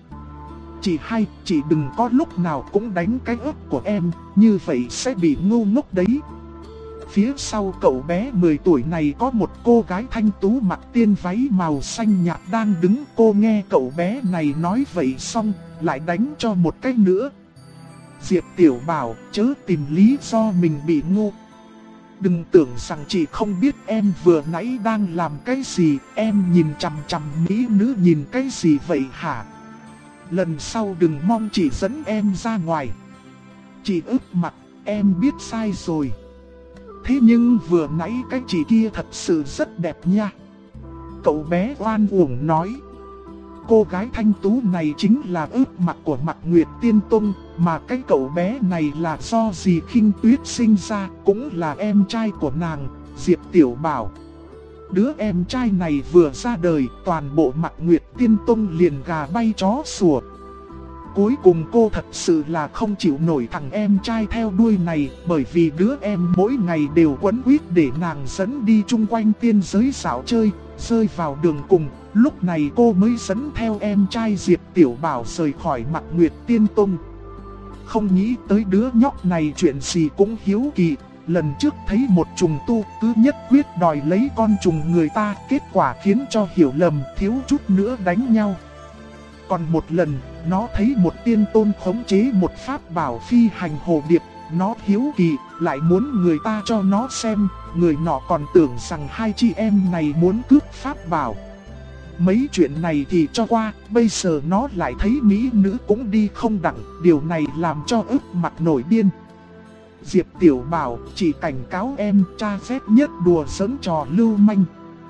Chị đừng có lúc nào cũng đánh cái ớt của em, như vậy sẽ bị ngu ngốc đấy. Phía sau cậu bé 10 tuổi này có một cô gái thanh tú mặc tiên váy màu xanh nhạt đang đứng. Cô nghe cậu bé này nói vậy xong, lại đánh cho một cái nữa. Diệp Tiểu Bảo, chớ tìm lý do mình bị ngu. Đừng tưởng rằng chị không biết em vừa nãy đang làm cái gì, em nhìn chằm chằm mỹ nữ nhìn cái gì vậy hả? Lần sau đừng mong chị dẫn em ra ngoài. Chị ức mặt, em biết sai rồi. Thế nhưng vừa nãy cái chị kia thật sự rất đẹp nha. Cậu bé oan uổng nói. Cô gái thanh tú này chính là ước mặt của Mạc Nguyệt Tiên Tông, mà cái cậu bé này là do dì Khinh Tuyết sinh ra, cũng là em trai của nàng, Diệp Tiểu Bảo. Đứa em trai này vừa ra đời, toàn bộ Mạc Nguyệt Tiên Tông liền gà bay chó sủa. Cuối cùng cô thật sự là không chịu nổi thằng em trai theo đuôi này, bởi vì đứa em mỗi ngày đều quấn quýt để nàng dẫn đi chung quanh tiên giới dạo chơi, rơi vào đường cùng. Lúc này cô mới dẫn theo em trai Diệp Tiểu Bảo rời khỏi Mạc Nguyệt Tiên Tông. Không nghĩ tới đứa nhóc này chuyện gì cũng hiếu kỳ. Lần trước thấy một trùng tu cứ nhất quyết đòi lấy con trùng người ta, kết quả khiến cho hiểu lầm, thiếu chút nữa đánh nhau. Còn một lần, nó thấy một tiên tôn khống chế một pháp bảo phi hành hồ điệp, nó hiếu kỳ, lại muốn người ta cho nó xem, người nọ còn tưởng rằng hai chị em này muốn cướp pháp bảo. Mấy chuyện này thì cho qua, bây giờ nó lại thấy mỹ nữ cũng đi không đặng, điều này làm cho ức mặt nổi điên. Diệp Tiểu Bảo, chỉ cảnh cáo em, cha phép nhất đùa giỡn trò lưu manh.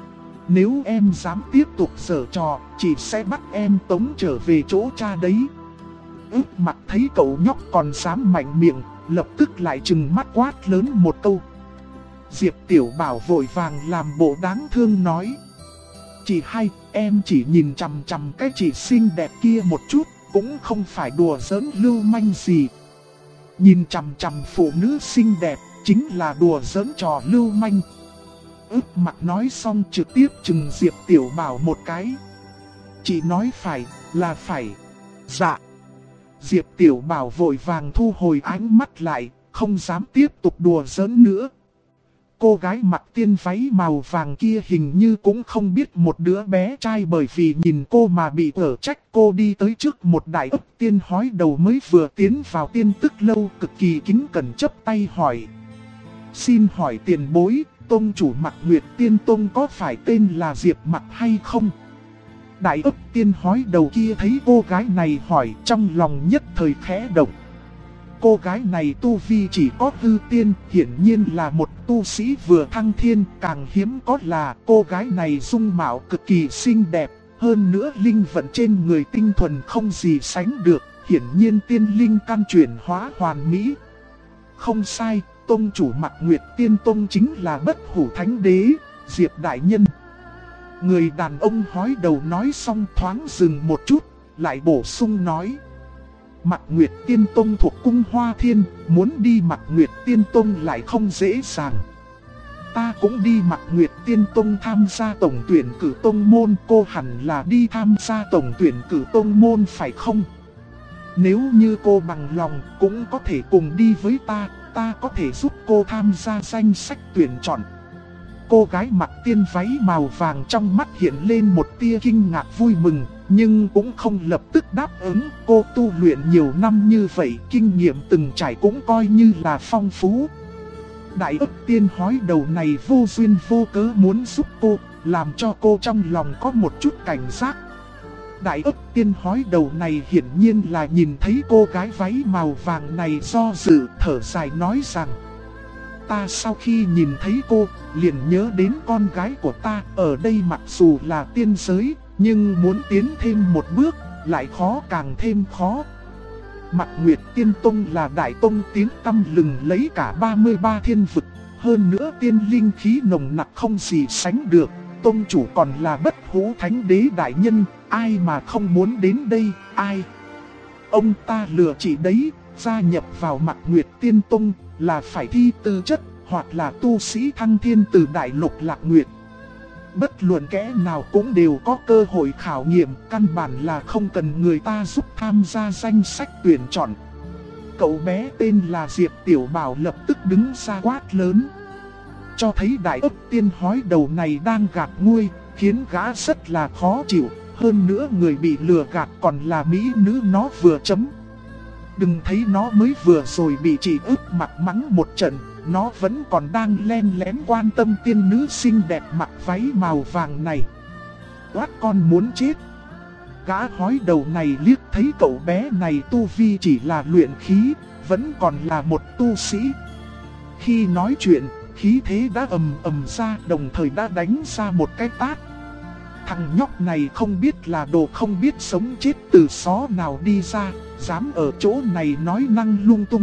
Nếu em dám tiếp tục giở trò, chị sẽ bắt em tống trở về chỗ cha đấy. Ức mặt thấy cậu nhóc còn dám mạnh miệng, lập tức lại trừng mắt quát lớn một câu. Diệp Tiểu Bảo vội vàng làm bộ đáng thương nói. Chị hai, em chỉ nhìn chằm chằm cái chị xinh đẹp kia một chút, cũng không phải đùa giỡn lưu manh gì. Nhìn chằm chằm phụ nữ xinh đẹp, chính là đùa giỡn trò lưu manh. Ước Mặc nói xong trực tiếp chừng Diệp Tiểu Bảo một cái. Chị nói phải, là phải. Dạ. Diệp Tiểu Bảo vội vàng thu hồi ánh mắt lại, không dám tiếp tục đùa giỡn nữa. Cô gái mặc tiên váy màu vàng kia hình như cũng không biết một đứa bé trai, bởi vì nhìn cô mà bị ở trách. Cô đi tới trước một đại ấp tiên hói đầu mới vừa tiến vào tiên tức lâu, cực kỳ kính cẩn chấp tay hỏi. Xin hỏi tiền bối, tông chủ Mặc Nguyệt Tiên Tông có phải tên là Diệp Mặc hay không? Đại ấp tiên hói đầu kia thấy cô gái này hỏi, trong lòng nhất thời khẽ động. Cô gái này tu vi chỉ có hư tiên, hiển nhiên là một tu sĩ vừa thăng thiên. Càng hiếm có là cô gái này dung mạo cực kỳ xinh đẹp, hơn nữa linh vận trên người tinh thuần không gì sánh được, hiển nhiên tiên linh căn chuyển hóa hoàn mỹ. Không sai, tông chủ Mặc Nguyệt Tiên Tông chính là Bất Hủ Thánh Đế, Diệp Đại Nhân. Người đàn ông hói đầu nói xong thoáng dừng một chút, lại bổ sung nói. Mặc Nguyệt Tiên Tông thuộc cung Hoa Thiên, muốn đi Mặc Nguyệt Tiên Tông lại không dễ dàng. Ta cũng đi Mặc Nguyệt Tiên Tông tham gia tổng tuyển cử tông môn, cô hẳn là đi tham gia tổng tuyển cử tông môn phải không? Nếu như cô bằng lòng cũng có thể cùng đi với ta có thể giúp cô tham gia danh sách tuyển chọn. Cô gái mặc tiên váy màu vàng trong mắt hiện lên một tia kinh ngạc vui mừng, nhưng cũng không lập tức đáp ứng. Cô tu luyện nhiều năm như vậy, kinh nghiệm từng trải cũng coi như là phong phú. Đại ấp tiên hói đầu này vô duyên vô cớ muốn giúp cô, làm cho cô trong lòng có một chút cảnh giác. Đại ấp tiên hói đầu này hiển nhiên là nhìn thấy cô gái váy màu vàng này do dự, thở dài nói rằng. Ta sau khi nhìn thấy cô, liền nhớ đến con gái của ta. Ở đây mặc dù là tiên giới, nhưng muốn tiến thêm một bước, lại khó càng thêm khó. Mặc Nguyệt Tiên Tông là đại tông tiếng tăm lừng lấy cả 33 thiên vực. Hơn nữa tiên linh khí nồng nặc không gì sánh được. Tông chủ còn là Bất Hủ Thánh Đế đại nhân, ai mà không muốn đến đây, ai? Ông ta lừa chị đấy, gia nhập vào Mặc Nguyệt Tiên Tông là phải thi tư chất, hoặc là tu sĩ thăng thiên từ đại lục Lạc Nguyệt. Bất luận kẻ nào cũng đều có cơ hội khảo nghiệm, căn bản là không cần người ta giúp tham gia danh sách tuyển chọn. Cậu bé tên là Diệp Tiểu Bảo lập tức đứng ra quát lớn. Cho thấy đại ấp tiên hói đầu này đang gạt nguôi, khiến gã rất là khó chịu. Hơn nữa người bị lừa gạt còn là mỹ nữ nó vừa chấm. Đừng thấy nó mới vừa rồi bị chị Ước Mặc mắng một trận, nó vẫn còn đang len lén quan tâm tiên nữ xinh đẹp mặc váy màu vàng này. Quát con muốn chết. Gã hói đầu này liếc thấy cậu bé này tu vi chỉ là luyện khí, vẫn còn là một tu sĩ. Khi nói chuyện, khí thế đã ầm ầm ra, đồng thời đã đánh ra một cái tát. Thằng nhóc này không biết là đồ không biết sống chết từ xó nào đi ra, dám ở chỗ này nói năng lung tung.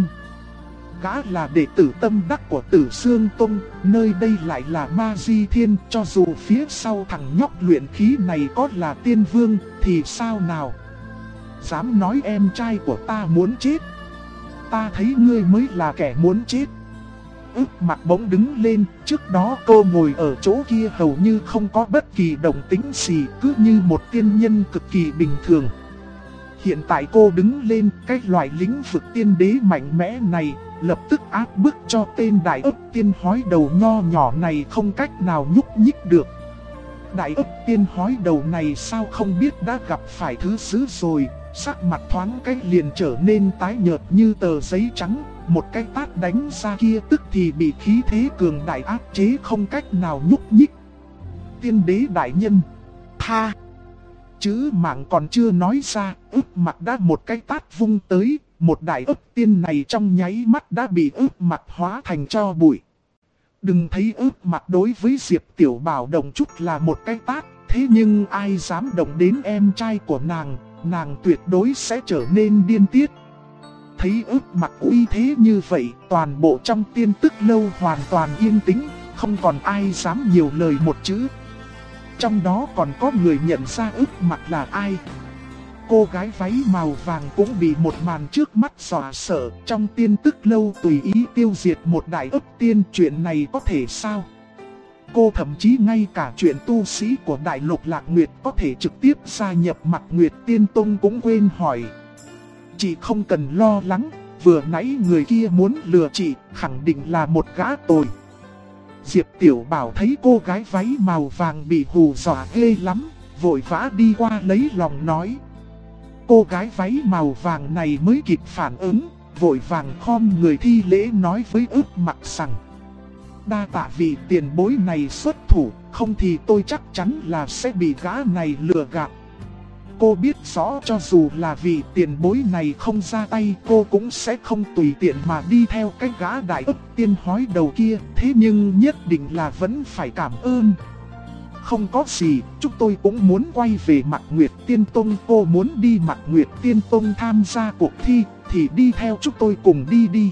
Gã là đệ tử tâm đắc của Tử Xương Tông, nơi đây lại là Ma Di Thiên. Cho dù phía sau thằng nhóc luyện khí này có là tiên vương, thì sao nào? Dám nói em trai của ta muốn chết. Ta thấy ngươi mới là kẻ muốn chết. Ước Mặc bỗng đứng lên, trước đó cô ngồi ở chỗ kia hầu như không có bất kỳ động tĩnh gì, cứ như một tiên nhân cực kỳ bình thường. Hiện tại cô đứng lên, cái loại lĩnh vực tiên đế mạnh mẽ này, lập tức áp bức cho tên đại ấp tiên hói đầu nho nhỏ này không cách nào nhúc nhích được. Đại ấp tiên hói đầu này sao không biết đã gặp phải thứ dữ rồi, sắc mặt thoáng cái liền trở nên tái nhợt như tờ giấy trắng. Một cái tát đánh ra kia tức thì bị khí thế cường đại áp chế không cách nào nhúc nhích. Tiên đế đại nhân, tha. Chữ mạng còn chưa nói ra, Ước Mặc đã một cái tát vung tới. Một đại ấp tiên này trong nháy mắt đã bị Ước Mặc hóa thành tro bụi. Đừng thấy Ước Mặc đối với Diệp Tiểu Bảo động chút là một cái tát, thế nhưng ai dám động đến em trai của nàng tuyệt đối sẽ trở nên điên tiết. thấy ức mặc uy thế như vậy, toàn bộ trong Tiên Tức Lâu hoàn toàn yên tĩnh, không còn ai dám nhiều lời một chữ. Trong đó còn có người nhận ra ức mặc là ai. Cô gái váy màu vàng cũng bị một màn trước mắt dọa sợ. Trong Tiên Tức Lâu tùy ý tiêu diệt một đại ức tiên, chuyện này có thể sao? Cô thậm chí ngay cả chuyện tu sĩ của Đại Lục Lạc Nguyệt có thể trực tiếp gia nhập Mạc Nguyệt Tiên Tông cũng quên hỏi. Chị không cần lo lắng, vừa nãy người kia muốn lừa chị, khẳng định là một gã tồi. Diệp Tiểu Bảo thấy cô gái váy màu vàng bị hù dọa ghê lắm, vội vã đi qua lấy lòng nói. Cô gái váy màu vàng này mới kịp phản ứng, vội vàng khom người thi lễ nói với ức mặc rằng: đa tạ vị tiền bối này xuất thủ, không thì tôi chắc chắn là sẽ bị gã này lừa gạt. Cô biết rõ cho dù là vị tiền bối này không ra tay, cô cũng sẽ không tùy tiện mà đi theo cái gã đại ức tiên hói đầu kia. Thế nhưng nhất định là vẫn phải cảm ơn. Không có gì, chúng tôi cũng muốn quay về Mạc Nguyệt Tiên Tông. Cô muốn đi Mạc Nguyệt Tiên Tông tham gia cuộc thi, thì đi theo chúng tôi cùng đi đi.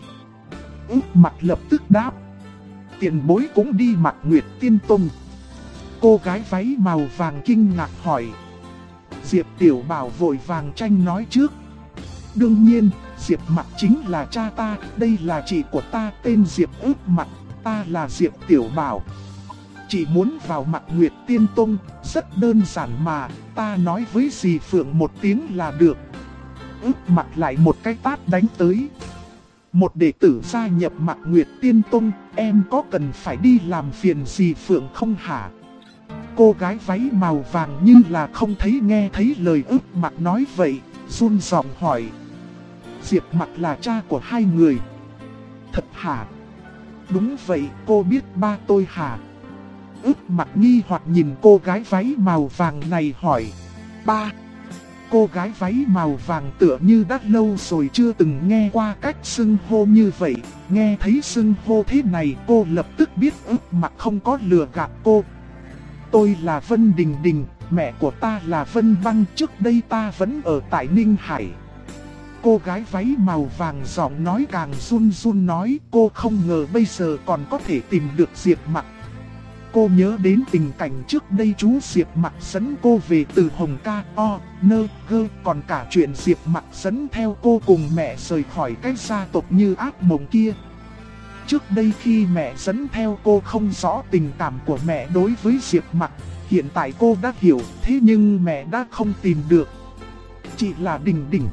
Ức mặc lập tức đáp. Tiền bối cũng đi Mạc Nguyệt Tiên Tông. Cô gái váy màu vàng kinh ngạc hỏi. Diệp Tiểu Bảo vội vàng tranh nói trước. Đương nhiên, Diệp Mặc chính là cha ta, đây là chị của ta tên Diệp ức Mặc, ta là Diệp Tiểu Bảo. Chị muốn vào Mạc Nguyệt Tiên Tông, rất đơn giản mà, ta nói với dì Phượng một tiếng là được. Ức Mặc lại một cái tát đánh tới. Một đệ tử gia nhập Mạc Nguyệt Tiên Tông, em có cần phải đi làm phiền dì Phượng không hả? Cô gái váy màu vàng như là không thấy nghe thấy lời ức mặc nói vậy, run giọng hỏi. Diệp Mặc là cha của hai người. Thật hả? Đúng vậy, cô biết ba tôi hả? Ức mặc nghi hoặc nhìn cô gái váy màu vàng này hỏi. Ba? Cô gái váy màu vàng tựa như đã lâu rồi chưa từng nghe qua cách xưng hô như vậy. Nghe thấy xưng hô thế này cô lập tức biết ức mặc không có lừa gạt cô. Tôi là Vân Đình Đình, mẹ của ta là Vân Băng, trước đây ta vẫn ở tại Ninh Hải. Cô gái váy màu vàng giọng nói càng run run nói, cô không ngờ bây giờ còn có thể tìm được Diệp Mặc. Cô nhớ đến tình cảnh trước đây chú Diệp Mặc dẫn cô về từ Hồng Ca O, Nơ, Gơ, còn cả chuyện Diệp Mặc dẫn theo cô cùng mẹ rời khỏi cái gia tộc như ác mộng kia. Trước đây khi mẹ dẫn theo cô không rõ tình cảm của mẹ đối với Diệp Mặc, hiện tại cô đã hiểu, thế nhưng mẹ đã không tìm được. Chị là Đình Đình.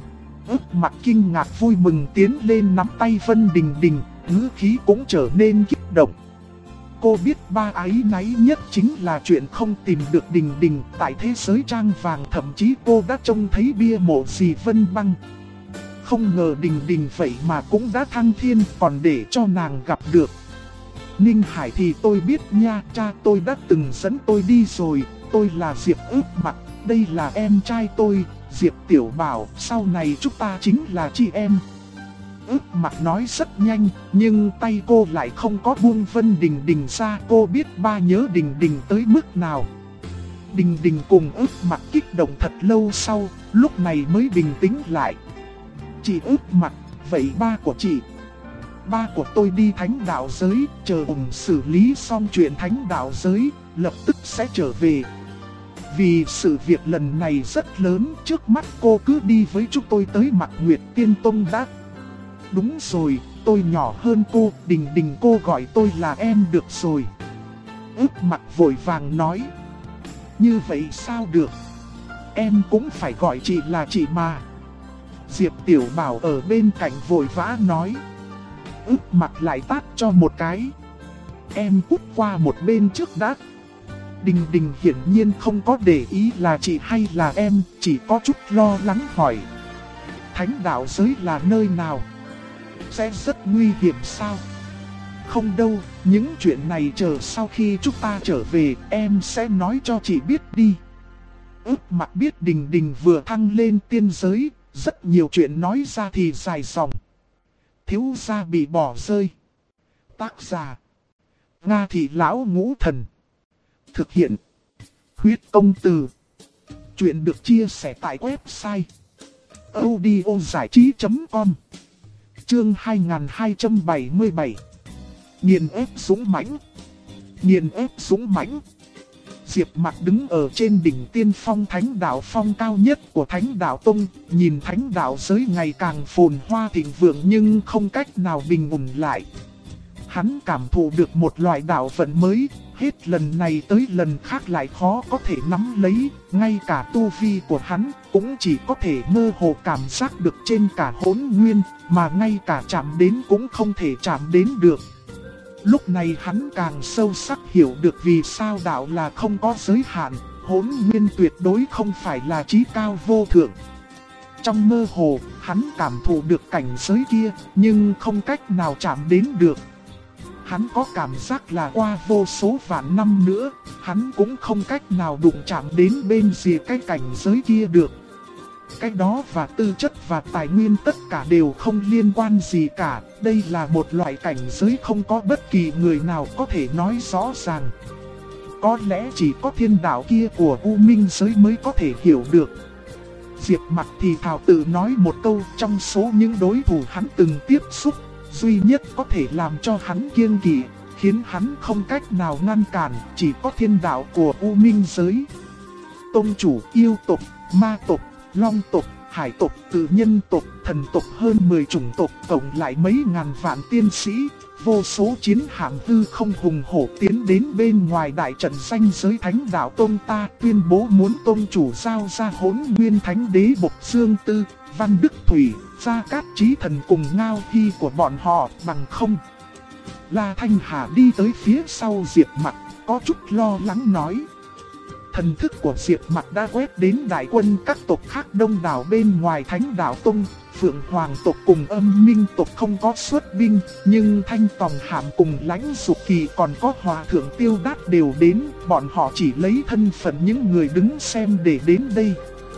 Ức Mặc kinh ngạc vui mừng tiến lên nắm tay Vân Đình Đình, ngữ khí cũng trở nên kích động. Cô biết ba áy náy nhất chính là chuyện không tìm được Đình Đình, tại thế giới trang vàng thậm chí cô đã trông thấy bia mộ dì Vân Băng. Không ngờ Đình Đình vậy mà cũng đã thăng thiên, còn để cho nàng gặp được. Ninh Hải thì tôi biết nha, cha tôi đã từng dẫn tôi đi rồi, tôi là Diệp ức Mặc, đây là em trai tôi, Diệp Tiểu Bảo, sau này chúng ta chính là chị em. Ức Mặc nói rất nhanh, nhưng tay cô lại không có buông Vân Đình Đình ra, cô biết ba nhớ Đình Đình tới mức nào. Đình Đình cùng Ức Mặc kích động thật lâu sau, lúc này mới bình tĩnh lại. Chị ức Mặc, vậy ba của chị? Ba của tôi đi thánh đạo giới, chờ xử lý xong chuyện thánh đạo giới, lập tức sẽ trở về. Vì sự việc lần này rất lớn, trước mắt cô cứ đi với chúng tôi tới Mạc Nguyệt Tiên Tông đã. Đúng rồi, tôi nhỏ hơn cô, Đình Đình cô gọi tôi là em được rồi. Ức Mặc vội vàng nói. Như vậy sao được? Em cũng phải gọi chị là chị mà. Diệp Tiểu Bảo ở bên cạnh vội vã nói. Ức Mặc lại tát cho một cái. Em cút qua một bên trước đã. Đình Đình hiển nhiên không có để ý là chị hay là em, chỉ có chút lo lắng hỏi. Thánh đạo giới là nơi nào? Sẽ rất nguy hiểm sao? Không đâu, những chuyện này chờ sau khi chúng ta trở về, em sẽ nói cho chị biết đi. Ức Mặc biết Đình Đình vừa thăng lên tiên giới, rất nhiều chuyện nói ra thì dài dòng. Thiếu gia bị bỏ rơi. Tác giả: Nga Thị Lão Ngũ Thần. Thực hiện: Huyết Công Từ. Chuyện được chia sẻ tại website audiozảichí.com. Chương 2277. Nghiền ép dũng mãnh. Nghiền ép dũng mãnh. Diệp Mặc đứng ở trên đỉnh tiên phong thánh đạo phong cao nhất của thánh đạo tông, nhìn thánh đạo giới ngày càng phồn hoa thịnh vượng nhưng không cách nào bình ổn lại. Hắn cảm thụ được một loại đạo vận mới, hết lần này tới lần khác lại khó có thể nắm lấy, ngay cả tu vi của hắn cũng chỉ có thể mơ hồ cảm giác được trên cả hỗn nguyên, mà ngay cả chạm đến cũng không thể chạm đến được. Lúc này hắn càng sâu sắc hiểu được vì sao đạo là không có giới hạn, hỗn nguyên tuyệt đối không phải là chí cao vô thượng. Trong mơ hồ, hắn cảm thụ được cảnh giới kia, nhưng không cách nào chạm đến được. Hắn có cảm giác là qua vô số vạn năm nữa, hắn cũng không cách nào đụng chạm đến bên rìa cái cảnh giới kia được. Cái đó và tư chất và tài nguyên tất cả đều không liên quan gì cả. Đây là một loại cảnh giới không có bất kỳ người nào có thể nói rõ ràng. Có lẽ chỉ có thiên đạo kia của U Minh giới mới có thể hiểu được. Diệp Mặc thì thào tự nói một câu, trong số những đối thủ hắn từng tiếp xúc, duy nhất có thể làm cho hắn kiêng kỵ, khiến hắn không cách nào ngăn cản, chỉ có thiên đạo của U Minh giới. Tông chủ yêu tộc, ma tộc, long tộc, hải tộc, tự nhân tộc, thần tộc hơn 10 chủng tộc, cộng lại mấy ngàn vạn tiên sĩ, vô số chiến hạm hư không hùng hổ tiến đến bên ngoài đại trận danh giới thánh đạo tông ta, tuyên bố muốn tông chủ giao ra Hỗn Nguyên Thánh Đế Bộc Dương Tư, Văn Đức Thủy, Gia Cát Chí Thần cùng Ngao Hy của bọn họ, bằng không. La Thanh Hà đi tới phía sau Diệp Mặc, có chút lo lắng nói. Thần thức của Diệp Mặc đã quét đến đại quân các tộc khác đông đảo bên ngoài thánh đạo tông. Phượng Hoàng tộc cùng Âm Minh tộc không có xuất binh, nhưng Thanh Tòng Hàm cùng Lãnh Dục Kỳ còn có Hòa Thượng Tiêu Đát đều đến, bọn họ chỉ lấy thân phận những người đứng xem để đến đây.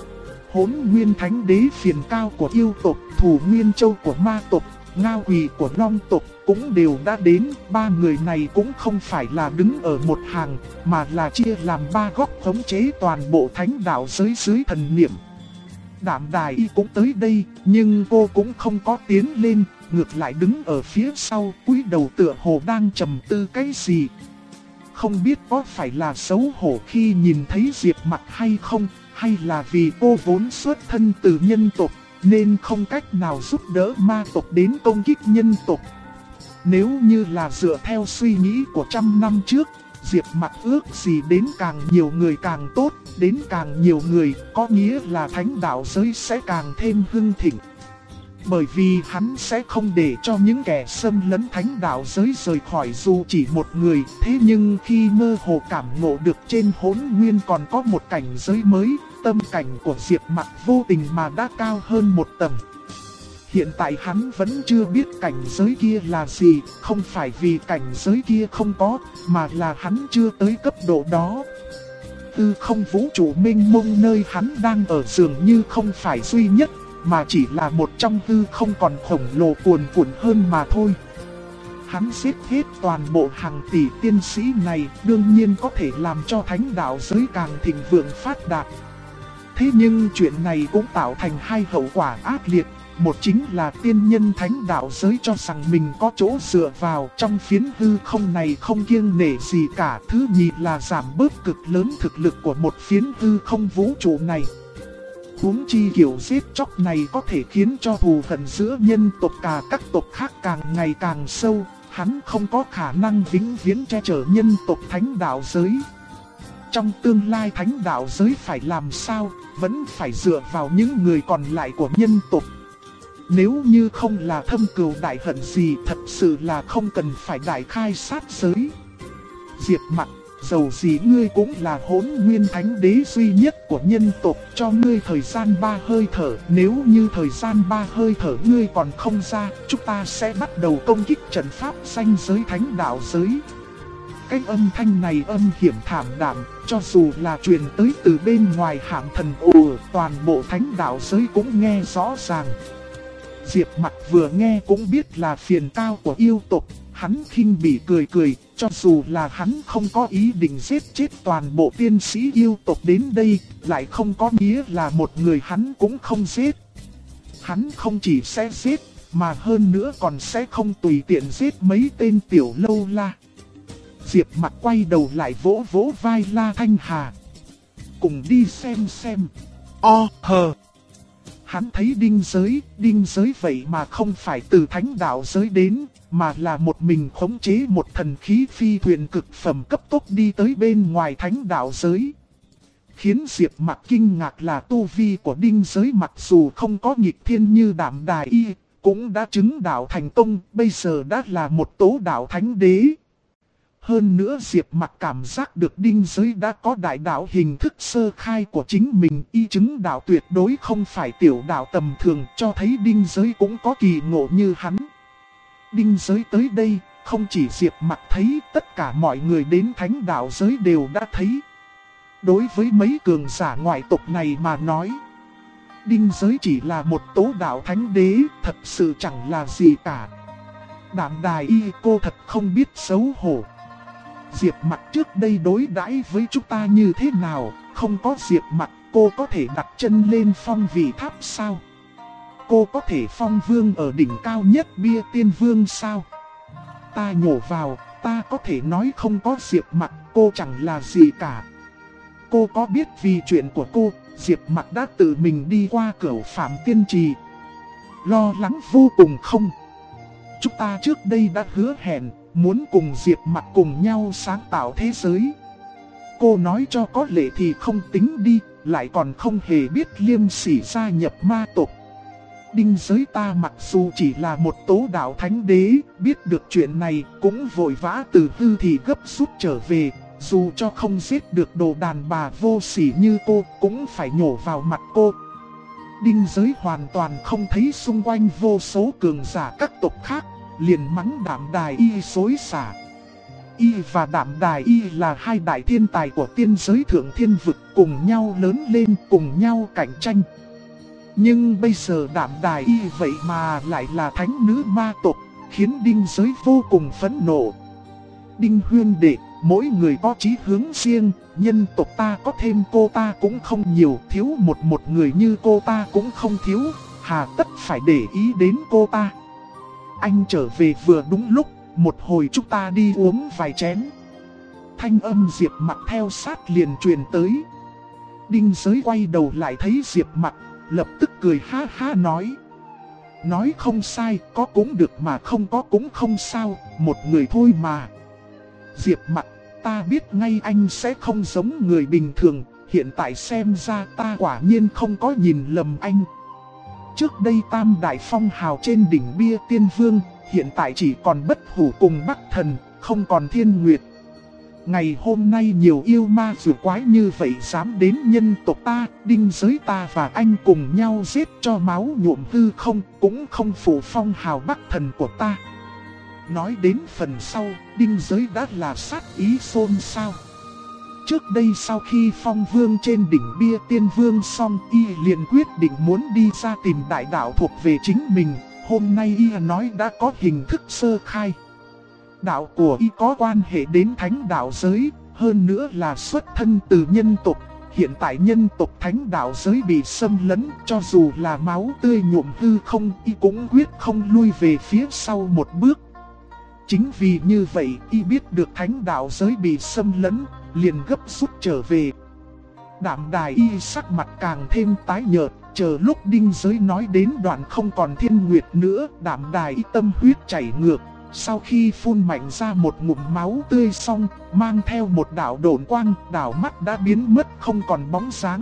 Hỗn Nguyên Thánh Đế Phiền Cao của yêu tộc, Thủ Nguyên Châu của ma tộc, Ngao Quỳ của long tộc cũng đều đã đến. Ba người này cũng không phải là đứng ở một hàng, mà là chia làm ba góc khống chế toàn bộ thánh đạo giới dưới thần niệm. Đạm Đài Y cũng tới đây, nhưng cô cũng không có tiến lên, ngược lại đứng ở phía sau, cúi đầu tựa hồ đang trầm tư cái gì. Không biết có phải là xấu hổ khi nhìn thấy Diệp Mặc hay không, hay là vì cô vốn xuất thân từ nhân tộc, nên không cách nào giúp đỡ ma tộc đến công kích nhân tộc. Nếu như là dựa theo suy nghĩ của trăm năm trước, Diệp Mặc ước gì đến càng nhiều người càng tốt, đến càng nhiều người có nghĩa là thánh đạo giới sẽ càng thêm hưng thịnh. Bởi vì hắn sẽ không để cho những kẻ xâm lấn thánh đạo giới rời khỏi dù chỉ một người. Thế nhưng khi mơ hồ cảm ngộ được trên Hỗn Nguyên còn có một cảnh giới mới, tâm cảnh của Diệp Mặc vô tình mà đã cao hơn một tầng. Hiện tại hắn vẫn chưa biết cảnh giới kia là gì, không phải vì cảnh giới kia không có, mà là hắn chưa tới cấp độ đó. Hư không vũ trụ mênh mông nơi hắn đang ở dường như không phải duy nhất, mà chỉ là một trong hư không còn khổng lồ cuồn cuộn hơn mà thôi. Hắn giết hết toàn bộ hàng tỷ tiên sĩ này, đương nhiên có thể làm cho thánh đạo giới càng thịnh vượng phát đạt. Thế nhưng chuyện này cũng tạo thành hai hậu quả ác liệt. Một chính là tiên nhân thánh đạo giới cho rằng mình có chỗ dựa vào trong phiến hư không này không kiêng nể gì cả. Thứ nhì là giảm bớt cực lớn thực lực của một phiến hư không vũ trụ này. Huống chi kiểu giết chóc này có thể khiến cho thù hận giữa nhân tộc cả các tộc khác càng ngày càng sâu. Hắn không có khả năng vĩnh viễn che chở nhân tộc thánh đạo giới. Trong tương lai thánh đạo giới phải làm sao, vẫn phải dựa vào những người còn lại của nhân tộc. Nếu như không là thâm cừu đại hận gì, thật sự là không cần phải đại khai sát giới. Diệp Mặc, dầu gì ngươi cũng là Hỗn Nguyên Thánh Đế duy nhất của nhân tộc, cho ngươi thời gian 3 hơi thở. Nếu như thời gian 3 hơi thở ngươi còn không ra, chúng ta sẽ bắt đầu công kích trận pháp ranh giới thánh đạo giới. Cái âm thanh này âm hiểm thảm đạm, cho dù là truyền tới từ bên ngoài Hạm Thần Ồ, toàn bộ thánh đạo giới cũng nghe rõ ràng. Diệp Mặc vừa nghe cũng biết là Phiền Cao của yêu tộc, hắn khinh bỉ cười cười, cho dù là hắn không có ý định giết chết toàn bộ tiên sĩ yêu tộc đến đây, lại không có nghĩa là một người hắn cũng không giết. Hắn không chỉ sẽ giết, mà hơn nữa còn sẽ không tùy tiện giết mấy tên tiểu lâu la. Diệp Mặc quay đầu lại vỗ vỗ vai La Thanh Hà. Cùng đi xem. Hắn thấy đinh giới vậy mà không phải từ thánh đạo giới đến, mà là một mình khống chế một thần khí phi thuyền cực phẩm cấp tốc đi tới bên ngoài thánh đạo giới. Khiến Diệp Mặc kinh ngạc là tu vi của đinh giới mặc dù không có nghịch thiên như Đạm Đài Y, cũng đã chứng đạo thành công, bây giờ đã là một tố đạo thánh đế. Hơn nữa Diệp Mặc cảm giác được đinh giới đã có đại đạo hình thức sơ khai của chính mình, y chứng đạo tuyệt đối không phải tiểu đạo tầm thường, cho thấy đinh giới cũng có kỳ ngộ như hắn. Đinh giới tới đây, không chỉ Diệp Mặc thấy, tất cả mọi người đến thánh đạo giới đều đã thấy. Đối với mấy cường giả ngoại tộc này mà nói, đinh giới chỉ là một tố đạo thánh đế, thật sự chẳng là gì cả. Đạm Đài Y, cô thật không biết xấu hổ. Diệp Mặc trước đây đối đãi với chúng ta như thế nào, không có Diệp Mặc cô có thể đặt chân lên phong vị tháp sao? Cô có thể phong vương ở đỉnh cao nhất bia tiên vương sao? Ta nhổ vào, ta có thể nói không có Diệp Mặc cô chẳng là gì cả. Cô có biết vì chuyện của cô, Diệp Mặc đã tự mình đi qua cửu phạm tiên trì, lo lắng vô cùng không? Chúng ta trước đây đã hứa hẹn, muốn cùng Diệp Mặc cùng nhau sáng tạo thế giới. Cô nói cho có lệ thì không tính đi, lại còn không hề biết liêm sỉ gia nhập ma tộc. Đinh giới ta mặc dù chỉ là một tố đạo thánh đế, biết được chuyện này cũng vội vã từ hư thì gấp rút trở về. Dù cho không giết được đồ đàn bà vô sỉ như cô, cũng phải nhổ vào mặt cô. Đinh giới hoàn toàn không thấy xung quanh vô số cường giả các tộc khác, liền mắng Đạm Đài Y xối xả. Y và Đạm Đài Y là hai đại thiên tài của tiên giới thượng thiên vực, cùng nhau lớn lên, cùng nhau cạnh tranh. Nhưng bây giờ Đạm Đài Y vậy mà lại là thánh nữ ma tộc, khiến đinh giới vô cùng phẫn nộ. Đinh huyên đệ, mỗi người có chí hướng riêng, nhân tộc ta có thêm cô ta cũng không nhiều, thiếu một người như cô ta cũng không thiếu, hà tất phải để ý đến cô ta. Anh trở về vừa đúng lúc, một hồi chúng ta đi uống vài chén. Thanh âm Diệp Mặc theo sát liền truyền tới. Đinh giới quay đầu lại thấy Diệp Mặc, lập tức cười ha ha nói. Nói không sai, có cũng được mà không có cũng không sao, một người thôi mà. Diệp Mặc, ta biết ngay anh sẽ không giống người bình thường, hiện tại xem ra ta quả nhiên không có nhìn lầm anh. Trước đây Tam Đại Phong hào trên đỉnh bia tiên vương, hiện tại chỉ còn Bất Hủ cùng Bắc Thần, không còn Thiên Nguyệt. Ngày hôm nay nhiều yêu ma rùa quái như vậy dám đến nhân tộc ta, đinh giới ta và anh cùng nhau giết cho máu nhuộm hư không, cũng không phụ phong hào Bắc Thần của ta. Nói đến phần sau, đinh giới đã là sát ý xôn xao. Trước đây sau khi phong vương trên đỉnh bia tiên vương xong, y liền quyết định muốn đi ra tìm đại đạo thuộc về chính mình. Hôm nay y nói đã có hình thức sơ khai. Đạo của y có quan hệ đến thánh đạo giới, hơn nữa là xuất thân từ nhân tộc. Hiện tại nhân tộc thánh đạo giới bị xâm lấn, cho dù là máu tươi nhuộm hư không, y cũng quyết không lui về phía sau một bước. Chính vì như vậy, y biết được thánh đạo giới bị xâm lấn, liền gấp rút trở về. Đạm Đài Y sắc mặt càng thêm tái nhợt, chờ lúc đinh giới nói đến đoạn không còn Thiên Nguyệt nữa, Đạm Đài Y tâm huyết chảy ngược. Sau khi phun mạnh ra một ngụm máu tươi xong, mang theo một đạo độn quang, đảo mắt đã biến mất không còn bóng dáng.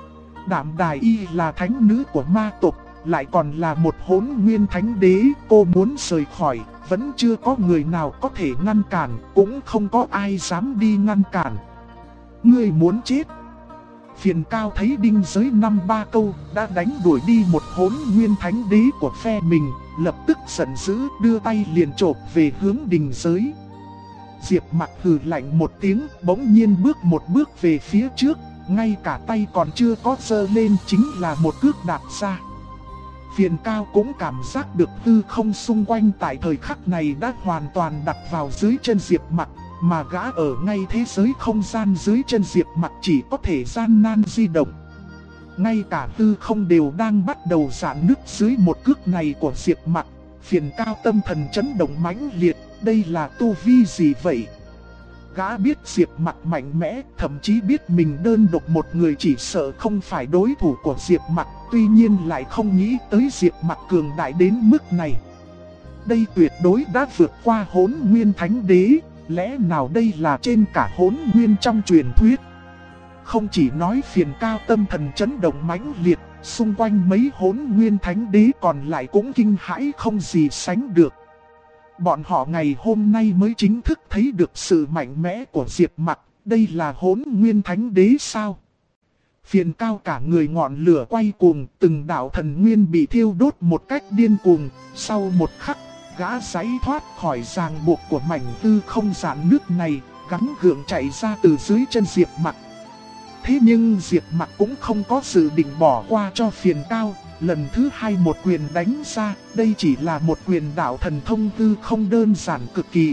Đạm Đài Y là thánh nữ của ma tộc, lại còn là một hỗn nguyên thánh đế, cô muốn rời khỏi, vẫn chưa có người nào có thể ngăn cản, cũng không có ai dám đi ngăn cản. Ngươi muốn chết. Phiền Cao thấy đinh giới 5-3 câu đã đánh đuổi đi một hỗn nguyên thánh đế của phe mình, lập tức giận dữ đưa tay liền chộp về hướng đinh giới. Diệp Mặc hừ lạnh một tiếng, bỗng nhiên bước một bước về phía trước, ngay cả tay còn chưa có giơ lên chính là một cước đạp ra. Phiền Cao cũng cảm giác được hư không xung quanh tại thời khắc này đã hoàn toàn đặt vào dưới chân Diệp Mặc, mà gã ở ngay thế giới không gian dưới chân Diệp Mặc chỉ có thể gian nan di động. ngay cả tư không đều đang bắt đầu rạn nứt dưới một cước này của Diệp Mặc. Phiền Cao tâm thần chấn động mãnh liệt, đây là tu vi gì vậy? Gã biết Diệp Mặc mạnh mẽ, thậm chí biết mình đơn độc một người chỉ sợ không phải đối thủ của Diệp Mặc, tuy nhiên lại không nghĩ tới Diệp Mặc cường đại đến mức này. Đây tuyệt đối đã vượt qua Hỗn Nguyên Thánh Đế, lẽ nào đây là trên cả Hỗn Nguyên trong truyền thuyết? Không chỉ nói Phiền Cao tâm thần chấn động mãnh liệt, xung quanh mấy Hỗn Nguyên Thánh Đế còn lại cũng kinh hãi không gì sánh được. Bọn họ ngày hôm nay mới chính thức thấy được sự mạnh mẽ của Diệp Mặc, đây là Hỗn Nguyên Thánh Đế sao? Phiền Cao cả người ngọn lửa quay cuồng, từng đạo thần nguyên bị thiêu đốt một cách điên cuồng, sau một khắc, gã giãy thoát khỏi ràng buộc của mảnh tư không rạn nứt này, gắng gượng chạy ra từ dưới chân Diệp Mặc. Thế nhưng Diệp Mặc cũng không có dự định bỏ qua cho Phiền Cao, lần thứ hai một quyền đánh ra, đây chỉ là một quyền đạo thần thông tư không đơn giản cực kỳ.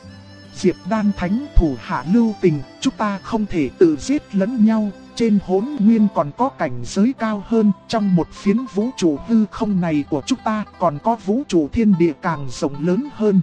Diệp Đan Thánh thủ hạ lưu tình, chúng ta không thể tự giết lẫn nhau, trên Hỗn Nguyên còn có cảnh giới cao hơn, trong một phiến vũ trụ hư không này của chúng ta còn có vũ trụ thiên địa càng rộng lớn hơn.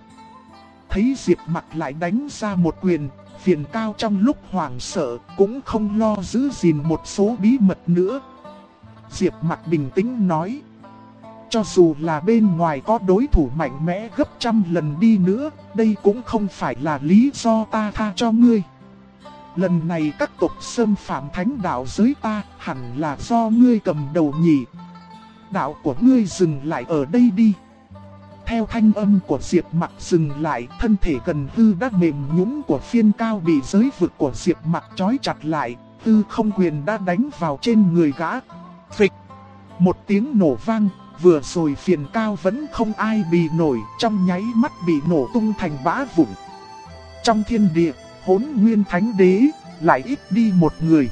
Thấy Diệp Mặc lại đánh ra một quyền, Phiền Cao trong lúc hoảng sợ cũng không lo giữ gìn một số bí mật nữa. Diệp Mặc bình tĩnh nói, cho dù là bên ngoài có đối thủ mạnh mẽ gấp trăm lần đi nữa, đây cũng không phải là lý do ta tha cho ngươi. Lần này các tộc xâm phạm thánh đạo giới ta, hẳn là do ngươi cầm đầu nhỉ. Đạo của ngươi dừng lại ở đây đi. Theo thanh âm của Diệp Mặc dừng lại, thân thể gần hư đã mềm nhũn của Phiền Cao bị giới vực của Diệp Mặc trói chặt lại, tư không quyền đã đánh vào trên người gã. Phịch! Một tiếng nổ vang, vừa rồi Phiền Cao vẫn không ai bì nổi, trong nháy mắt bị nổ tung thành bã vụn. Trong thiên địa, Hỗn Nguyên Thánh Đế lại ít đi một người.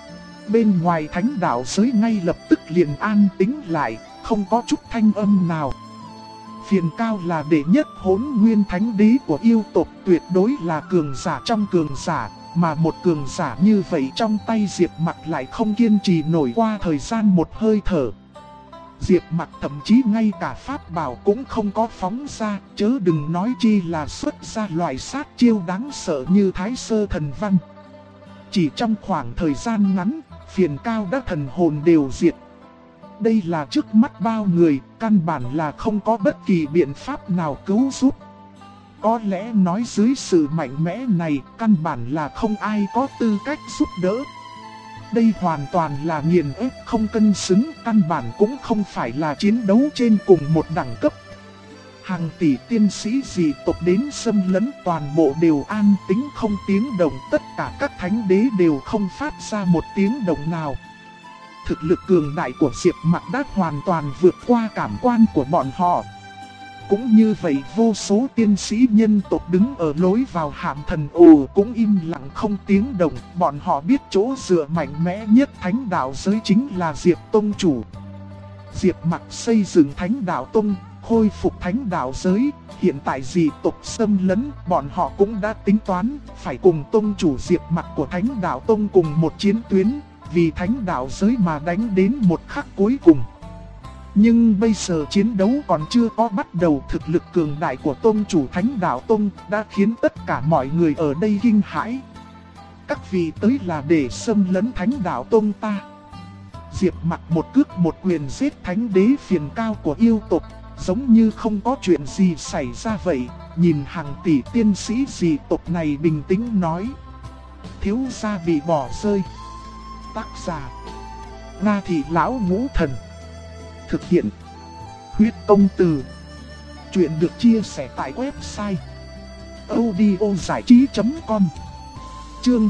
Bên ngoài thánh đạo giới ngay lập tức liền an tĩnh lại, không có chút thanh âm nào. Phiền Cao là đệ nhất Hỗn Nguyên Thánh Đế của yêu tộc, tuyệt đối là cường giả trong cường giả, mà một cường giả như vậy trong tay Diệp Mặc lại không kiên trì nổi qua thời gian một hơi thở. Diệp Mặc thậm chí ngay cả pháp bảo cũng không có phóng ra, chớ đừng nói chi là xuất ra loại sát chiêu đáng sợ như Thái Sơ Thần Văn. Chỉ trong khoảng thời gian ngắn, Phiền Cao đã thần hồn đều diệt. Đây là trước mắt bao người, căn bản là không có bất kỳ biện pháp nào cứu giúp. Có lẽ nói dưới sự mạnh mẽ này, căn bản là không ai có tư cách giúp đỡ. Đây hoàn toàn là nghiền ép không cân xứng, căn bản cũng không phải là chiến đấu trên cùng một đẳng cấp. Hàng tỷ tiên sĩ dị tộc đến xâm lấn, toàn bộ đều an tĩnh không tiếng động, tất cả các thánh đế đều không phát ra một tiếng động nào. Thực lực cường đại của Diệp Mặc đã hoàn toàn vượt qua cảm quan của bọn họ. Cũng như vậy vô số tiên sĩ nhân tộc đứng ở lối vào Hàm Thần Ồ cũng im lặng không tiếng động. Bọn họ biết chỗ dựa mạnh mẽ nhất thánh đạo giới chính là Diệp Tông chủ. Diệp Mặc xây dựng thánh đạo tông, khôi phục thánh đạo giới. Hiện tại dị tộc xâm lấn, bọn họ cũng đã tính toán phải cùng tông chủ Diệp Mặc của thánh đạo tông cùng một chiến tuyến, vì thánh đạo giới mà đánh đến một khắc cuối cùng. Nhưng bây giờ chiến đấu còn chưa có bắt đầu, thực lực cường đại của tông chủ thánh đạo tông đã khiến tất cả mọi người ở đây kinh hãi. Các vị tới là để xâm lấn thánh đạo tông ta. Diệp Mặc một cước một quyền giết thánh đế Phiền Cao của yêu tộc, giống như không có chuyện gì xảy ra vậy. Nhìn hàng tỷ tiên sĩ dị tộc này bình tĩnh nói, thiếu gia bị bỏ rơi. Tác giả Nga Thị Lão Ngũ Thần. Thực hiện Huyết Công Từ. Chuyện được chia sẻ tại website audiozảichí.com. Chương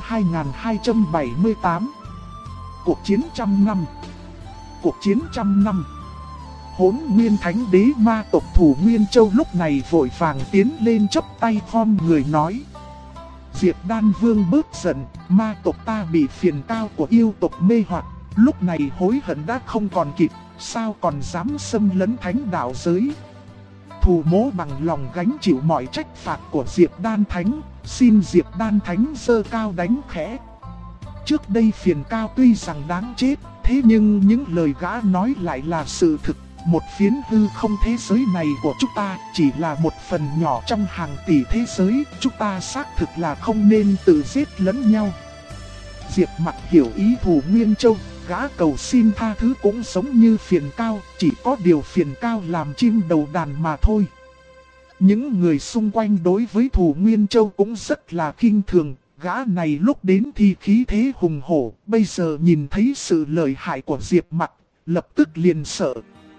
2278. Cuộc chiến trăm năm. Cuộc chiến trăm năm. Hỗn Nguyên Thánh Đế ma tộc Thủ Nguyên Châu lúc này vội vàng tiến lên chắp tay khom người nói, Diệp Đan Vương bớt giận, ma tộc ta bị Phiền Cao của yêu tộc mê hoặc, lúc này hối hận đã không còn kịp, sao còn dám xâm lấn thánh đạo giới. Thù mỗ bằng lòng gánh chịu mọi trách phạt của Diệp Đan Thánh, xin Diệp Đan Thánh giơ cao đánh khẽ. Trước đây Phiền Cao tuy rằng đáng chết, thế nhưng những lời gã nói lại là sự thực. Một phiến hư không thế giới này của chúng ta chỉ là một phần nhỏ trong hàng tỷ thế giới, chúng ta xác thực là không nên tự giết lẫn nhau. Diệp Mặc hiểu ý Thù Nguyên Châu, gã cầu xin tha thứ cũng giống như Phiền Cao, chỉ có điều Phiền Cao làm chim đầu đàn mà thôi. Những người xung quanh đối với Thù Nguyên Châu cũng rất là khinh thường, gã này lúc đến thì khí thế hùng hổ, bây giờ nhìn thấy sự lợi hại của Diệp Mặc, lập tức liền sợ.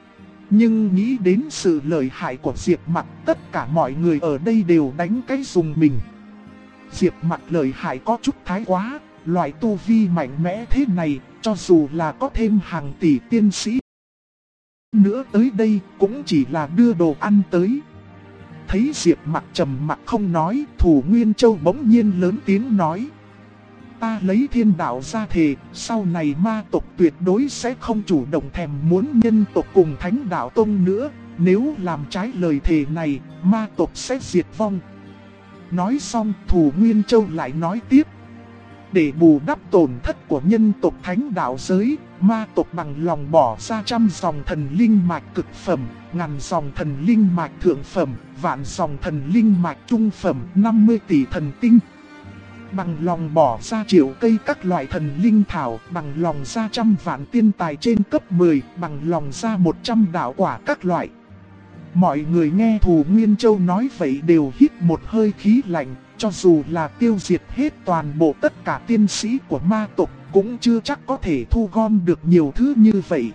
Nhưng nghĩ đến sự lợi hại của Diệp Mặc, tất cả mọi người ở đây đều đánh cái dùng mình. Diệp Mặc lợi hại có chút thái quá, loại tu vi mạnh mẽ thế này, cho dù là có thêm hàng tỷ tiên sĩ nữa tới đây cũng chỉ là đưa đồ ăn tới. Thấy Diệp Mặc trầm mặc không nói, Thù Nguyên Châu bỗng nhiên lớn tiếng nói: ta lấy thiên đạo ra thề, sau này ma tộc tuyệt đối sẽ không chủ động thèm muốn nhân tộc cùng Thánh Đạo Tông nữa, nếu làm trái lời thề này, ma tộc sẽ diệt vong. Nói xong, Thù Nguyên Châu lại nói tiếp: để bù đắp tổn thất của nhân tộc Thánh Đạo giới, ma tộc bằng lòng bỏ ra 100 dòng thần linh mạch cực phẩm, 1000 dòng thần linh mạch thượng phẩm, vạn dòng thần linh mạch trung phẩm, 50 tỷ thần tinh. Bằng lòng bỏ ra triệu cây các loại thần linh thảo, bằng lòng ra 100 vạn tiên tài trên cấp 10, bằng lòng ra 100 đạo quả các loại. Mọi người nghe Thù Nguyên Châu nói vậy đều hít một hơi khí lạnh, cho dù là tiêu diệt hết toàn bộ tất cả tiên sĩ của ma tộc, cũng chưa chắc có thể thu gom được nhiều thứ như vậy.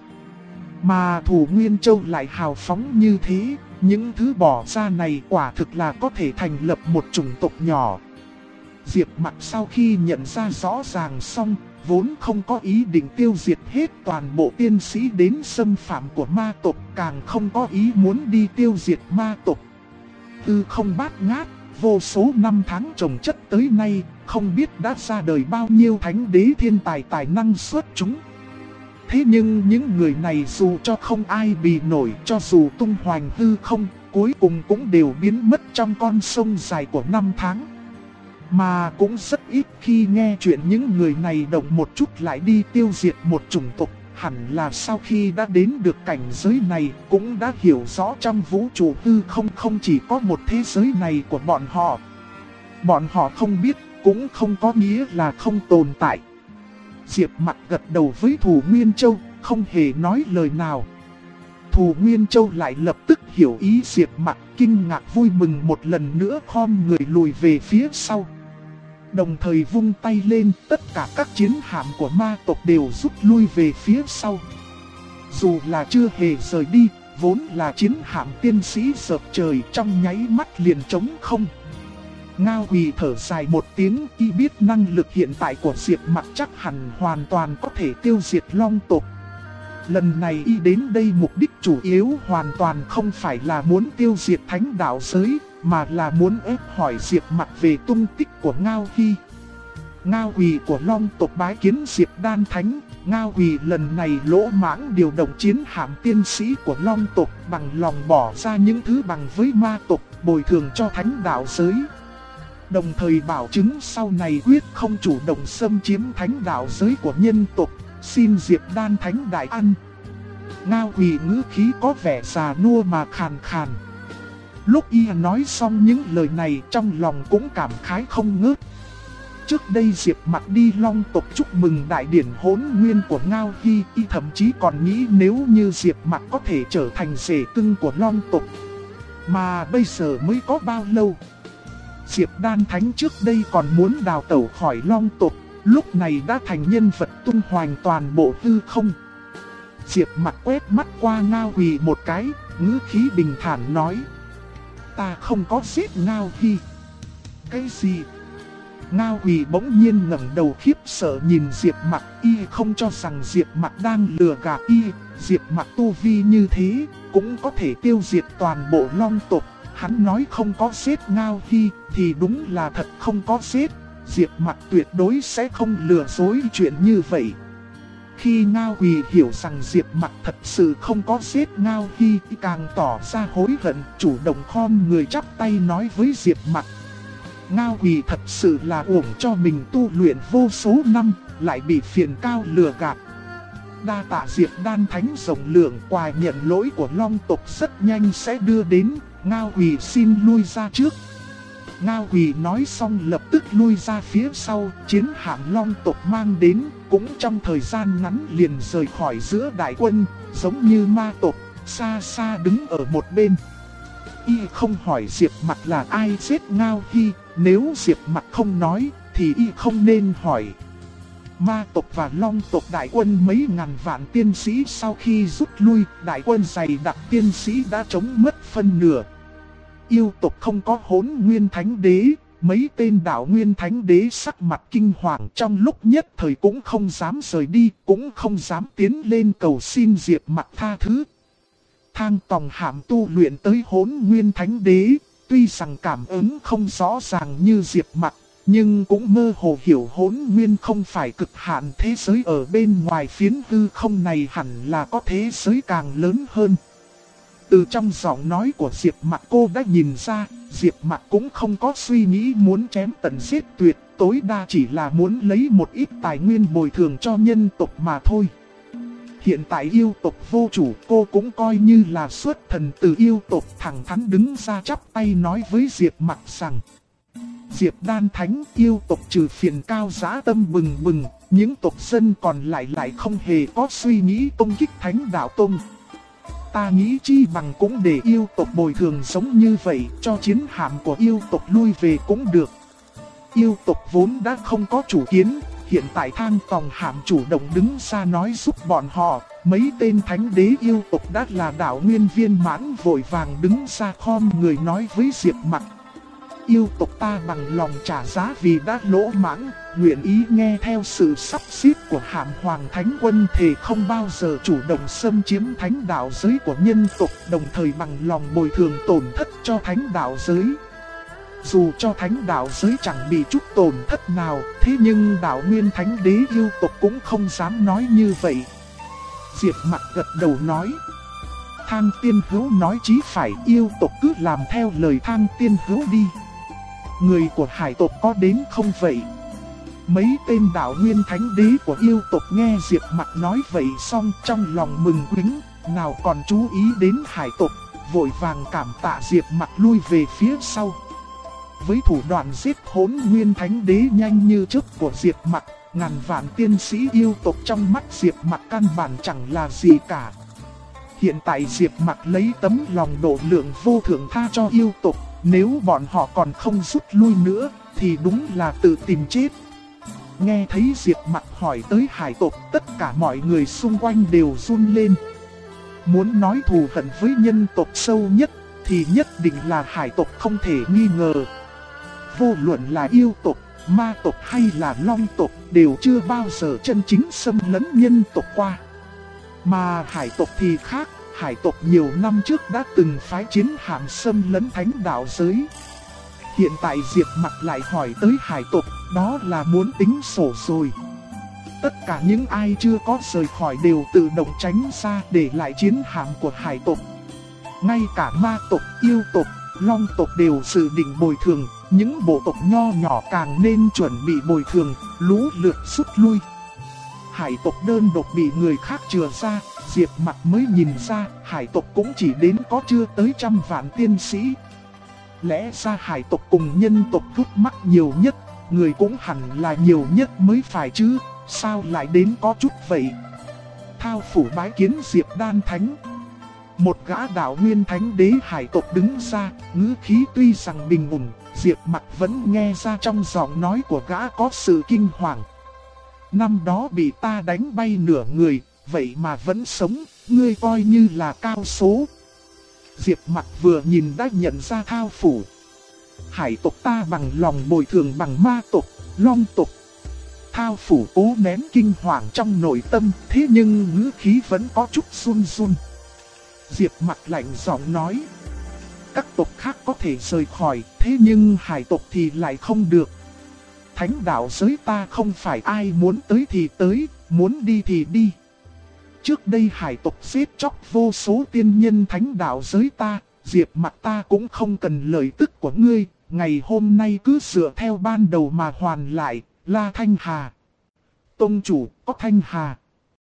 Mà Thù Nguyên Châu lại hào phóng như thế, những thứ bỏ ra này quả thực là có thể thành lập một chủng tộc nhỏ. Diệp Mặc sau khi nhận ra rõ ràng xong, vốn không có ý định tiêu diệt hết toàn bộ tiên sĩ đến xâm phạm của ma tộc, càng không có ý muốn đi tiêu diệt ma tộc. Tư không bát ngát, vô số năm tháng trồng chất tới nay, không biết đã ra đời bao nhiêu thánh đế thiên tài tài năng xuất chúng. Thế nhưng những người này dù cho không ai bì nổi, cho dù tung hoành hư không, cuối cùng cũng đều biến mất trong con sông dài của năm tháng. Mà cũng rất ít khi nghe chuyện những người này động một chút lại đi tiêu diệt một chủng tộc. Hẳn là sau khi đã đến được cảnh giới này cũng đã hiểu rõ trong vũ trụ hư không không chỉ có một thế giới này của bọn họ. Bọn họ không biết cũng không có nghĩa là không tồn tại. Diệp Mặc gật đầu với Thù Nguyên Châu, không hề nói lời nào. Thù Nguyên Châu lại lập tức hiểu ý Diệp Mặc, kinh ngạc vui mừng một lần nữa khom người lùi về phía sau. Đồng thời vung tay lên, tất cả các chiến hạm của ma tộc đều rút lui về phía sau. Dù là chưa hề rời đi, vốn là chiến hạm tiên sĩ dợp trời trong nháy mắt liền trống không. Ngao Quỳ thở dài một tiếng, y biết năng lực hiện tại của Diệp Mặc chắc hẳn hoàn toàn có thể tiêu diệt Long tộc. Lần này y đến đây mục đích chủ yếu hoàn toàn không phải là muốn tiêu diệt Thánh Đạo giới, mà là muốn ép hỏi Diệp Mặc về tung tích của Ngao Hy. Ngao Quỳ của Long tộc bái kiến Diệp Đan Thánh, Ngao Quỳ lần này lỗ mãng điều động chiến hạm tiên sĩ của Long tộc, bằng lòng bỏ ra những thứ bằng với ma tộc, bồi thường cho Thánh Đạo giới. Đồng thời bảo chứng sau này quyết không chủ động xâm chiếm Thánh Đạo giới của nhân tộc, xin Diệp Đan Thánh đại ăn. Ngao Quỳ ngữ khí có vẻ già nua mà khàn khàn. Lúc y nói xong những lời này, trong lòng cũng cảm khái không ngớt. Trước đây Diệp Mặc đi Long tộc chúc mừng đại điển hỗn nguyên của Ngao Hy, y thậm chí còn nghĩ nếu như Diệp Mặc có thể trở thành rể cưng của Long tộc. Mà bây giờ mới có bao lâu? Diệp Đan Thánh trước đây còn muốn đào tẩu khỏi Long tộc, lúc này đã thành nhân vật tung hoành toàn bộ hư không. Diệp Mặc quét mắt qua Ngao Quỳ một cái, ngữ khí bình thản nói: ta không có giết Ngao Hy. Cái gì? Ngao Quỳ bỗng nhiên ngẩng đầu khiếp sợ nhìn Diệp Mặc, y không cho rằng Diệp Mặc đang lừa gạt y. Diệp Mặc tu vi như thế, cũng có thể tiêu diệt toàn bộ Long tộc. Hắn nói không có giết Ngao Hy, thì đúng là thật không có giết. Diệp Mặc tuyệt đối sẽ không lừa dối chuyện như vậy. Khi Ngao Quỳ hiểu rằng Diệp Mặc thật sự không có giết Ngao Hy, càng tỏ ra hối hận, chủ động khom người chắp tay nói với Diệp Mặc: Ngao Quỳ thật sự là uổng cho mình tu luyện vô số năm, lại bị Phiền Cao lừa gạt. đa tạ Diệp Đan Thánh rộng lượng, quà nhận lỗi của Long tộc rất nhanh sẽ đưa đến, Ngao Quỳ xin lui ra trước. Ngao Quỳ nói xong lập tức lui ra phía sau, chiến hạm Long tộc mang đến, cũng trong thời gian ngắn liền rời khỏi giữa đại quân, giống như ma tộc, xa xa đứng ở một bên. Y không hỏi Diệp Mặc là ai giết Ngao Hy, nếu Diệp Mặc không nói, thì y không nên hỏi. Ma tộc và Long tộc đại quân mấy ngàn vạn tiên sĩ sau khi rút lui, đại quân dày đặc tiên sĩ đã chống mất phân nửa. Yêu tộc không có Hỗn Nguyên Thánh Đế, mấy tên đạo Nguyên Thánh Đế sắc mặt kinh hoàng trong lúc nhất thời cũng không dám rời đi, cũng không dám tiến lên cầu xin Diệp Mặc tha thứ. Thang Tòng Hàm tu luyện tới Hỗn Nguyên Thánh Đế, tuy rằng cảm ứng không rõ ràng như Diệp Mặc, nhưng cũng mơ hồ hiểu Hỗn Nguyên không phải cực hạn, thế giới ở bên ngoài phiến hư không này hẳn là có thế giới càng lớn hơn. Từ trong giọng nói của Diệp Mặc cô đã nhìn ra, Diệp Mặc cũng không có suy nghĩ muốn chém tận giết tuyệt, tối đa chỉ là muốn lấy một ít tài nguyên bồi thường cho nhân tộc mà thôi. Hiện tại yêu tộc vô chủ, cô cũng coi như là xuất thần từ yêu tộc, thẳng thắn đứng ra chắp tay nói với Diệp Mặc rằng: Diệp Đan Thánh, yêu tộc trừ phiền cao giá tâm bừng bừng, những tộc dân còn lại không hề có suy nghĩ công kích Thánh Đạo Tông. Ta nghĩ chi bằng cũng để yêu tộc bồi thường giống như vậy, cho chiến hạm của yêu tộc lui về cũng được. Yêu tộc vốn đã không có chủ kiến, hiện tại Thang Tòng Hàm chủ động đứng ra nói giúp bọn họ, mấy tên thánh đế yêu tộc đã là đạo nguyên viên mãn vội vàng đứng ra khom người nói với Diệp Mặc: Yêu tộc ta bằng lòng trả giá vì đã lỗ mãng, nguyện ý nghe theo sự sắp xếp của Hàm Hoàng Thánh Quân, thề không bao giờ chủ động xâm chiếm thánh đạo giới của nhân tộc, đồng thời bằng lòng bồi thường tổn thất cho thánh đạo giới. Dù cho thánh đạo giới chẳng bị chút tổn thất nào, thế nhưng đạo nguyên thánh đế yêu tộc cũng không dám nói như vậy. Diệp Mặc gật đầu nói: Thang Tiên Hữu nói chí phải, yêu tộc cứ làm theo lời Thang Tiên Hữu đi. Người của hải tộc có đến không vậy? Mấy tên đạo nguyên thánh đế của yêu tộc nghe Diệp Mặc nói vậy xong trong lòng mừng quính, nào còn chú ý đến hải tộc, vội vàng cảm tạ Diệp Mặc lui về phía sau. Với thủ đoạn giết Hỗn Nguyên Thánh Đế nhanh như chớp của Diệp Mặc, ngàn vạn tiên sĩ yêu tộc trong mắt Diệp Mặc căn bản chẳng là gì cả. Hiện tại Diệp Mặc lấy tấm lòng độ lượng vô thượng tha cho yêu tộc, nếu bọn họ còn không rút lui nữa thì đúng là tự tìm chết. Nghe thấy Diệp Mặc hỏi tới hải tộc, tất cả mọi người xung quanh đều run lên. Muốn nói thù hận với nhân tộc sâu nhất thì nhất định là hải tộc không thể nghi ngờ. Vô luận là yêu tộc, ma tộc hay là long tộc đều chưa bao giờ chân chính xâm lấn nhân tộc qua. Mà hải tộc thì khác, hải tộc nhiều năm trước đã từng phái chiến hạm xâm lấn thánh đạo giới. Hiện tại Diệp Mặc lại hỏi tới hải tộc, đó là muốn tính sổ rồi. Tất cả những ai chưa có rời khỏi đều tự động tránh xa để lại chiến hạm của hải tộc. Ngay cả ma tộc, yêu tộc, long tộc đều dự định bồi thường, những bộ tộc nho nhỏ càng nên chuẩn bị bồi thường, lũ lượt rút lui. Hải tộc đơn độc bị người khác chừa ra, Diệp Mặc mới nhìn ra hải tộc cũng chỉ đến có chưa tới 100 vạn tiên sĩ. Lẽ ra hải tộc cùng nhân tộc thúc mắc nhiều nhất, người cũng hẳn là nhiều nhất mới phải chứ, sao lại đến có chút vậy? Thao phủ bái kiến Diệp Đan Thánh. Một gã đạo nguyên thánh đế hải tộc đứng ra, ngữ khí tuy rằng bình ổn, Diệp Mặc vẫn nghe ra trong giọng nói của gã có sự kinh hoàng. Năm đó bị ta đánh bay nửa người, vậy mà vẫn sống, ngươi coi như là cao số. Diệp Mặc vừa nhìn đã nhận ra thao phủ. Hải tộc ta bằng lòng bồi thường bằng ma tộc, long tộc. Thao phủ cố nén kinh hoàng trong nội tâm, thế nhưng ngữ khí vẫn có chút run run. Diệp Mặc lạnh giọng nói: các tộc khác có thể rời khỏi, thế nhưng hải tộc thì lại không được. Thánh đạo giới ta không phải ai muốn tới thì tới, muốn đi thì đi. Trước đây hải tộc giết chóc vô số tiên nhân thánh đạo giới ta, Diệp Mặc ta cũng không cần lời tức của ngươi, ngày hôm nay cứ dựa theo ban đầu mà hoàn lại, La Thanh Hà. Tông chủ, có Thanh Hà.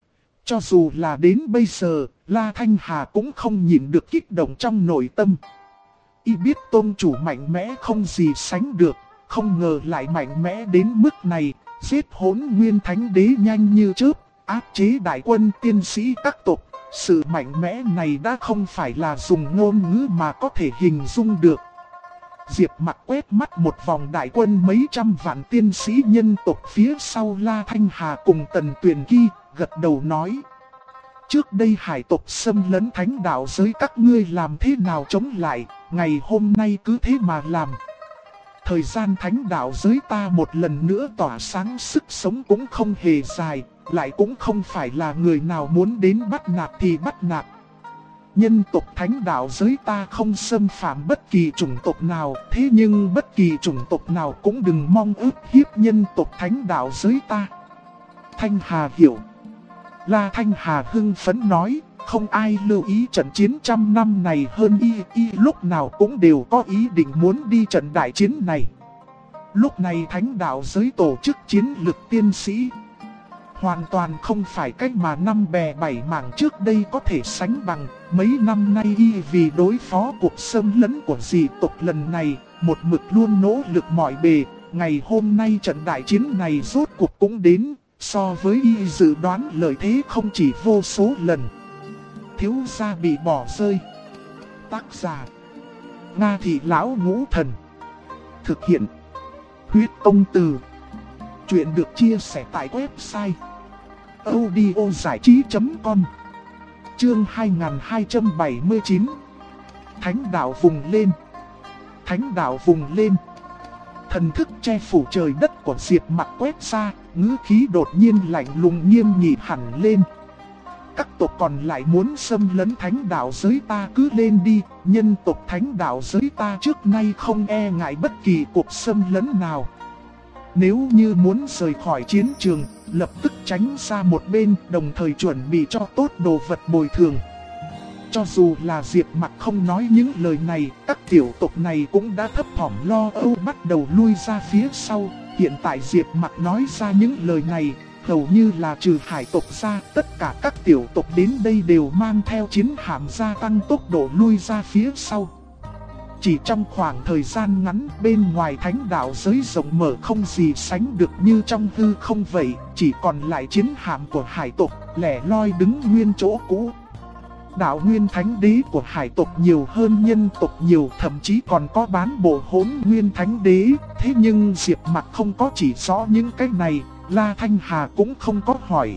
Cho dù là đến bây giờ, La Thanh Hà cũng không nhịn được kích động trong nội tâm. Y biết tôn chủ mạnh mẽ không gì sánh được, không ngờ lại mạnh mẽ đến mức này, giết Hỗn Nguyên Thánh Đế nhanh như chớp, áp chế đại quân tiên sĩ các tộc. Sự mạnh mẽ này đã không phải là dùng ngôn ngữ mà có thể hình dung được. Diệp Mặc quét mắt một vòng đại quân mấy trăm vạn tiên sĩ nhân tộc phía sau La Thanh Hà cùng Tần Tuyền Kỳ, gật đầu nói. Trước đây hải tộc xâm lấn thánh đạo giới các ngươi làm thế nào chống lại, ngày hôm nay cứ thế mà làm. Thời gian thánh đạo giới ta một lần nữa tỏa sáng sức sống cũng không hề dài, lại cũng không phải là người nào muốn đến bắt nạt thì bắt nạt. Nhân tộc thánh đạo giới ta không xâm phạm bất kỳ chủng tộc nào, thế nhưng bất kỳ chủng tộc nào cũng đừng mong ức hiếp nhân tộc thánh đạo giới ta. Thanh Hà hiểu. La Thanh Hà hưng phấn nói, không ai lưu ý trận chiến trăm năm này hơn y lúc nào cũng đều có ý định muốn đi trận đại chiến này. Lúc này thánh đạo giới tổ chức chiến lực tiên sĩ, hoàn toàn không phải cách mà năm bè bảy mảng trước đây có thể sánh bằng. Mấy năm nay y vì đối phó cuộc xâm lấn của dị tộc lần này, một mực luôn nỗ lực mọi bề. Ngày hôm nay trận đại chiến này rốt cuộc cũng đến, so với y dự đoán lợi thế không chỉ vô số lần. Thiếu gia bị bỏ rơi. Tác giả: Nga Thị Lão Ngũ Thần. Thực hiện: Huyết Tông Từ. Chuyện được chia sẻ tại website audiozảichí.com. Chương 2279. Thánh đạo vùng lên. Thánh đạo vùng lên. Thần thức che phủ trời đất của Diệp Mặc quét ra, ngữ khí đột nhiên lạnh lùng nghiêm nghị hẳn lên. Các tộc còn lại muốn xâm lấn thánh đạo giới ta cứ lên đi, nhân tộc thánh đạo giới ta trước nay không e ngại bất kỳ cuộc xâm lấn nào. Nếu như muốn rời khỏi chiến trường, lập tức tránh ra một bên, đồng thời chuẩn bị cho tốt đồ vật bồi thường. Cho dù là Diệp Mặc không nói những lời này, các tiểu tộc này cũng đã thấp thỏm lo âu bắt đầu lui ra phía sau. Hiện tại Diệp Mặc nói ra những lời này, hầu như là trừ hải tộc ra, tất cả các tiểu tộc đến đây đều mang theo chiến hạm gia tăng tốc độ lui ra phía sau. Chỉ trong khoảng thời gian ngắn, bên ngoài thánh đạo giới rộng mở không gì sánh được như trong hư không vậy, chỉ còn lại chiến hạm của hải tộc lẻ loi đứng nguyên chỗ cũ. Đạo nguyên thánh đế của hải tộc nhiều hơn nhân tộc nhiều, thậm chí còn có bán bộ Hỗn Nguyên Thánh Đế. Thế nhưng Diệp Mặc không có chỉ rõ những cái này, La Thanh Hà cũng không có hỏi.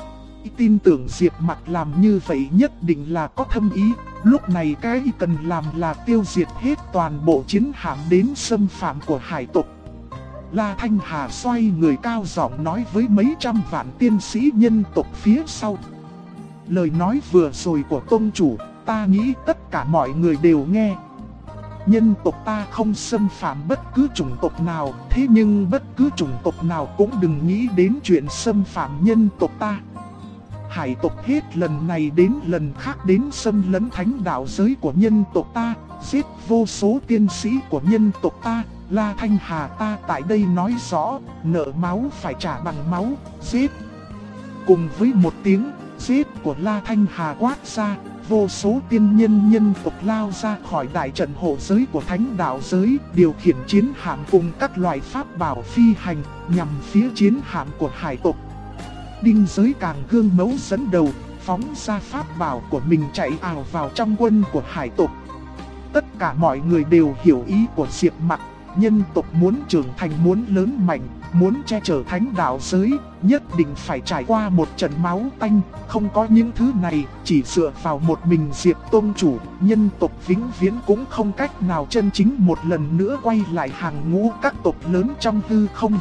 Tin tưởng Diệp Mặc làm như vậy nhất định là có thâm ý. Lúc này cái cần làm là tiêu diệt hết toàn bộ chiến hạm đến xâm phạm của hải tộc. La Thanh Hà xoay người cao giọng nói với mấy trăm vạn tiên sĩ nhân tộc phía sau. Lời nói vừa rồi của tôn chủ, ta nghĩ tất cả mọi người đều nghe. Nhân tộc ta không xâm phạm bất cứ chủng tộc nào, thế nhưng bất cứ chủng tộc nào cũng đừng nghĩ đến chuyện xâm phạm nhân tộc ta. Hải tộc hết lần này đến lần khác đến xâm lấn thánh đạo giới của nhân tộc ta, giết vô số tiên sĩ của nhân tộc ta. La Thanh Hà ta tại đây nói rõ, nợ máu phải trả bằng máu, giết. Cùng với một tiếng giết của La Thanh Hà quát ra, vô số tiên nhân tộc lao ra khỏi đại trận hộ giới của thánh đạo giới, điều khiển chiến hạm cùng các loại pháp bảo phi hành, nhằm phía chiến hạm của hải tộc. Đinh Giới Càng gương mẫu dẫn đầu, phóng ra pháp bảo của mình chạy ào vào trong quân của hải tộc. Tất cả mọi người đều hiểu ý của Diệp Mặc, nhân tộc muốn trưởng thành, muốn lớn mạnh, muốn che chở thánh đạo giới, nhất định phải trải qua một trận máu tanh. Không có những thứ này, chỉ dựa vào một mình Diệp Tôn chủ, nhân tộc vĩnh viễn cũng không cách nào chân chính một lần nữa quay lại hàng ngũ các tộc lớn trong hư không.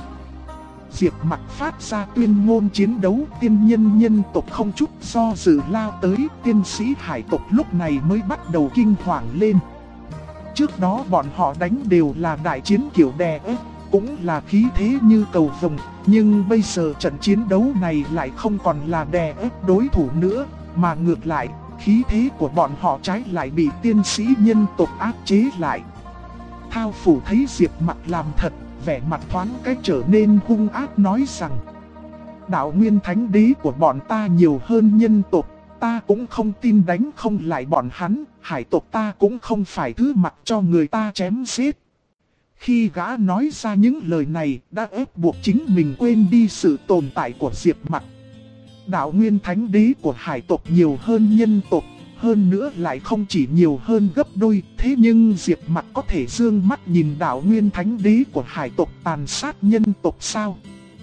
Diệp Mặc phát ra tuyên ngôn chiến đấu, tiên nhân tộc không chút do dự lao tới, tiên sĩ hải tộc lúc này mới bắt đầu kinh hoàng lên. Trước đó bọn họ đánh đều là đại chiến kiểu đè ép, cũng là khí thế như cầu vồng, nhưng bây giờ trận chiến đấu này lại không còn là đè ép đối thủ nữa, mà ngược lại, khí thế của bọn họ trái lại bị tiên sĩ nhân tộc áp chế lại. Thao Phủ thấy Diệp Mặc làm thật, vẻ mặt thoáng cái trở nên hung ác nói rằng: đạo nguyên thánh đế của bọn ta nhiều hơn nhân tộc, ta cũng không tin đánh không lại bọn hắn, hải tộc ta cũng không phải thứ mặc cho người ta chém giết. Khi gã nói ra những lời này, đã ép buộc chính mình quên đi sự tồn tại của Diệp Mặc. Đạo nguyên thánh đế của hải tộc nhiều hơn nhân tộc, hơn nữa lại không chỉ nhiều hơn gấp đôi, thế nhưng Diệp Mặc có thể dương mắt nhìn đạo nguyên thánh đế của hải tộc tàn sát nhân tộc sao?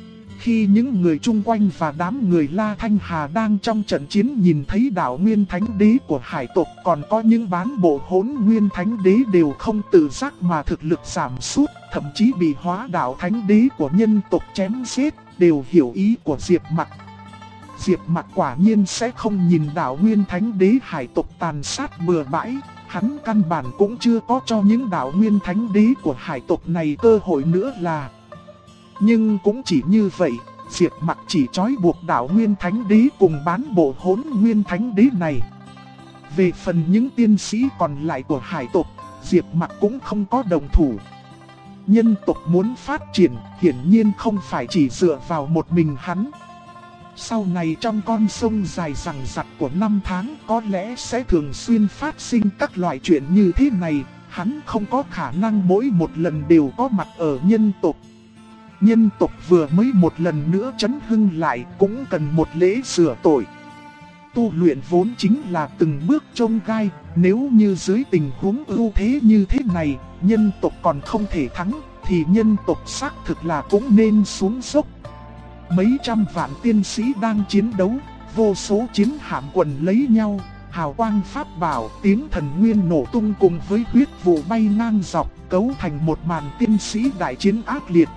Khi những người chung quanh và đám người La Thanh Hà đang trong trận chiến nhìn thấy đạo nguyên thánh đế của hải tộc, còn có những bán bộ hỗn nguyên thánh đế đều không tự giác mà thực lực giảm sút, thậm chí bị hóa đạo thánh đế của nhân tộc chém giết, đều hiểu ý của Diệp Mặc. Diệp Mặc quả nhiên sẽ không nhìn đạo nguyên thánh đế hải tộc tàn sát bừa bãi, hắn căn bản cũng chưa có cho những đạo nguyên thánh đế của hải tộc này cơ hội nữa là. Nhưng cũng chỉ như vậy, Diệp Mặc chỉ trói buộc đạo nguyên thánh đế cùng bán bộ hỗn nguyên thánh đế này. Về phần những tiên sĩ còn lại của hải tộc, Diệp Mặc cũng không có đồng thủ. Nhân tộc muốn phát triển, hiển nhiên không phải chỉ dựa vào một mình hắn. Sau này trong con sông dài dằng dặc của năm tháng có lẽ sẽ thường xuyên phát sinh các loại chuyện như thế này, hắn không có khả năng mỗi một lần đều có mặt ở nhân tộc. Nhân tộc vừa mới một lần nữa chấn hưng lại cũng cần một lễ sửa tội. Tu luyện vốn chính là từng bước chông gai, nếu như dưới tình huống ưu thế như thế này, nhân tộc còn không thể thắng, thì nhân tộc xác thực là cũng nên xuống dốc. Mấy trăm vạn tiên sĩ đang chiến đấu, vô số chiến hạm quần lấy nhau, hào quang pháp bảo, tiếng thần nguyên nổ tung cùng với huyết vụ bay ngang dọc, cấu thành một màn tiên sĩ đại chiến ác liệt.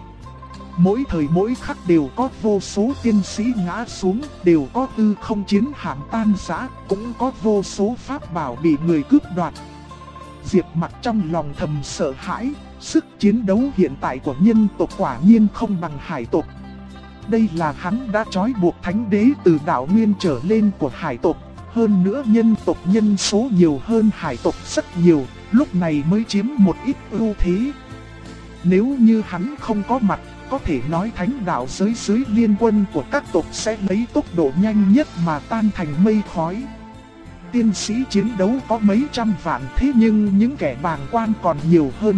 Mỗi thời mỗi khắc đều có vô số tiên sĩ ngã xuống, đều có tư không chiến hạm tan rã, cũng có vô số pháp bảo bị người cướp đoạt. Diệp Mặc trong lòng thầm sợ hãi, sức chiến đấu hiện tại của nhân tộc quả nhiên không bằng hải tộc. Đây là hắn đã trói buộc thánh đế từ đạo nguyên trở lên của hải tộc, hơn nữa nhân tộc nhân số nhiều hơn hải tộc rất nhiều, lúc này mới chiếm một ít ưu thế. Nếu như hắn không có mặt, có thể nói thánh đạo giới dưới liên quân của các tộc sẽ lấy tốc độ nhanh nhất mà tan thành mây khói. Tiên sĩ chiến đấu có mấy trăm vạn, thế nhưng những kẻ bàng quan còn nhiều hơn.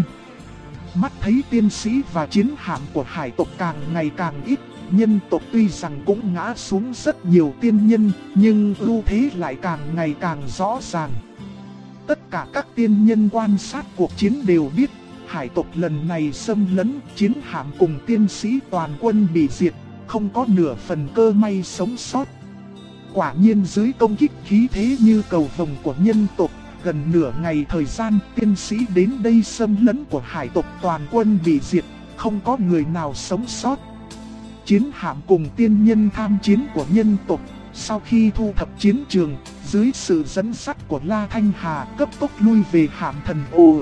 Mắt thấy tiên sĩ và chiến hạm của hải tộc càng ngày càng ít, nhân tộc tuy rằng cũng ngã xuống rất nhiều tiên nhân, nhưng ưu thế lại càng ngày càng rõ ràng. Tất cả các tiên nhân quan sát cuộc chiến đều biết, hải tộc lần này xâm lấn, chiến hạm cùng tiên sĩ toàn quân bị diệt, không có nửa phần cơ may sống sót. Quả nhiên dưới công kích khí thế như cầu vồng của nhân tộc, gần nửa ngày thời gian tiên sĩ đến đây xâm lấn của hải tộc toàn quân bị diệt, không có người nào sống sót. Chiến hạm cùng tiên nhân tham chiến của nhân tộc, sau khi thu thập chiến trường, dưới sự dẫn dắt của La Thanh Hà cấp tốc lui về hạm thần ô.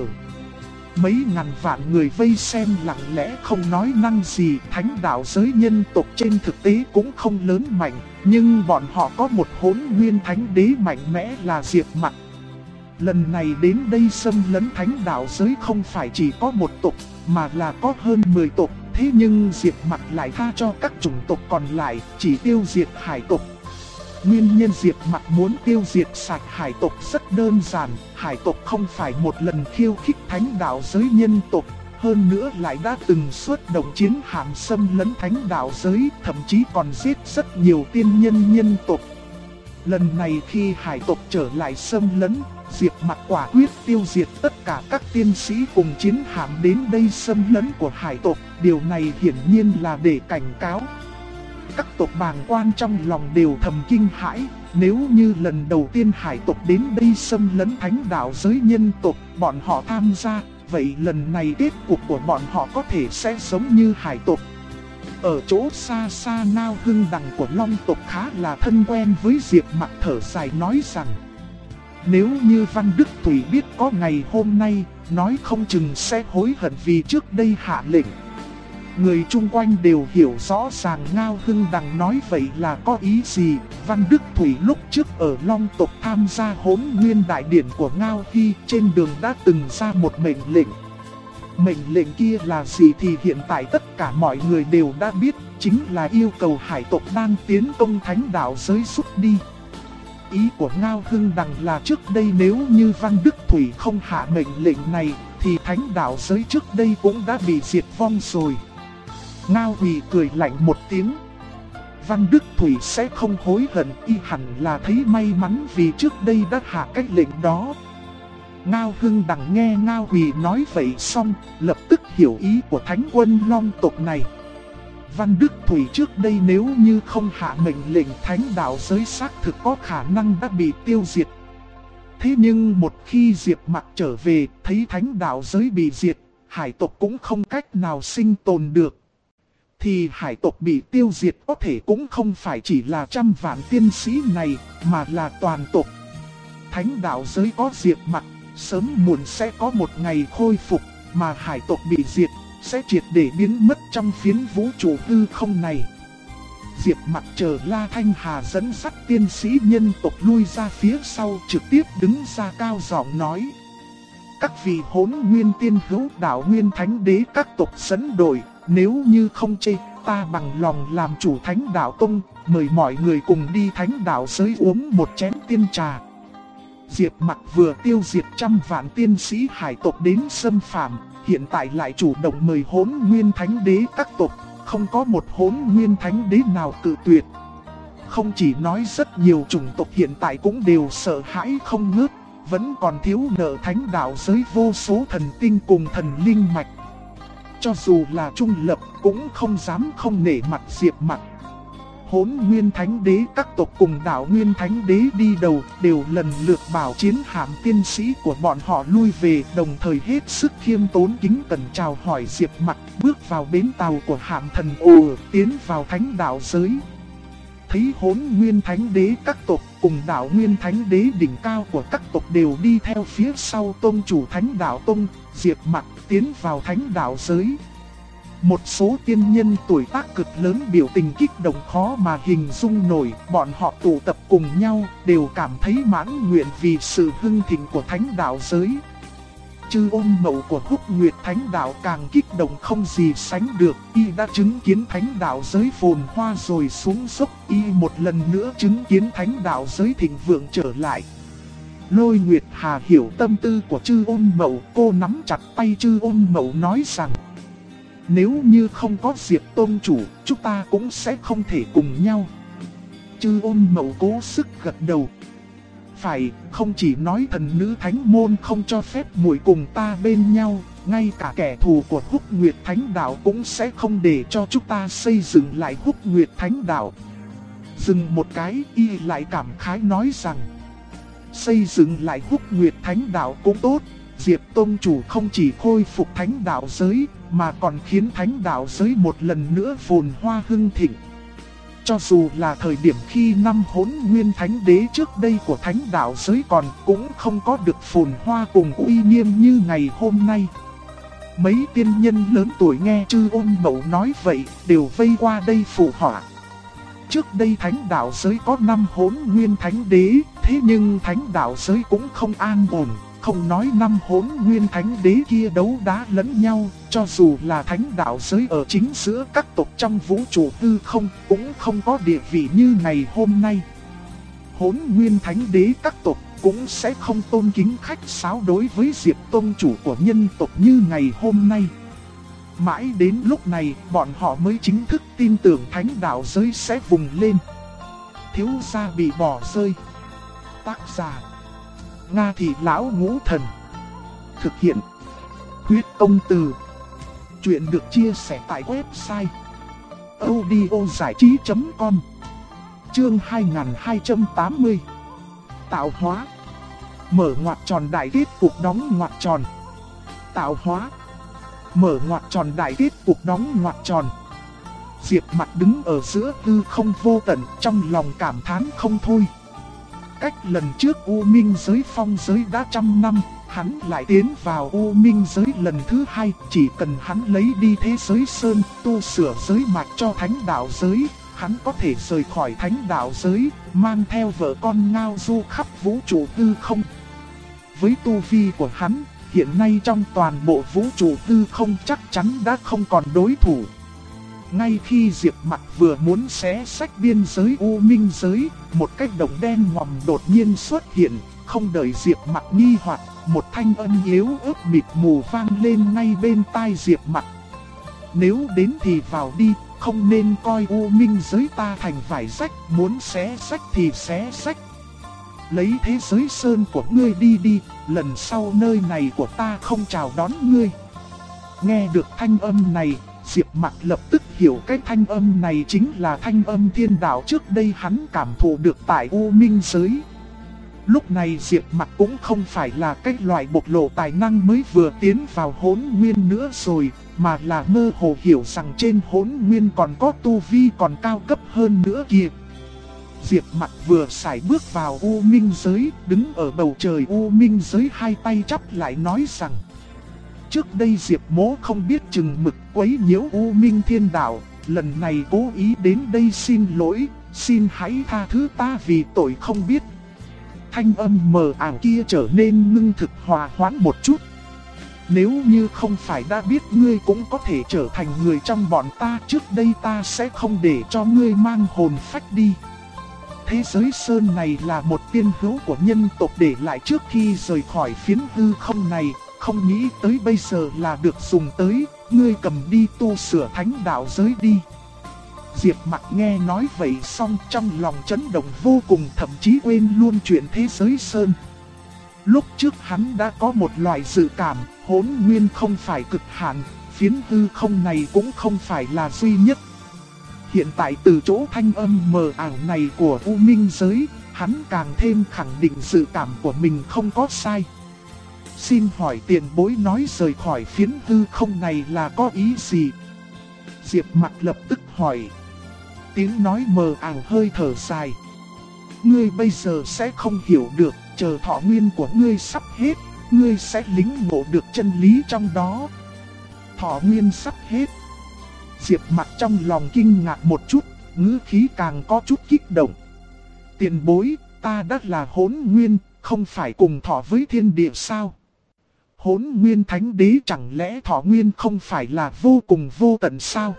Mấy ngàn vạn người vây xem lặng lẽ không nói năng gì, thánh đạo giới nhân tộc trên thực tế cũng không lớn mạnh, nhưng bọn họ có một hỗn nguyên thánh đế mạnh mẽ là Diệp Mặc. Lần này đến đây xâm lấn thánh đạo giới không phải chỉ có một tộc, mà là có hơn 10 tộc, thế nhưng Diệp Mặc lại tha cho các chủng tộc còn lại, chỉ tiêu diệt hải tộc. Nguyên nhân Diệp Mặc muốn tiêu diệt sạch hải tộc rất đơn giản, hải tộc không phải một lần khiêu khích thánh đạo giới nhân tộc, hơn nữa lại đã từng xuất động chiến hạm xâm lấn thánh đạo giới, thậm chí còn giết rất nhiều tiên nhân nhân tộc. Lần này khi hải tộc trở lại xâm lấn, Diệp Mặc quả quyết tiêu diệt tất cả các tiên sĩ cùng chiến hạm đến đây xâm lấn của hải tộc, điều này hiển nhiên là để cảnh cáo. Các tộc bàng quan trong lòng đều thầm kinh hãi, nếu như lần đầu tiên hải tộc đến đây xâm lấn thánh đạo giới nhân tộc, bọn họ tham gia, vậy lần này kết cục của bọn họ có thể sẽ giống như hải tộc. Ở chỗ xa xa Ngao Hưng Đằng của Long tộc khá là thân quen với Diệp Mặc, thở dài nói rằng, nếu như Văn Đức Thủy biết có ngày hôm nay, nói không chừng sẽ hối hận vì trước đây hạ lệnh. Người chung quanh đều hiểu rõ ràng Ngao Hưng Đằng nói vậy là có ý gì. Văn Đức Thủy lúc trước ở Long tộc tham gia hỗn nguyên đại điển của Ngao Hy, trên đường đã từng ra một mệnh lệnh. Mệnh lệnh kia là gì thì hiện tại tất cả mọi người đều đã biết, chính là yêu cầu hải tộc đang tiến công thánh đạo giới rút đi. Ý của Ngao Hưng Đằng là trước đây nếu như Văn Đức Thủy không hạ mệnh lệnh này, thì thánh đạo giới trước đây cũng đã bị diệt vong rồi. Ngao Hủy cười lạnh một tiếng. Văn Đức Thủy sẽ không hối hận, y hẳn là thấy may mắn vì trước đây đã hạ cái lệnh đó. Ngao Hưng Đằng nghe Ngao Hủy nói vậy xong, lập tức hiểu ý của thánh quân Long tộc này. Văn Đức Thủy trước đây nếu như không hạ mệnh lệnh, thánh đạo giới xác thực có khả năng đã bị tiêu diệt. Thế nhưng một khi Diệp Mặc trở về, thấy thánh đạo giới bị diệt, hải tộc cũng không cách nào sinh tồn được. Thì hải tộc bị tiêu diệt có thể cũng không phải chỉ là trăm vạn tiên sĩ này, mà là toàn tộc. Thánh đạo giới có Diệp Mặc, sớm muộn sẽ có một ngày khôi phục, mà hải tộc bị diệt sẽ triệt để biến mất trong phiến vũ trụ hư không này. Diệp Mặc chờ La Thanh Hà dẫn dắt tiên sĩ nhân tộc lui ra phía sau, trực tiếp đứng ra cao giọng nói: các vị Hỗn Nguyên Tiên Hữu Đạo Nguyên Thánh Đế các tộc dẫn đội, nếu như không chê, ta bằng lòng làm chủ Thánh Đạo Tông, mời mọi người cùng đi Thánh Đạo giới uống một chén tiên trà. Diệp Mặc vừa tiêu diệt trăm vạn tiên sĩ hải tộc đến xâm phạm, hiện tại lại chủ động mời Hỗn Nguyên Thánh Đế các tộc, không có một Hỗn Nguyên Thánh Đế nào cự tuyệt. Không chỉ nói rất nhiều chủng tộc hiện tại cũng đều sợ hãi không ngớt, vẫn còn thiếu nợ thánh đạo giới vô số thần tinh cùng thần linh mạch. Cho dù là trung lập cũng không dám không nể mặt Diệp Mặc. Hỗn Nguyên Thánh Đế các tộc cùng Đạo Nguyên Thánh Đế đi đầu đều lần lượt bảo chiến hạm tiên sĩ của bọn họ lui về, đồng thời hết sức khiêm tốn kính cẩn chào hỏi Diệp Mặc, bước vào bến tàu của hạm thần ồ tiến vào thánh đạo giới. Thấy Hỗn Nguyên Thánh Đế các tộc cùng Đạo Nguyên Thánh Đế đỉnh cao của các tộc đều đi theo phía sau tông chủ Thánh Đạo Tông, Diệp Mặc tiến vào thánh đạo giới. Một số tiên nhân tuổi tác cực lớn biểu tình kích động khó mà hình dung nổi, bọn họ tụ tập cùng nhau đều cảm thấy mãn nguyện vì sự hưng thịnh của thánh đạo giới. Chư Ôn Mậu của Húc Nguyệt Thánh Đạo càng kích động không gì sánh được, y đã chứng kiến thánh đạo giới phồn hoa rồi xuống dốc, y một lần nữa chứng kiến thánh đạo giới thịnh vượng trở lại. Lôi Nguyệt Hà hiểu tâm tư của Chư Ôn Mậu, cô nắm chặt tay Chư Ôn Mậu nói rằng: nếu như không có Diệp Tôn chủ, chúng ta cũng sẽ không thể cùng nhau. Chư Ôn Mậu cố sức gật đầu. Phải, không chỉ nói thần nữ thánh môn không cho phép muội cùng ta bên nhau, ngay cả kẻ thù của Húc Nguyệt Thánh Đạo cũng sẽ không để cho chúng ta xây dựng lại Húc Nguyệt Thánh Đạo. Dừng một cái, y lại cảm khái nói rằng: xây dựng lại Húc Nguyệt Thánh Đạo cũng tốt, Diệp Tông chủ không chỉ khôi phục thánh đạo giới, mà còn khiến thánh đạo giới một lần nữa phồn hoa hưng thịnh. Cho dù là thời điểm khi năm Hỗn Nguyên Thánh Đế trước đây của thánh đạo giới còn cũng không có được phồn hoa cùng uy nghiêm như ngày hôm nay. Mấy tiên nhân lớn tuổi nghe Chư Ôn Mậu nói vậy đều vây qua đây phụ họa. Trước đây thánh đạo giới có 5 Hỗn Nguyên Thánh Đế, thế nhưng thánh đạo giới cũng không an ổn. Không nói 5 Hỗn Nguyên Thánh Đế kia đấu đá lẫn nhau, cho dù là thánh đạo giới ở chính giữa các tộc trong vũ trụ hư không cũng không có địa vị như ngày hôm nay. Hỗn Nguyên Thánh Đế các tộc cũng sẽ không tôn kính khách sáo đối với Diệp Tông chủ của nhân tộc như ngày hôm nay. Mãi đến lúc này bọn họ mới chính thức tin tưởng thánh đạo giới sẽ vùng lên. Thiếu gia bị bỏ rơi. Tác giả: Nga Thị Lão Ngũ Thần. Thực hiện: Huyết Công Từ. Chuyện được chia sẻ tại website audiozảichí.com. Chương 2280. Tạo hóa. Mở ngoặc tròn đại kết cục đóng ngoặc tròn. Tạo hóa. Mở ngoặc tròn đại kết cục đóng ngoặc tròn. Diệp Mặc đứng ở giữa hư không vô tận, trong lòng cảm thán không thôi. Cách lần trước U Minh giới phong giới đã 100 năm, hắn lại tiến vào U Minh giới lần thứ 2, chỉ cần hắn lấy đi thế giới sơn, tu sửa giới mạch cho thánh đạo giới, hắn có thể rời khỏi thánh đạo giới, mang theo vợ con ngao du khắp vũ trụ hư không. Với tu vi của hắn, hiện nay trong toàn bộ vũ trụ hư không chắc chắn đã không còn đối thủ. Ngay khi Diệp Mặc vừa muốn xé rách biên giới U Minh giới, một cái đồng đen ngòm đột nhiên xuất hiện, không đợi Diệp Mặc nghi hoặc, một thanh âm yếu ớt mịt mù vang lên ngay bên tai Diệp Mặc. Nếu đến thì vào đi, không nên coi U Minh giới ta thành vải rách, muốn xé rách thì xé rách. Lấy thế giới sơn của ngươi đi đi, lần sau nơi này của ta không chào đón ngươi. Nghe được thanh âm này, Diệp Mặc lập tức hiểu cái thanh âm này chính là thanh âm thiên đạo trước đây hắn cảm thụ được tại U Minh giới. Lúc này Diệp Mặc cũng không phải là cái loại bộc lộ tài năng mới vừa tiến vào Hỗn Nguyên nữa rồi, mà là mơ hồ hiểu rằng trên Hỗn Nguyên còn có tu vi còn cao cấp hơn nữa kìa. Diệp Mặc vừa sải bước vào U Minh giới, đứng ở bầu trời U Minh giới hai tay chắp lại nói rằng: trước đây Diệp Mỗ không biết chừng mực quấy nhiễu U Minh Thiên Đạo, lần này cố ý đến đây xin lỗi, xin hãy tha thứ ta vì tội không biết. Thanh âm mờ ảo kia trở nên ngưng thực hòa hoãn một chút. Nếu như không phải đã biết ngươi cũng có thể trở thành người trong bọn ta, trước đây ta sẽ không để cho ngươi mang hồn phách đi. Thế giới sơn này là một tiên hữu của nhân tộc để lại trước khi rời khỏi phiến hư không này, không nghĩ tới bây giờ là được dùng tới, ngươi cầm đi tu sửa thánh đạo giới đi. Diệp Mặc nghe nói vậy xong trong lòng chấn động vô cùng, thậm chí quên luôn chuyện thế giới sơn. Lúc trước hắn đã có một loại dự cảm, Hỗn Nguyên không phải cực hạn, phiến hư không này cũng không phải là duy nhất. Hiện tại từ chỗ thanh âm mờ ảo này của U Minh giới, hắn càng thêm khẳng định dự cảm của mình không có sai. Xin hỏi tiền bối nói rời khỏi phiến hư không này là có ý gì? Diệp Mặc lập tức hỏi. Tiếng nói mờ ảo hơi thở dài. Ngươi bây giờ sẽ không hiểu được, chờ thọ nguyên của ngươi sắp hết, ngươi sẽ lĩnh ngộ được chân lý trong đó. Thọ nguyên sắp hết. Diệp Mặc trong lòng kinh ngạc một chút, ngữ khí càng có chút kích động. Tiền bối, ta đã là Hỗn Nguyên, không phải cùng thọ với thiên địa sao? Hỗn Nguyên Thánh Đế chẳng lẽ thọ nguyên không phải là vô cùng vô tận sao?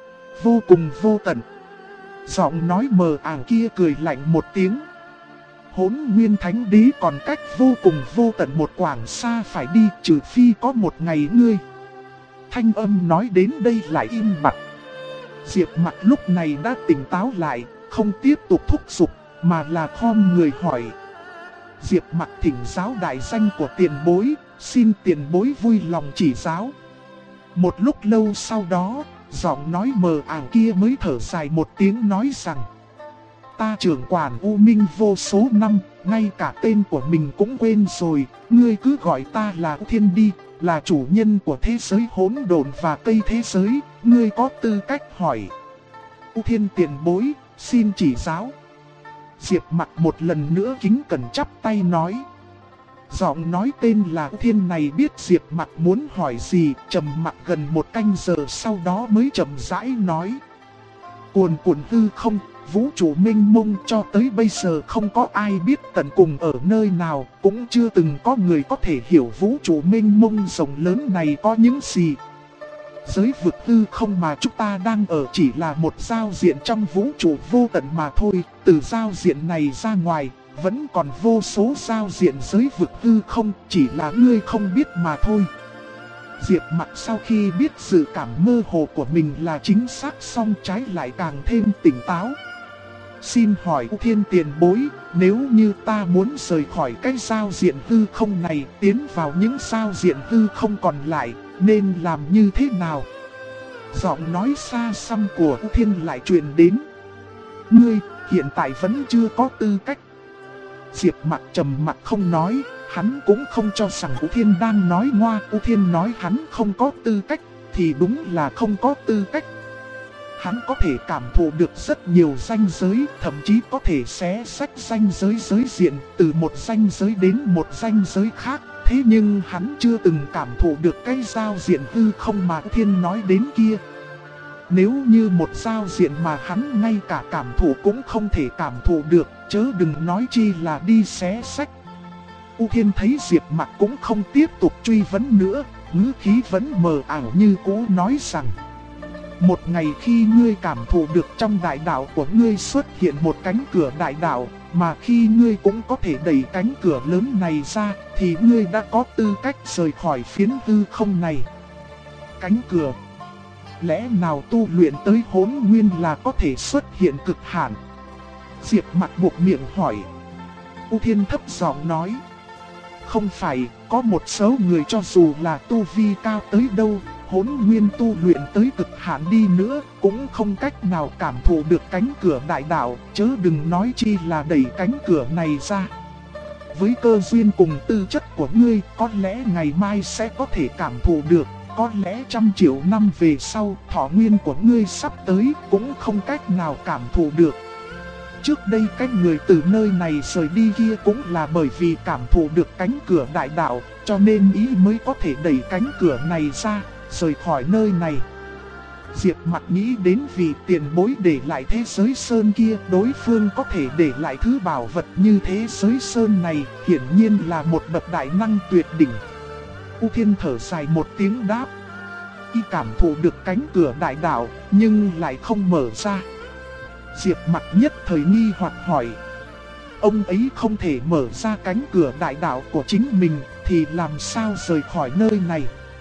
Vô cùng vô tận. Giọng nói mờ ảo kia cười lạnh một tiếng. Hỗn Nguyên Thánh Đế còn cách vô cùng vô tận một quãng xa phải đi, trừ phi có một ngày ngươi. Thanh âm nói đến đây lại im bặt. Diệp Mặc lúc này đã tỉnh táo lại, không tiếp tục thúc giục, mà là khom người hỏi. Diệp Mặc thỉnh giáo đại danh của tiền bối, xin tiền bối vui lòng chỉ giáo. Một lúc lâu sau đó, giọng nói mờ ảo kia mới thở dài một tiếng nói rằng: ta trưởng quản U Minh vô số năm, ngay cả tên của mình cũng quên rồi, ngươi cứ gọi ta là U Thiên đi, là chủ nhân của thế giới hỗn độn và cây thế giới, ngươi có tư cách hỏi. U Thiên tiền bối, xin chỉ giáo. Diệp Mặc một lần nữa kính cẩn chắp tay nói. Giọng nói tên là U Thiên này biết Diệp Mặc muốn hỏi gì, trầm mặc gần một canh giờ sau đó mới chậm rãi nói. Cuồn cuộn hư không, vũ trụ mênh mông, cho tới bây giờ không có ai biết tận cùng ở nơi nào, cũng chưa từng có người có thể hiểu vũ trụ mênh mông rộng lớn này có những gì. Giới vực hư không mà chúng ta đang ở chỉ là một giao diện trong vũ trụ vô tận mà thôi, từ giao diện này ra ngoài, vẫn còn vô số giao diện giới vực hư không, chỉ là ngươi không biết mà thôi. Diệp Mặc sau khi biết sự cảm mơ hồ của mình là chính xác xong trái lại càng thêm tỉnh táo. Xin hỏi U Thiên tiền bối, nếu như ta muốn rời khỏi cái giao diện hư không này, tiến vào những giao diện hư không còn lại, nên làm như thế nào? Giọng nói xa xăm của U Thiên lại truyền đến. Ngươi, hiện tại vẫn chưa có tư cách. Diệp Mặc trầm mặc không nói, hắn cũng không cho rằng U Thiên đang nói ngoa. U Thiên nói hắn không có tư cách, thì đúng là không có tư cách. Hắn có thể cảm thụ được rất nhiều ranh giới, thậm chí có thể xé rách ranh giới giới diện từ một ranh giới đến một ranh giới khác. Thế nhưng hắn chưa từng cảm thụ được cái giao diện hư không mà Thiên nói đến kia. Nếu như một giao diện mà hắn ngay cả cảm thụ cũng không thể cảm thụ được, chớ đừng nói chi là đi xé rách. U Thiên thấy Diệp Mặc cũng không tiếp tục truy vấn nữa, ngữ khí vẫn mờ ảo như cũ nói rằng: Một ngày khi ngươi cảm thụ được trong đại đạo của ngươi xuất hiện một cánh cửa đại đạo, mà khi ngươi cũng có thể đẩy cánh cửa lớn này ra, thì ngươi đã có tư cách rời khỏi phiến hư không này. Cánh cửa. Lẽ nào tu luyện tới hỗn nguyên là có thể xuất hiện cực hạn? Diệp Mặc buộc miệng hỏi. U Thiên thấp giọng nói. Không phải, có một số người cho dù là tu vi cao tới đâu, hỗn nguyên tu luyện tới cực hạn đi nữa, cũng không cách nào cảm thụ được cánh cửa đại đạo, chớ đừng nói chi là đẩy cánh cửa này ra. Với cơ duyên cùng tư chất của ngươi, có lẽ ngày mai sẽ có thể cảm thụ được, có lẽ 100 triệu năm về sau, thọ nguyên của ngươi sắp tới, cũng không cách nào cảm thụ được. Trước đây cách người từ nơi này rời đi kia cũng là bởi vì cảm thụ được cánh cửa đại đạo, cho nên ý mới có thể đẩy cánh cửa này ra, rời khỏi nơi này. Diệp Mặc nghĩ đến vì tiền bối để lại thế giới sơn kia, đối phương có thể để lại thứ bảo vật như thế giới sơn này, hiển nhiên là một bậc đại năng tuyệt đỉnh. U Thiên thở dài một tiếng đáp. Y cảm thụ được cánh cửa đại đạo, nhưng lại không mở ra. Diệp Mặc nhất thời nghi hoặc hỏi. Ông ấy không thể mở ra cánh cửa đại đạo của chính mình, thì làm sao rời khỏi nơi này?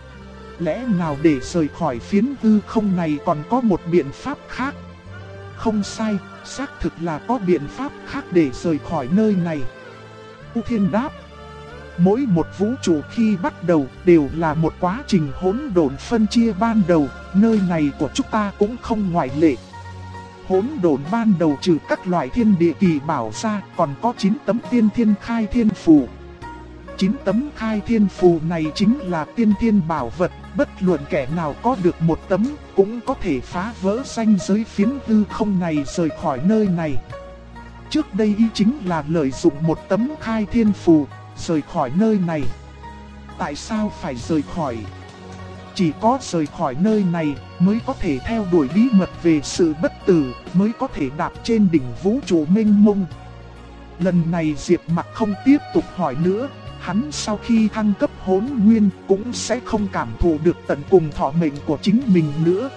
Lẽ nào để rời khỏi phiến hư không này còn có một biện pháp khác? Không sai, xác thực là có biện pháp khác để rời khỏi nơi này. U Thiên đáp. Mỗi một vũ trụ khi bắt đầu đều là một quá trình hỗn độn phân chia ban đầu, nơi này của chúng ta cũng không ngoại lệ. Hỗn độn ban đầu trừ các loại thiên địa kỳ bảo ra, còn có 9 tấm tiên thiên khai thiên phù. 9 tấm khai thiên phù này chính là tiên thiên bảo vật, bất luận kẻ nào có được một tấm, cũng có thể phá vỡ ranh giới phiến hư không này rời khỏi nơi này. Trước đây y chính là lợi dụng một tấm khai thiên phù, rời khỏi nơi này. Tại sao phải rời khỏi? Chỉ có rời khỏi nơi này mới có thể theo đuổi bí mật về sự bất tử, mới có thể đạp trên đỉnh vũ trụ mênh mông. Lần này Diệp Mặc không tiếp tục hỏi nữa, hắn sau khi thăng cấp hỗn nguyên cũng sẽ không cảm thụ được tận cùng thọ mệnh của chính mình nữa.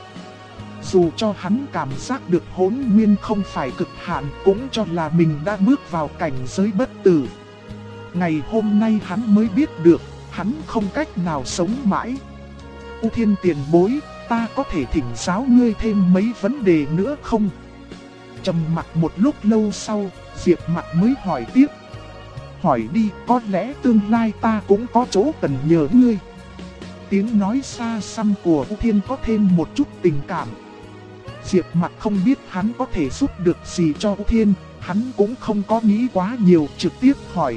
Dù cho hắn cảm giác được hỗn nguyên không phải cực hạn, cũng cho là mình đã bước vào cảnh giới bất tử. Ngày hôm nay hắn mới biết được, hắn không cách nào sống mãi. U Thiên tiền bối, ta có thể thỉnh giáo ngươi thêm mấy vấn đề nữa không? Trầm mặc một lúc lâu sau, Diệp Mặc mới hỏi tiếp. Hỏi đi, có lẽ tương lai ta cũng có chỗ cần nhờ ngươi. Tiếng nói xa xăm của U Thiên có thêm một chút tình cảm. Diệp Mặc không biết hắn có thể giúp được gì cho U Thiên, hắn cũng không có nghĩ quá nhiều, trực tiếp hỏi.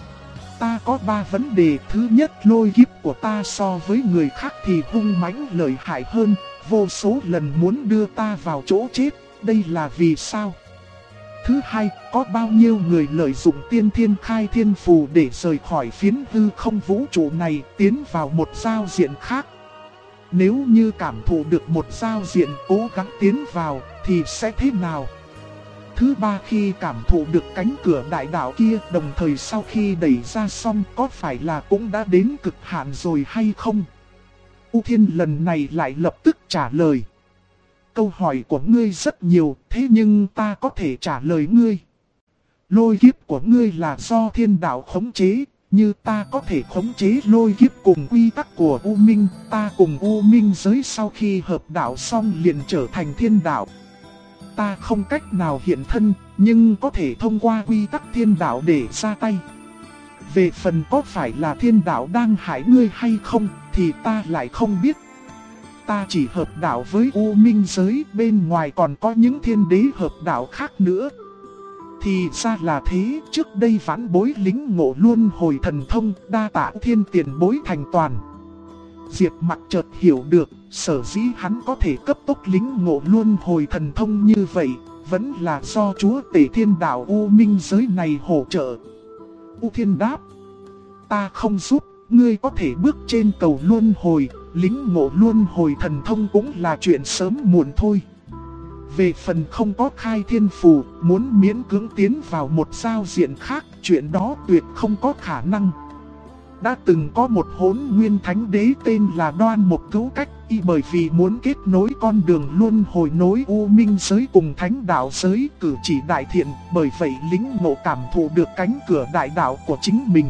Ta có 3 vấn đề. Thứ nhất, lôi kiếp của ta so với người khác thì hung mãnh lợi hại hơn, vô số lần muốn đưa ta vào chỗ chết, đây là vì sao? Thứ hai, có bao nhiêu người lợi dụng tiên thiên khai thiên phù để rời khỏi phiến hư không vũ trụ này, tiến vào một giao diện khác? Nếu như cảm thụ được một giao diện cố gắng tiến vào, thì sẽ thế nào? Thứ ba, khi cảm thụ được cánh cửa đại đạo kia, đồng thời sau khi đẩy ra xong, có phải là cũng đã đến cực hạn rồi hay không? U Thiên lần này lại lập tức trả lời. Câu hỏi của ngươi rất nhiều, thế nhưng ta có thể trả lời ngươi. Lôi kiếp của ngươi là do thiên đạo khống chế, như ta có thể khống chế lôi kiếp cùng quy tắc của U Minh, ta cùng U Minh giới sau khi hợp đạo xong liền trở thành thiên đạo. Ta không cách nào hiện thân, nhưng có thể thông qua quy tắc thiên đạo để ra tay. Về phần có phải là thiên đạo đang hại ngươi hay không, thì ta lại không biết. Ta chỉ hợp đạo với U Minh giới, bên ngoài còn có những thiên đế hợp đạo khác nữa. Thì ra là thế, trước đây vãn bối lính ngộ luân hồi thần thông, đa tạ Thiên tiền bối thành toàn. Diệp Mặc chợt hiểu được, sở dĩ hắn có thể cấp tốc lính ngộ luân hồi thần thông như vậy, vẫn là do chúa tể thiên đạo U Minh giới này hỗ trợ. U Thiên đáp, ta không giúp, ngươi có thể bước trên cầu luân hồi, lính ngộ luân hồi thần thông cũng là chuyện sớm muộn thôi. Về phần không có khai thiên phù, muốn miễn cưỡng tiến vào một giao diện khác, chuyện đó tuyệt không có khả năng. đã từng có một Hỗn Nguyên Thánh Đế tên là Đoan Mục Cứu Cách, y bởi vì muốn kết nối con đường luân hồi nối U Minh giới cùng Thánh Đạo giới, cử chỉ đại thiện, bởi vậy lĩnh ngộ cảm thụ được cánh cửa đại đạo của chính mình.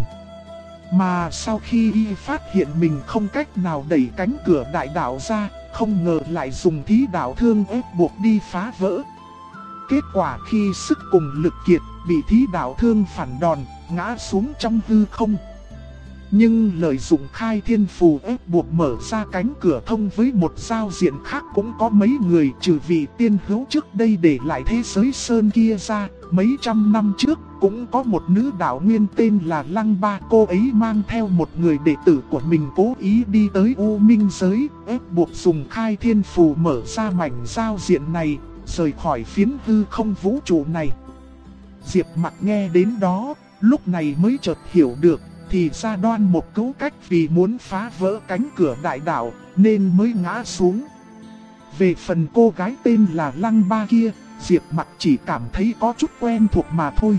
Mà sau khi y phát hiện mình không cách nào đẩy cánh cửa đại đạo ra, không ngờ lại dùng thí đạo thương ép buộc đi phá vỡ. Kết quả khi sức cùng lực kiệt, bị thí đạo thương phản đòn, ngã xuống trong hư không. Nhưng lợi dụng khai thiên phù ép buộc mở ra cánh cửa thông với một giao diện khác cũng có mấy người, trừ vị tiên hữu trước đây để lại thế giới sơn kia ra. Mấy trăm năm trước cũng có một nữ đạo nguyên tên là Lăng Ba, cô ấy mang theo một người đệ tử của mình cố ý đi tới U Minh giới, ép buộc dùng khai thiên phù mở ra mảnh giao diện này, rời khỏi phiến hư không vũ trụ này. Diệp Mặc nghe đến đó, lúc này mới chợt hiểu được, thì ra Đoan Mục Cứu Cách vì muốn phá vỡ cánh cửa đại đạo nên mới ngã xuống. Về phần cô gái tên là Lăng Ba kia, Diệp Mặc chỉ cảm thấy có chút quen thuộc mà thôi.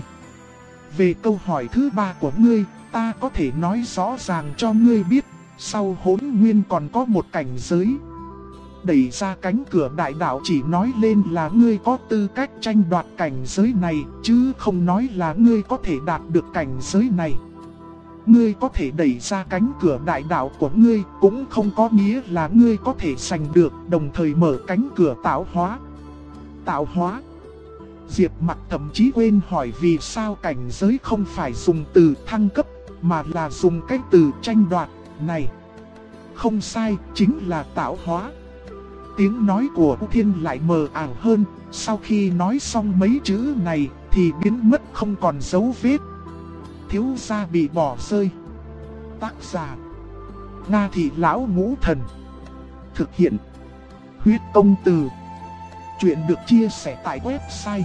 Về câu hỏi thứ ba của ngươi, ta có thể nói rõ ràng cho ngươi biết, sau Hỗn Nguyên còn có một cảnh giới. Đẩy ra cánh cửa đại đạo chỉ nói lên là ngươi có tư cách tranh đoạt cảnh giới này, chứ không nói là ngươi có thể đạt được cảnh giới này. Ngươi có thể đẩy ra cánh cửa đại đạo của ngươi cũng không có nghĩa là ngươi có thể giành được, đồng thời mở cánh cửa tạo hóa. Tạo hóa? Diệp Mặc thậm chí quên hỏi vì sao cảnh giới không phải dùng từ thăng cấp, mà là dùng cái từ tranh đoạt này. Không sai, chính là tạo hóa. Tiếng nói của U Thiên lại mờ ảo hơn, sau khi nói xong mấy chữ này thì biến mất không còn dấu vết. Thiếu gia bị bỏ rơi. Tác giả: Nga Thị Lão Ngũ Thần. Thực hiện: Huyết Công Từ. Chuyện được chia sẻ tại website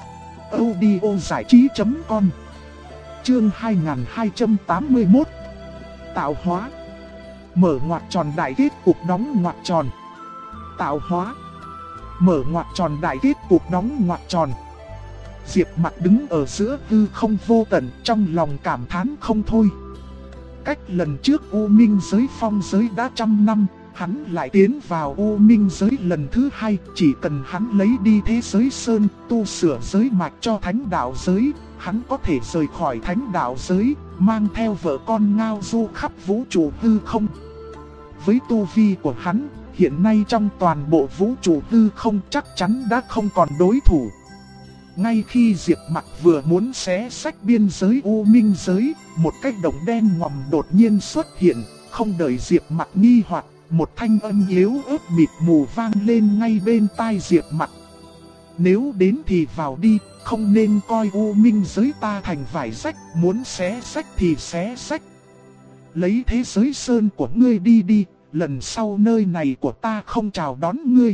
audiozảichí.com. Chương 2281. Tạo hóa. Mở ngoặc tròn đại kết cục đóng ngoặc tròn. Tạo hóa. Mở ngoặc tròn đại kết cục đóng ngoặc tròn. Diệp Mặc đứng ở giữa hư không vô tận, trong lòng cảm thán không thôi. Cách lần trước U Minh giới phong giới đã 100 năm, hắn lại tiến vào U Minh giới lần thứ 2, chỉ cần hắn lấy đi thế giới sơn, tu sửa giới mạch cho Thánh Đạo giới, hắn có thể rời khỏi Thánh Đạo giới, mang theo vợ con ngao du khắp vũ trụ hư không. Với tu vi của hắn, hiện nay trong toàn bộ vũ trụ hư không chắc chắn đã không còn đối thủ. Ngay khi Diệp Mặc vừa muốn xé sách biên giới U Minh giới, một cái động đen ngòm đột nhiên xuất hiện, không đợi Diệp Mặc nghi hoặc, một thanh âm yếu ớt mịt mù vang lên ngay bên tai Diệp Mặc. Nếu đến thì vào đi, không nên coi U Minh giới ta thành vải rách, muốn xé sách thì xé sách. Lấy thế giới sơn của ngươi đi đi, lần sau nơi này của ta không chào đón ngươi.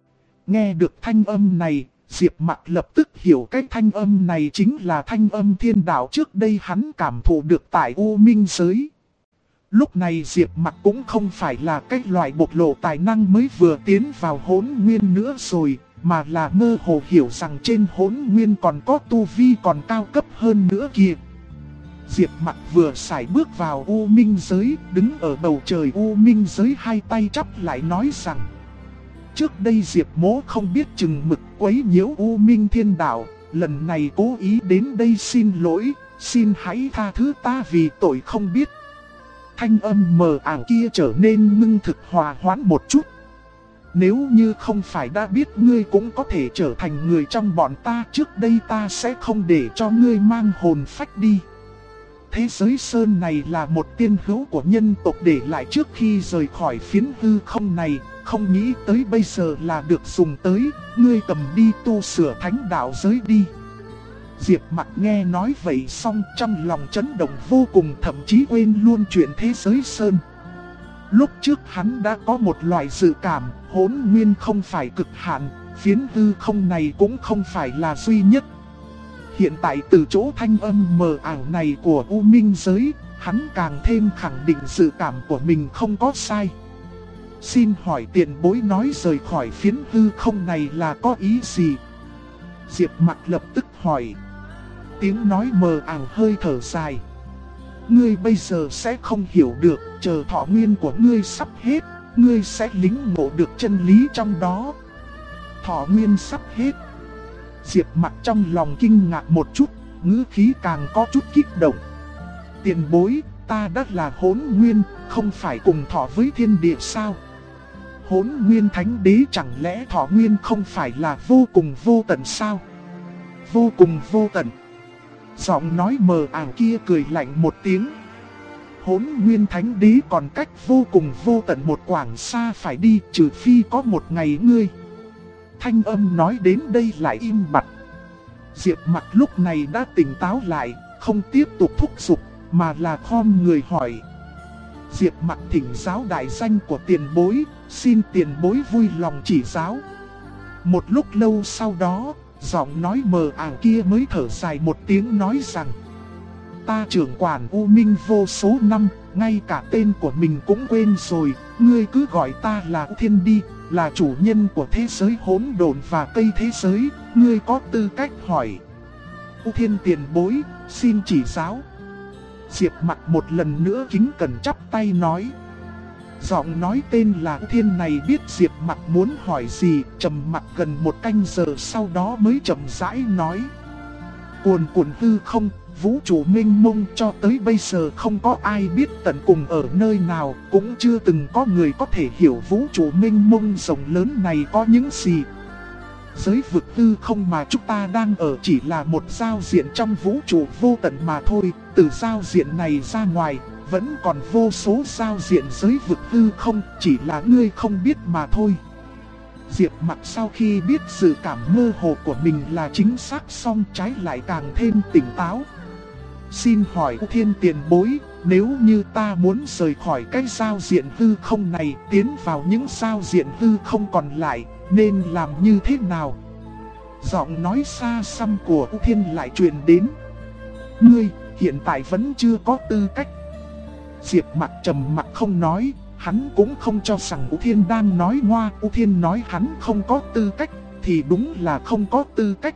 Nghe được thanh âm này, Diệp Mặc lập tức hiểu cái thanh âm này chính là thanh âm thiên đạo trước đây hắn cảm thụ được tại U Minh giới. Lúc này Diệp Mặc cũng không phải là cái loại bộc lộ tài năng mới vừa tiến vào Hỗn Nguyên nữa rồi, mà là mơ hồ hiểu rằng trên Hỗn Nguyên còn có tu vi còn cao cấp hơn nữa kìa. Diệp Mặc vừa sải bước vào U Minh giới, đứng ở bầu trời U Minh giới hai tay chắp lại nói rằng: trước đây Diệp Mỗ không biết chừng mực quấy nhiễu U Minh Thiên Đạo, lần này cố ý đến đây xin lỗi, xin hãy tha thứ ta vì tội không biết. Thanh âm mờ ảo kia trở nên ngưng thực hòa hoãn một chút. Nếu như không phải đã biết ngươi cũng có thể trở thành người trong bọn ta, trước đây ta sẽ không để cho ngươi mang hồn phách đi. Thế giới sơn này là một tiên hữu của nhân tộc để lại trước khi rời khỏi phiến hư không này, không nghĩ tới bây giờ là được dùng tới, ngươi cầm đi tu sửa Thánh Đạo giới đi. Diệp Mặc nghe nói vậy xong trong lòng chấn động vô cùng, thậm chí quên luôn chuyện thế giới sơn. Lúc trước hắn đã có một loại dự cảm, Hỗn Nguyên không phải cực hạn, phiến hư không này cũng không phải là duy nhất. Hiện tại từ chỗ thanh âm mờ ảo này của U Minh giới, hắn càng thêm khẳng định dự cảm của mình không có sai. Xin hỏi tiền bối nói rời khỏi phiến hư không này là có ý gì? Diệp Mặc lập tức hỏi. Tiếng nói mờ ảo hơi thở dài. ngươi bây giờ sẽ không hiểu được, chờ thọ nguyên của ngươi sắp hết, ngươi sẽ lĩnh ngộ được chân lý trong đó. Thọ nguyên sắp hết. Diệp Mặc trong lòng kinh ngạc một chút, ngữ khí càng có chút kích động. Tiền bối, ta đã là Hỗn Nguyên, không phải cùng thọ với thiên địa sao? Hỗn Nguyên Thánh Đế chẳng lẽ thọ nguyên không phải là vô cùng vô tận sao? Vô cùng vô tận. Giọng nói mờ ảo kia cười lạnh một tiếng. Hỗn Nguyên Thánh Đế còn cách vô cùng vô tận một quãng xa phải đi, trừ phi có một ngày ngươi. Thanh âm nói đến đây lại im bặt. Diệp Mặc lúc này đã tỉnh táo lại, không tiếp tục thúc giục, mà là khom người hỏi. Diệp Mặc thỉnh giáo đại danh của tiền bối, xin tiền bối vui lòng chỉ giáo. Một lúc lâu sau đó, giọng nói mờ ảo kia mới thở dài một tiếng nói rằng: ta trưởng quản U Minh vô số năm, ngay cả tên của mình cũng quên rồi, ngươi cứ gọi ta là U Thiên đi, là chủ nhân của thế giới hỗn độn và cây thế giới, ngươi có tư cách hỏi. U Thiên tiền bối, xin chỉ giáo. Diệp Mặc một lần nữa kính cẩn chắp tay nói. Giọng nói tên là U Thiên này biết Diệp Mặc muốn hỏi gì, trầm mặc gần một canh giờ sau đó mới chậm rãi nói. Cuồn cuộn hư không, vũ trụ mênh mông, cho tới bây giờ không có ai biết tận cùng ở nơi nào, cũng chưa từng có người có thể hiểu vũ trụ mênh mông rộng lớn này có những gì. Giới vực hư không mà chúng ta đang ở chỉ là một giao diện trong vũ trụ vô tận mà thôi, từ giao diện này ra ngoài, vẫn còn vô số giao diện giới vực hư không, chỉ là ngươi không biết mà thôi. Diệp Mặc sau khi biết sự cảm mơ hồ của mình là chính xác xong trái lại càng thêm tỉnh táo. Xin hỏi U Thiên tiền bối, nếu như ta muốn rời khỏi cái giao diện hư không này, tiến vào những giao diện hư không còn lại, nên làm như thế nào? Giọng nói xa xăm của U Thiên lại truyền đến. Ngươi, hiện tại vẫn chưa có tư cách. Diệp Mặc trầm mặc không nói, hắn cũng không cho rằng U Thiên đang nói ngoa. U Thiên nói hắn không có tư cách, thì đúng là không có tư cách.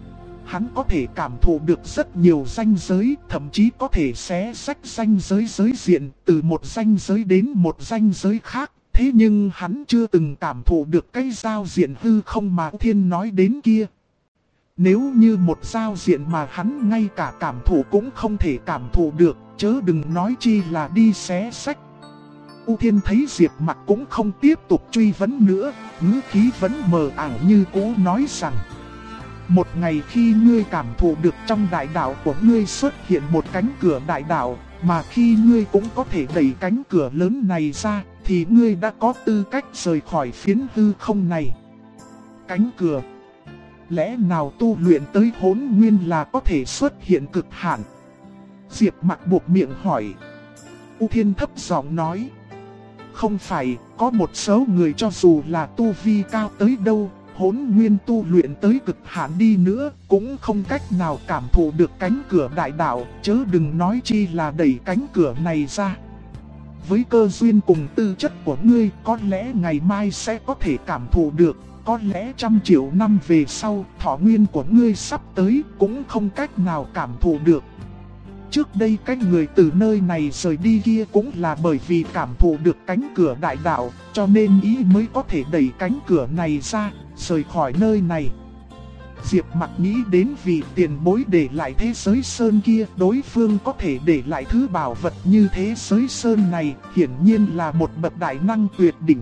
Hắn có thể cảm thụ được rất nhiều ranh giới, thậm chí có thể xé rách ranh giới giới diện từ một ranh giới đến một ranh giới khác. Thế nhưng hắn chưa từng cảm thụ được cái giao diện hư không mà U Thiên nói đến kia. Nếu như một giao diện mà hắn ngay cả cảm thụ cũng không thể cảm thụ được, chớ đừng nói chi là đi xé rách. U Thiên thấy Diệp Mặc cũng không tiếp tục truy vấn nữa, ngữ khí vẫn mờ ảo như cũ nói rằng: một ngày khi ngươi cảm thụ được trong đại đạo của ngươi xuất hiện một cánh cửa đại đạo, mà khi ngươi cũng có thể đẩy cánh cửa lớn này ra, thì ngươi đã có tư cách rời khỏi phiến hư không này. Cánh cửa. Lẽ nào tu luyện tới hỗn nguyên là có thể xuất hiện cực hạn? Diệp Mặc buộc miệng hỏi. U Thiên thấp giọng nói. Không phải, có một số người cho dù là tu vi cao tới đâu, hỗn nguyên tu luyện tới cực hạn đi nữa, cũng không cách nào cảm thụ được cánh cửa đại đạo, chớ đừng nói chi là đẩy cánh cửa này ra. Với cơ duyên cùng tư chất của ngươi, có lẽ ngày mai sẽ có thể cảm thụ được, có lẽ 100 triệu năm về sau, thọ nguyên của ngươi sắp tới, cũng không cách nào cảm thụ được. Trước đây cái người từ nơi này rời đi kia cũng là bởi vì cảm thụ được cánh cửa đại đạo, cho nên ý mới có thể đẩy cánh cửa này ra, rời khỏi nơi này. Diệp Mặc nghĩ đến vì tiền bối để lại thế giới sơn kia, đối phương có thể để lại thứ bảo vật như thế giới sơn này, hiển nhiên là một bậc đại năng tuyệt đỉnh.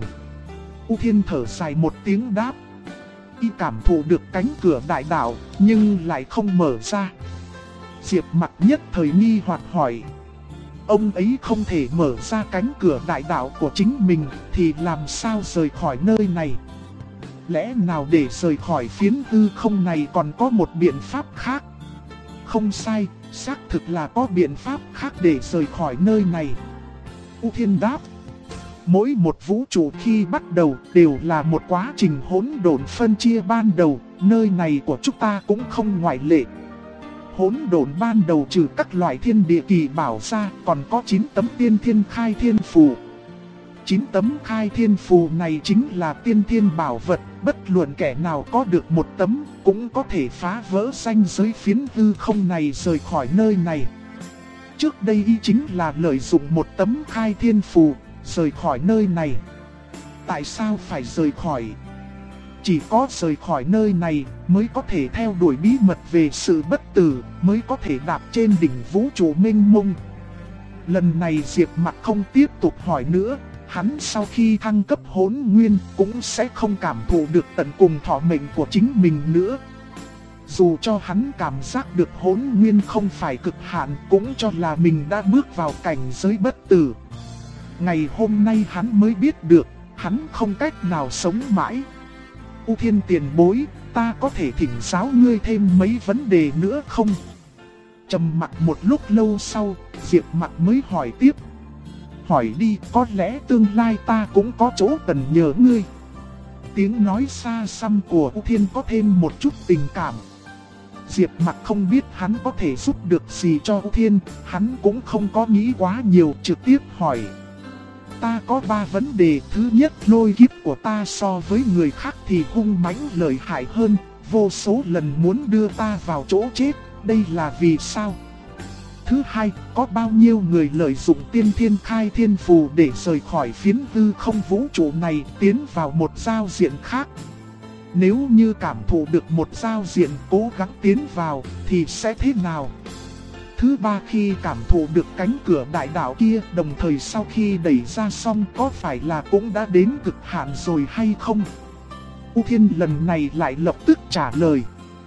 U Thiên thở dài một tiếng đáp. Y cảm thụ được cánh cửa đại đạo, nhưng lại không mở ra. Diệp Mặc nhất thời nghi hoặc hỏi. Ông ấy không thể mở ra cánh cửa đại đạo của chính mình, thì làm sao rời khỏi nơi này? Lẽ nào để rời khỏi phiến hư không này còn có một biện pháp khác? Không sai, xác thực là có biện pháp khác để rời khỏi nơi này. U Thiên đáp. Mỗi một vũ trụ khi bắt đầu đều là một quá trình hỗn độn phân chia ban đầu, nơi này của chúng ta cũng không ngoại lệ. Hỗn độn ban đầu trừ các loại thiên địa kỳ bảo ra, còn có 9 tấm tiên thiên khai thiên phù. 9 tấm khai thiên phù này chính là tiên thiên bảo vật, bất luận kẻ nào có được một tấm, cũng có thể phá vỡ ranh giới phiến hư không này rời khỏi nơi này. trước đây y chính là lợi dụng một tấm khai thiên phù, rời khỏi nơi này. Tại sao phải rời khỏi? Chỉ có rời khỏi nơi này mới có thể theo đuổi bí mật về sự bất tử, mới có thể đạp trên đỉnh vũ trụ mênh mông. Lần này Diệp Mặc không tiếp tục hỏi nữa, hắn sau khi thăng cấp hỗn nguyên cũng sẽ không cảm thụ được tận cùng thọ mệnh của chính mình nữa. Dù cho hắn cảm giác được hỗn nguyên không phải cực hạn, cũng cho là mình đã bước vào cảnh giới bất tử. Ngày hôm nay hắn mới biết được, hắn không cách nào sống mãi. U Thiên tiền bối, ta có thể thỉnh giáo ngươi thêm mấy vấn đề nữa không? Trầm mặc một lúc lâu sau, Diệp Mặc mới hỏi tiếp. Hỏi đi, có lẽ tương lai ta cũng có chỗ cần nhờ ngươi. Tiếng nói xa xăm của U Thiên có thêm một chút tình cảm. Diệp Mặc không biết hắn có thể giúp được gì cho U Thiên, hắn cũng không có nghĩ quá nhiều, trực tiếp hỏi. Ta có 3 vấn đề. Thứ nhất, lôi kiếp của ta so với người khác thì hung mãnh lợi hại hơn, vô số lần muốn đưa ta vào chỗ chết, đây là vì sao? Thứ hai, có bao nhiêu người lợi dụng tiên thiên khai thiên phù để rời khỏi phiến hư không vũ trụ này tiến vào một giao diện khác? Nếu như cảm thụ được một giao diện cố gắng tiến vào thì sẽ thế nào? Thứ ba, khi cảm thụ được cánh cửa đại đạo kia, đồng thời sau khi đẩy ra xong có phải là cũng đã đến cực hạn rồi hay không? U Thiên lần này lại lập tức trả lời.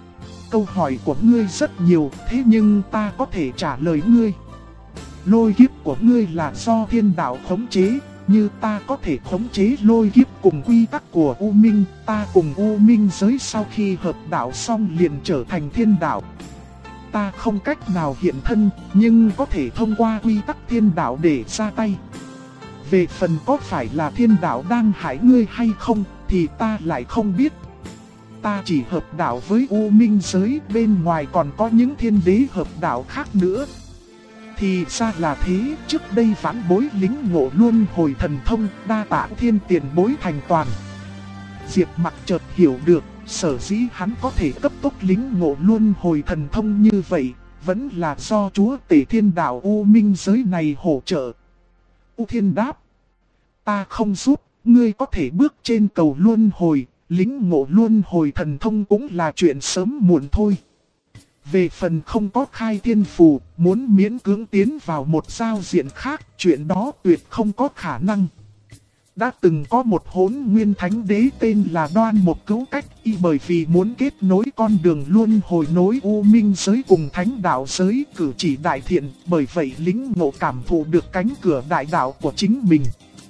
Câu hỏi của ngươi rất nhiều, thế nhưng ta có thể trả lời ngươi. Lôi kiếp của ngươi là do thiên đạo khống chế, như ta có thể khống chế lôi kiếp cùng quy tắc của U Minh, ta cùng U Minh giới sau khi hợp đạo xong liền trở thành thiên đạo. Ta không cách nào hiện thân, nhưng có thể thông qua quy tắc thiên đạo để ra tay. Về phần có phải là thiên đạo đang hại ngươi hay không, thì ta lại không biết. Ta chỉ hợp đạo với U Minh giới, bên ngoài còn có những thiên đế hợp đạo khác nữa. Thì ra là thế, trước đây vãn bối lính ngộ luân hồi thần thông, đa tạ Thiên tiền bối thành toàn. Diệp Mặc chợt hiểu được, sở dĩ hắn có thể cấp tốc lính ngộ luân hồi thần thông như vậy, vẫn là do chúa tể thiên đạo U Minh giới này hỗ trợ. U Thiên đáp, ta không giúp, ngươi có thể bước trên cầu luân hồi, lính ngộ luân hồi thần thông cũng là chuyện sớm muộn thôi. Về phần không có khai thiên phù, muốn miễn cưỡng tiến vào một giao diện khác, chuyện đó tuyệt không có khả năng. Đã từng có một hỗn nguyên thánh đế tên là Đoan Mộc Cứu Cách, y bởi vì muốn kết nối con đường luân hồi nối U Minh giới cùng thánh đạo giới, cử chỉ đại thiện, bởi vậy lính ngộ cảm thụ được cánh cửa đại đạo của chính mình.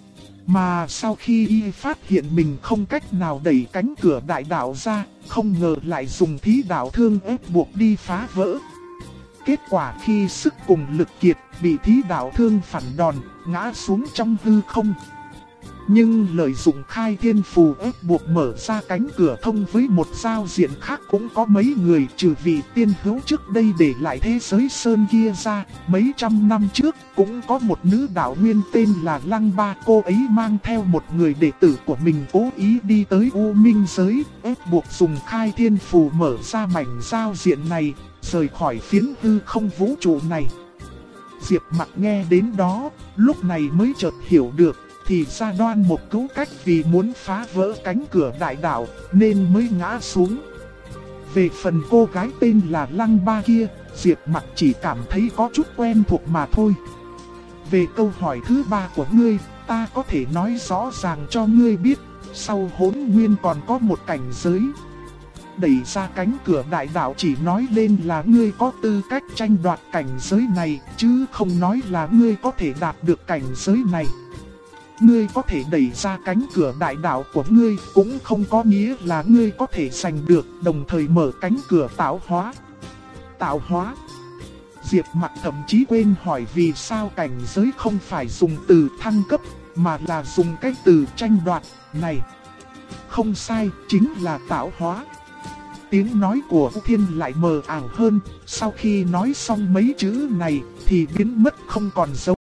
Mà sau khi y phát hiện mình không cách nào đẩy cánh cửa đại đạo ra, không ngờ lại dùng thí đạo thương ép buộc đi phá vỡ. Kết quả khi sức cùng lực kiệt, bị thí đạo thương phản đòn, ngã xuống trong hư không. Nhưng lợi dụng khai thiên phù ép buộc mở ra cánh cửa thông với một giao diện khác cũng có mấy người, trừ vị tiên hữu trước đây để lại thế giới sơn kia ra. Mấy trăm năm trước cũng có một nữ đạo nguyên tên là Lăng Ba, cô ấy mang theo một người đệ tử của mình cố ý đi tới U Minh giới, ép buộc dùng khai thiên phù mở ra mảnh giao diện này, rời khỏi phiến hư không vũ trụ này. Diệp Mặc nghe đến đó, lúc này mới chợt hiểu được. Thì ra Đoan Mộc Cứu Cách vì muốn phá vỡ cánh cửa đại đạo nên mới ngã xuống. Về phần cô gái tên là Lăng Ba kia, Diệp Mặc chỉ cảm thấy có chút quen thuộc mà thôi. Về câu hỏi thứ 3 của ngươi, ta có thể nói rõ ràng cho ngươi biết, sau hỗn nguyên còn có một cảnh giới. Đẩy ra cánh cửa đại đạo chỉ nói lên là ngươi có tư cách tranh đoạt cảnh giới này, chứ không nói là ngươi có thể đạt được cảnh giới này. Ngươi có thể đẩy ra cánh cửa đại đạo của ngươi cũng không có nghĩa là ngươi có thể giành được, đồng thời mở cánh cửa tạo hóa. Tạo hóa? Diệp Mặc thậm chí quên hỏi vì sao cảnh giới không phải dùng từ thăng cấp, mà là dùng cái từ tranh đoạt này. Không sai, chính là tạo hóa. Tiếng nói của U Thiên lại mờ ảo hơn, sau khi nói xong mấy chữ này thì biến mất không còn dấu